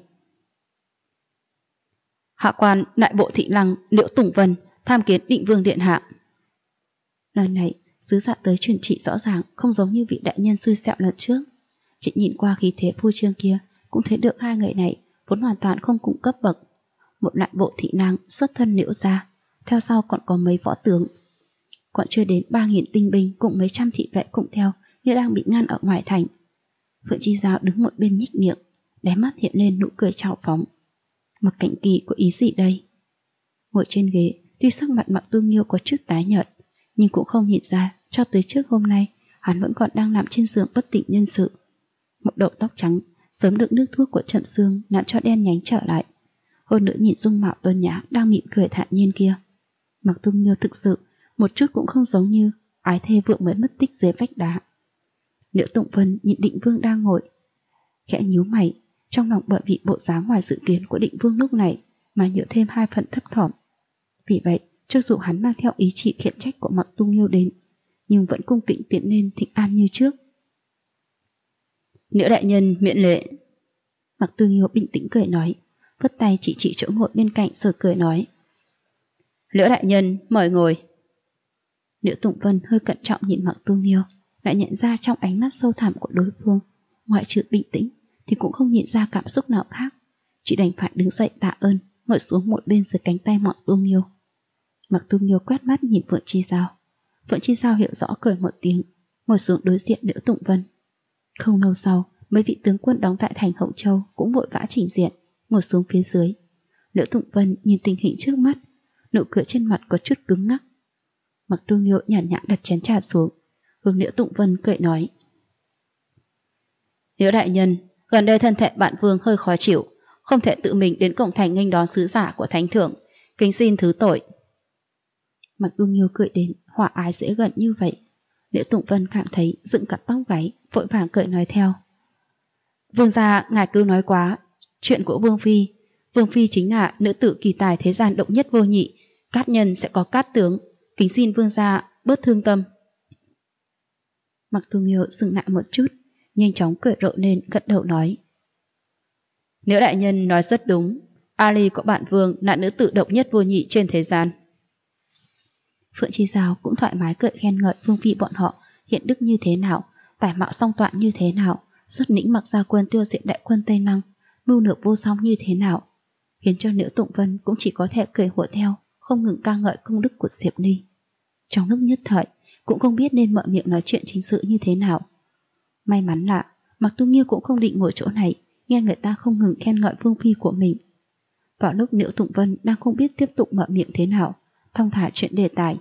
Hạ quan đại bộ thị lăng Liễu Tùng Vân tham kiến Định Vương điện hạ. Lần này sứ giả tới truyền trị rõ ràng không giống như vị đại nhân xui xẻo lần trước. Chỉ nhìn qua khí thế phu trương kia cũng thấy được hai người này vốn hoàn toàn không cùng cấp bậc. Một đại bộ thị lang xuất thân Liễu gia, theo sau còn có mấy võ tướng, còn chưa đến 3.000 tinh binh cùng mấy trăm thị vệ cùng theo như đang bị ngăn ở ngoài thành. Phượng Chi Giao đứng một bên nhích miệng, đáy mắt hiện lên nụ cười trào phóng. Mặc Cảnh Kỳ có ý gì đây? Ngồi trên ghế, tuy sắc mặt Mặc Tu Nghiêu có chút tái nhợt, nhưng cũng không nhìn ra cho tới trước hôm nay hắn vẫn còn đang nằm trên giường bất tỉnh nhân sự. Một đầu tóc trắng sớm được nước thuốc của Trầm Dương làm cho đen nhánh trở lại. Hơn nữa nhìn dung mạo tôn nhã đang mỉm cười thản nhiên kia, Mặc Tu Nghiêu thực sự một chút cũng không giống như ái thê vượng mới mất tích dưới vách đá. Liễu Tụng Vân nhìn Định Vương đang ngồi, khẽ nhíu mày, trong lòng bởi vì bộ dáng ngoài dự kiến của Định Vương lúc này mà nhớ thêm hai phần thấp thỏm. Vì vậy, cho dù hắn mang theo ý chỉ khiển trách của Mặc Tu Nghiêu đến, nhưng vẫn cung kính tiến lên thỉnh an như trước. Liễu đại nhân miễn lệ. Mặc Tu Nghiêu bình tĩnh cười nói, vất tay chỉ chỗ ngồi bên cạnh rồi cười nói: Liễu đại nhân mời ngồi. Liễu Tụng Vân hơi cẩn trọng nhìn Mặc Tu Nghiêu, lại nhận ra trong ánh mắt sâu thẳm của đối phương, ngoại trừ bình tĩnh thì cũng không nhìn ra cảm xúc nào khác, chỉ đành phải đứng dậy tạ ơn, ngồi xuống một bên dưới cánh tay Mặc Tu Nghiêu. Mặc Tu Nghiêu quét mắt nhìn Phượng Chi Giao. Phượng Chi Giao hiểu rõ cười một tiếng, ngồi xuống đối diện Liễu Tụng Vân. Không lâu sau, mấy vị tướng quân đóng tại thành Hậu Châu cũng vội vã chỉnh diện, ngồi xuống phía dưới. Liễu Tụng Vân nhìn tình hình trước mắt, nụ cười trên mặt có chút cứng ngắc. Mặc Tu Nghiêu nhàn nhã đặt chén trà xuống, hướng Liễu Tụng Vân cười nói: Liễu đại nhân, gần đây thân thể bạn Vương hơi khó chịu, không thể tự mình đến cổng thành nghênh đón sứ giả của thánh thượng, kính xin thứ tội. Mặc Tu Nghiêu cười đến hòa ái dễ gần như vậy, Liễu Tụng Vân cảm thấy dựng cặp tóc gáy, vội vàng cười nói theo: Vương gia ngài cứ nói quá, chuyện của Vương Phi chính là nữ tử kỳ tài thế gian độc nhất vô nhị, cát nhân sẽ có cát tướng, Kính xin vương gia bớt thương tâm. Mặc Tu Nghiêu dừng lại một chút, nhanh chóng cười rộ lên, gật đầu nói: Nếu đại nhân nói rất đúng, Ali của bản vương là nữ tử độc nhất vô nhị trên thế gian. Phượng Chi Giao cũng thoải mái cười khen ngợi vương phi bọn họ hiện đức như thế nào, tài mạo song toạn như thế nào, xuất lĩnh Mặc Gia quân tiêu diệt đại quân Tây Năng, mưu lược vô song như thế nào, khiến cho Liễu Tụng Vân cũng chỉ có thể cười hùa theo, không ngừng ca ngợi công đức của Diệp Ly. Trong lúc nhất thời cũng không biết nên mở miệng nói chuyện chính sự như thế nào. May mắn là Mặc Tu Nghiêu cũng không định ngồi chỗ này nghe người ta không ngừng khen ngợi vương phi của mình. Vào lúc Liễu Tụng Vân đang không biết tiếp tục mở miệng thế nào, thong thả chuyện đề tài.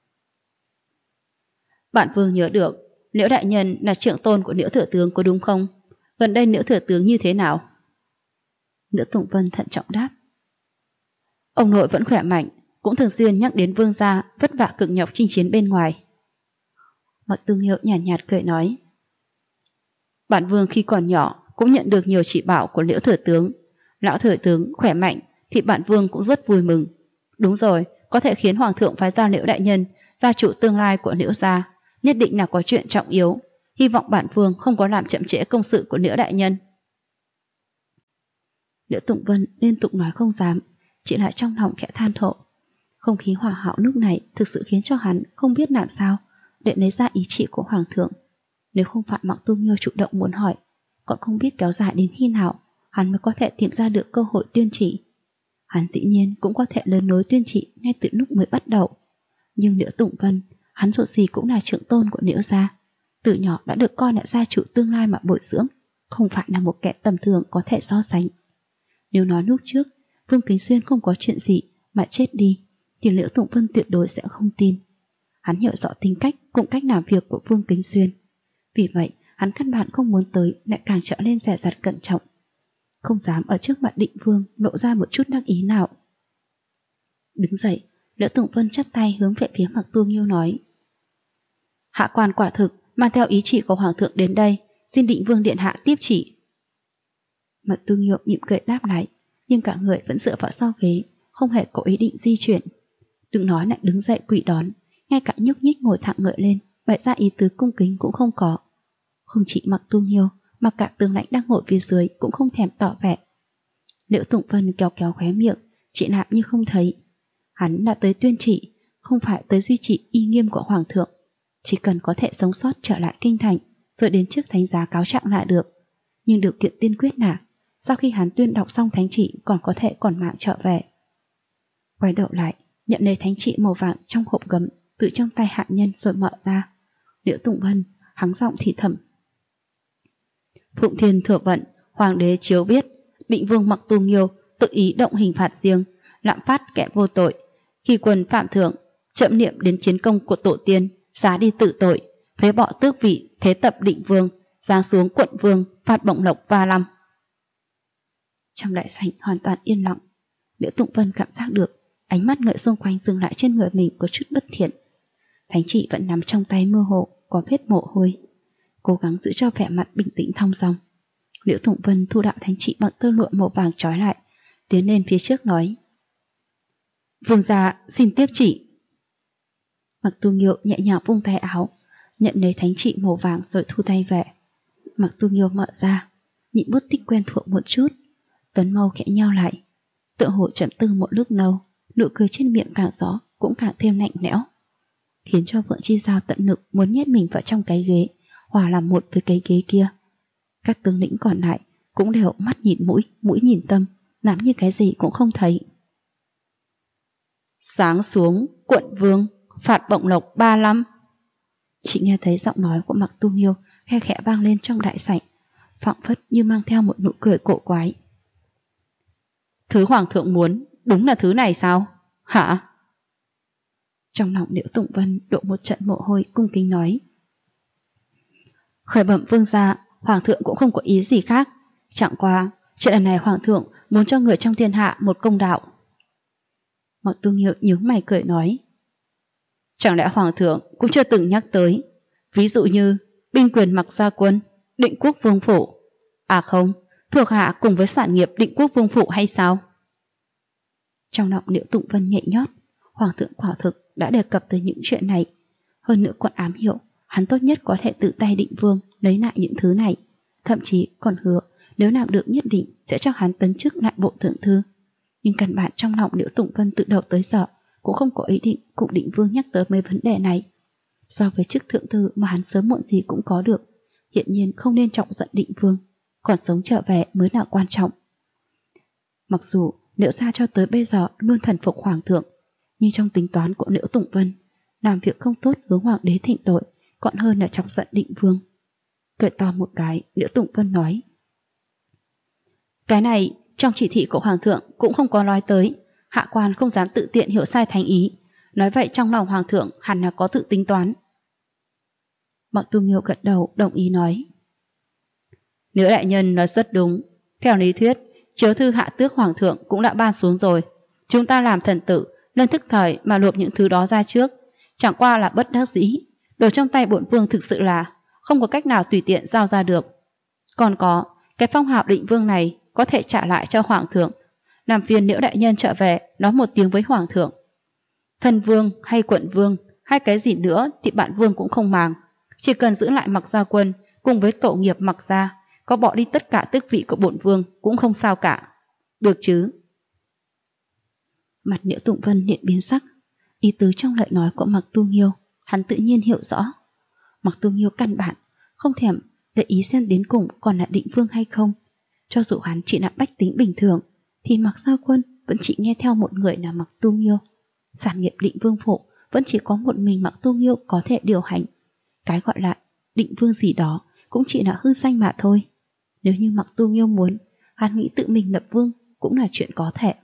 Bản vương nhớ được Liễu đại nhân là trưởng tôn của Liễu thừa tướng có đúng không? Gần đây Liễu thừa tướng như thế nào? Liễu Tụng Vân thận trọng đáp: Ông nội vẫn khỏe mạnh, cũng thường xuyên nhắc đến vương gia vất vả cực nhọc chinh chiến bên ngoài. Mặc Tu Nghiêu nhàn nhạt cười nói: Bản vương khi còn nhỏ cũng nhận được nhiều chỉ bảo của Liễu thừa tướng. Lão thừa tướng khỏe mạnh thì bản vương cũng rất vui mừng. Đúng rồi, có thể khiến hoàng thượng phái ra Liễu đại nhân, gia chủ tương lai của Liễu gia, nhất định là có chuyện trọng yếu. Hy vọng bản vương không có làm chậm trễ công sự của Liễu đại nhân. Liễu Tụng Vân liên tục nói không dám, chỉ lại trong lòng khẽ than thở. Không khí hòa hảo lúc này thực sự khiến cho hắn không biết làm sao để lấy ra ý chỉ của hoàng thượng. Nếu không phải Mặc Tu Nghiêu chủ động muốn hỏi, còn không biết kéo dài đến khi nào hắn mới có thể tìm ra được cơ hội tuyên chỉ. Hắn dĩ nhiên cũng có thể lớn nối tuyên chỉ ngay từ lúc mới bắt đầu. Nhưng Liễu Tụng Vân, hắn dù gì cũng là trưởng tôn của Liễu gia, từ nhỏ đã được coi là gia chủ tương lai mà bồi dưỡng, không phải là một kẻ tầm thường có thể so sánh. Nếu nói lúc trước Vương Kính Xuyên không có chuyện gì mà chết đi, thì Liễu Tụng Vân tuyệt đối sẽ không tin. Hắn hiểu rõ tính cách cùng cách làm việc của Vương Kính Xuyên. Vì vậy hắn căn bản không muốn tới, lại càng trở lên dè dặt cẩn trọng, không dám ở trước mặt Định Vương lộ ra một chút đắc ý nào. Đứng dậy, Liễu Tụng Vân chắp tay hướng về phía Mặc Tu Nghiêu nói: Hạ quan quả thực mang theo ý chỉ của hoàng thượng đến đây, xin Định Vương điện hạ tiếp chỉ. Mặc Tu Nghiêu mỉm cười đáp lại, nhưng cả người vẫn dựa vào sau ghế, không hề có ý định di chuyển. Đừng nói lại đứng dậy quỳ đón, ngay cả nhúc nhích ngồi thẳng người lên, bày ra ý tứ cung kính cũng không có. Không chỉ Mặc Tu Nghiêu mà cả tướng lãnh đang ngồi phía dưới cũng không thèm tỏ vẻ. Liễu Tụng Vân kéo kéo khóe miệng, chỉ làm như không thấy. Hắn đã tới tuyên chỉ, không phải tới duy trì uy nghiêm của hoàng thượng. Chỉ cần có thể sống sót trở lại kinh thành, rồi đến trước thánh giá cáo trạng lại được. Nhưng điều kiện tiên quyết là sau khi hắn tuyên đọc xong thánh chỉ còn có thể còn mạng trở về. Quay đầu lại, nhận lấy thánh chỉ màu vàng trong hộp gấm từ trong tay hạ nhân rồi mở ra. Liễu Tụng Vân hắng giọng thì thầm: Phụng Thiên thừa vận, hoàng đế chiếu viết, Định Vương Mặc Tu Nghiêu tự ý động hình phạt riêng, lạm phát kẻ vô tội. Khi quân phạm thượng, trẫm niệm đến chiến công của tổ tiên, xá đi tự tội, phế bỏ tước vị thế tập Định Vương, giáng xuống quận vương, phạt bổng lộc 35. Trong đại sảnh hoàn toàn yên lặng. Liễu Tụng Vân cảm giác được ánh mắt người xung quanh dừng lại trên người mình có chút bất thiện. Thánh chỉ vẫn nằm trong tay mơ hồ, có vết mồ hôi. Cố gắng giữ cho vẻ mặt bình tĩnh thong dong. Liễu Tụng Vân thu đạo thánh chỉ bằng tơ lụa màu vàng trói lại, tiến lên phía trước nói: Vương gia xin tiếp chỉ. Mặc Tu Nghiêu nhẹ nhàng vung tay áo, nhận lấy thánh chỉ màu vàng rồi thu tay về. Mặc Tu Nghiêu mở ra, nhịn bút tích quen thuộc một chút, tuấn mâu khẽ nheo lại, tựa hồ trầm tư một lúc lâu, nụ cười trên miệng càng rõ cũng càng thêm lạnh lẽo, khiến cho Phượng Chi Giao tận lực muốn nhét mình vào trong cái ghế, hòa làm một với cái ghế kia. Các tướng lĩnh còn lại cũng đều mắt nhìn mũi, mũi nhìn tâm, làm như cái gì cũng không thấy. Sáng xuống quận vương, phạt bổng lộc 35. Chị nghe thấy giọng nói của Mặc Tu Nghiêu khe khẽ vang lên trong đại sảnh, phảng phất như mang theo một nụ cười cổ quái. Thứ hoàng thượng muốn đúng là thứ này sao? Hả? Trong lòng Liễu Tụng Vân đổ một trận mồ hôi, cung kính nói: Khởi bẩm vương gia, hoàng thượng cũng không có ý gì khác, chẳng qua chuyện lần này hoàng thượng muốn cho người trong thiên hạ một công đạo. Mặc Tu Nghiêu nhướng mày cười nói: Chẳng lẽ hoàng thượng cũng chưa từng nhắc tới, ví dụ như binh quyền Mặc Gia quân, Định Quốc Vương phủ, à không, thuộc hạ cùng với sản nghiệp Định Quốc Vương phủ hay sao? Trong lòng Liễu Tụng Vân nhẹ nhót, hoàng thượng quả thực đã đề cập tới những chuyện này. Hơn nữa còn ám hiệu hắn tốt nhất có thể tự tay Định Vương lấy lại những thứ này, thậm chí còn hứa nếu làm được nhất định sẽ cho hắn tấn chức lại bộ thượng thư. Nhưng căn bản trong lòng Liễu Tụng Vân từ đầu tới giờ cũng không có ý định cùng Định Vương nhắc tới mấy vấn đề này. So với chức thượng thư mà hắn sớm muộn gì cũng có được, hiện nhiên không nên trọng giận Định Vương, còn sống trở về mới là quan trọng. Mặc dù Liễu gia cho tới bây giờ luôn thần phục hoàng thượng, nhưng trong tính toán của Liễu Tụng Vân, làm việc không tốt hướng hoàng đế thịnh tội còn hơn là chọc giận Định Vương. Cười to một cái, Liễu Tụng Vân nói: cái này trong chỉ thị của hoàng thượng cũng không có nói tới, hạ quan không dám tự tiện hiểu sai thành ý, nói vậy trong lòng hoàng thượng hẳn là có tự tính toán. Mặc Tu Nghiêu gật đầu đồng ý nói: Liễu đại nhân nói rất đúng, theo lý thuyết chiếu thư hạ tước hoàng thượng cũng đã ban xuống rồi, chúng ta làm thần tử nên thức thời mà nộp những thứ đó ra trước, chẳng qua là bất đắc dĩ, đồ trong tay bổn vương thực sự là không có cách nào tùy tiện giao ra được. Còn có cái phong hào Định Vương này có thể trả lại cho hoàng thượng, làm phiền Liễu đại nhân trở về nói một tiếng với hoàng thượng. Thân vương hay quận vương hay cái gì nữa thì bạn vương cũng không màng, chỉ cần giữ lại Mặc Gia Quân cùng với tổ nghiệp Mặc Gia, có bỏ đi tất cả tước vị của bổn vương cũng không sao cả, được chứ? Mặt Liễu Tụng Vân hiện biến sắc, ý tứ trong lời nói của Mặc Tu Nghiêu hắn tự nhiên hiểu rõ. Mặc Tu Nghiêu căn bản không thèm để ý xem đến cùng còn là Định Vương hay không. Cho dù hắn chỉ là bách tính bình thường thì Mặc Gia Quân vẫn chỉ nghe theo một người là Mặc Tu Nghiêu. Sản nghiệp Định Vương phủ vẫn chỉ có một mình Mặc Tu Nghiêu có thể điều hành. Cái gọi là Định Vương gì đó cũng chỉ là hư danh mà thôi. Nếu như Mặc Tu Nghiêu muốn, hắn nghĩ tự mình lập vương cũng là chuyện có thể.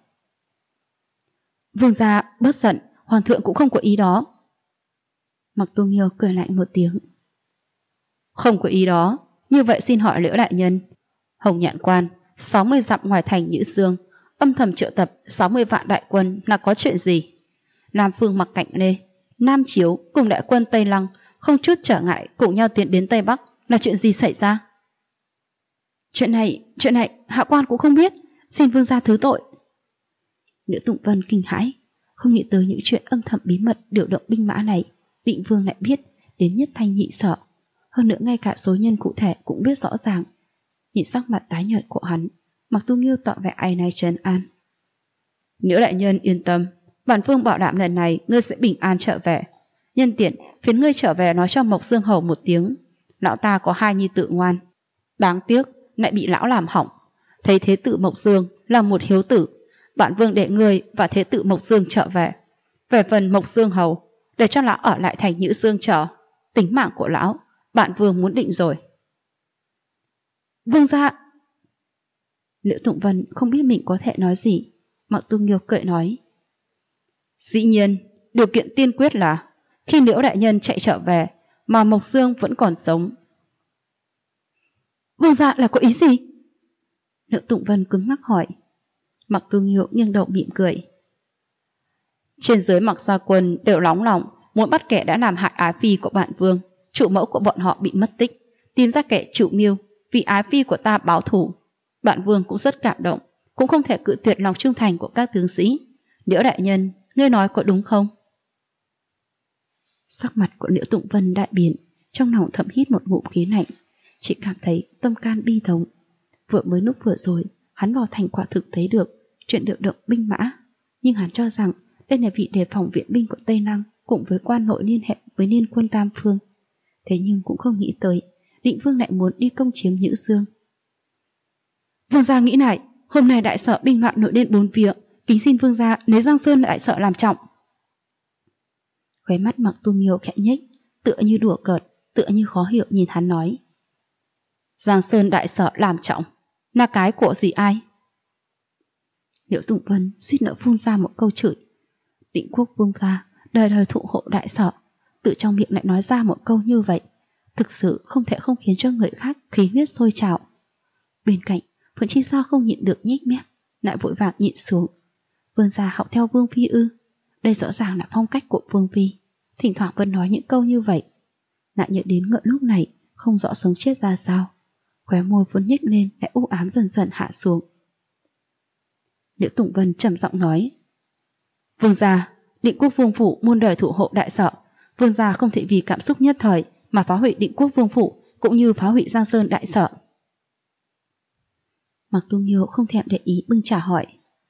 Vương gia bất giận, hoàng thượng cũng không có ý đó. Mặc Tu Nghiêu cười lạnh một tiếng. Không có ý đó, như vậy xin hỏi Liễu đại nhân, Hồng Nhạn Quan 60 dặm ngoài thành Nhữ Xương âm thầm triệu tập 60 vạn đại quân là có chuyện gì? Nam phương Mặc Cạnh Lê, Nam Chiếu cùng đại quân Tây Lăng không chút trở ngại cùng nhau tiến đến Tây Bắc, là chuyện gì xảy ra? Chuyện này hạ quan cũng không biết, xin vương gia thứ tội. Liễu Tụng Vân kinh hãi, không nghĩ tới những chuyện âm thầm bí mật điều động binh mã này Định Vương lại biết đến nhất thanh nhị sở. Hơn nữa ngay cả số nhân cụ thể cũng biết rõ ràng. Nhìn sắc mặt tái nhợt của hắn, Mặc Tu Nghiêu tỏ vẻ áy náy trấn an. Liễu đại nhân yên tâm, bản vương bảo đảm lần này ngươi sẽ bình an trở về. Nhân tiện phiền ngươi trở về nói cho Mộc Dương Hầu một tiếng, lão ta có 2 nhi tử ngoan, đáng tiếc lại bị lão làm hỏng. Thấy thế tử Mộc Dương là một hiếu tử, bản vương để ngươi và thế tử Mộc Dương trở về. Về phần Mộc Dương Hầu, để cho lão ở lại thành Nhữ Xương chờ, tính mạng của lão bản vương muốn định rồi. Vương gia. Liễu Tụng Vân không biết mình có thể nói gì. Mặc Tu Nghiêu cười nói: dĩ nhiên, điều kiện tiên quyết là khi Liễu đại nhân chạy trở về mà Mộc Dương vẫn còn sống. Vương gia là có ý gì? Liễu Tụng Vân cứng ngắc hỏi. Mặc Tu Nghiêu nghiêng đầu mỉm cười. Trên dưới Mặc Gia Quân đều nóng lòng muốn bắt kẻ đã làm hại ái phi của bản vương. Chủ mẫu của bọn họ bị mất tích, tìm ra kẻ chủ mưu vì ái phi của ta báo thù. Bản vương cũng rất cảm động, cũng không thể cự tuyệt lòng trung thành của các tướng sĩ. Liễu đại nhân, ngươi nói có đúng không? Sắc mặt của Liễu Tụng Vân đại biến, trong lòng thầm hít một ngụm khí lạnh, chỉ cảm thấy tâm can bi thống. Vừa mới lúc vừa rồi hắn vào thành quả thực thấy được chuyện điều động binh mã, nhưng hắn cho rằng đây là vị đề phòng viện binh của Tây Lăng cùng với quan nội liên hệ với liên quân Tam Phương. Thế nhưng cũng không nghĩ tới Định Vương lại muốn đi công chiếm Nhữ Dương. Vương gia nghĩ lại, hôm nay đại sở binh loạn nổi lên 4 phía, kính xin vương gia lấy Giang Sơn đại sở làm trọng. Khóe mắt Mặc Tu Nghiêu khẽ nhếch, tựa như đùa cợt, tựa như khó hiểu nhìn hắn nói: Giang Sơn đại sở làm trọng, là cái của gì ai? Liễu Tụng Vân suýt nữa phun ra một câu chửi. Định Quốc vương gia đời đời thụ hộ đại sở, tự trong miệng lại nói ra một câu như vậy, thực sự không thể không khiến cho người khác khí huyết sôi trào. Bên cạnh Phượng Chi Sao không nhịn được nhếch mép, lại vội vàng nhịn xuống. Vương gia học theo Vương phi ư? Đây rõ ràng là phong cách của Vương phi, thỉnh thoảng vẫn nói những câu như vậy. Lại nhớ đến ngựa lúc này không rõ sống chết ra sao, khóe môi vốn nhếch lên lại u ám dần dần hạ xuống. Liễu Tụng Vân trầm giọng nói: Vương gia, Định quốc vương phủ muôn đời thủ hộ đại sở, vương gia không thể vì cảm xúc nhất thời mà phá hủy Định quốc vương phủ cũng như phá hủy Giang Sơn đại sở. Mạc Tu Nghiêu không thèm để ý bưng trà hỏi.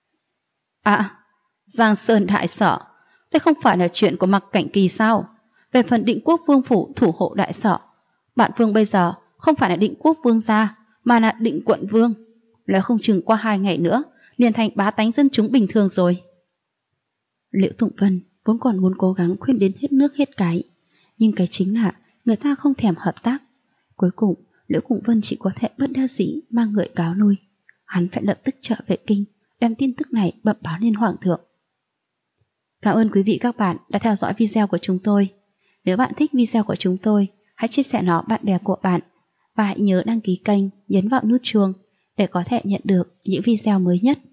Giang Sơn đại sở, đây không phải là chuyện của Mạc Cảnh Kỳ sao? Về phần Định quốc vương phủ thủ hộ đại sở, bản vương bây giờ không phải là Định quốc vương gia mà là Định quận vương, là không chừng qua 2 ngày nữa liền thành bá tánh dân chúng bình thường rồi. Liễu Tụng Vân vốn còn muốn cố gắng khuyên đến hết nước hết cái, nhưng cái chính là người ta không thèm hợp tác. Cuối cùng Liễu Tụng Vân chỉ có thể bất đắc dĩ mang người cáo lui. Hắn phải lập tức trở về kinh, đem tin tức này bẩm báo lên hoàng thượng. Cảm ơn quý vị các bạn đã theo dõi video của chúng tôi. Nếu bạn thích video của chúng tôi, hãy chia sẻ nó bạn bè của bạn và hãy nhớ đăng ký kênh, nhấn vào nút chuông để có thể nhận được những video mới nhất.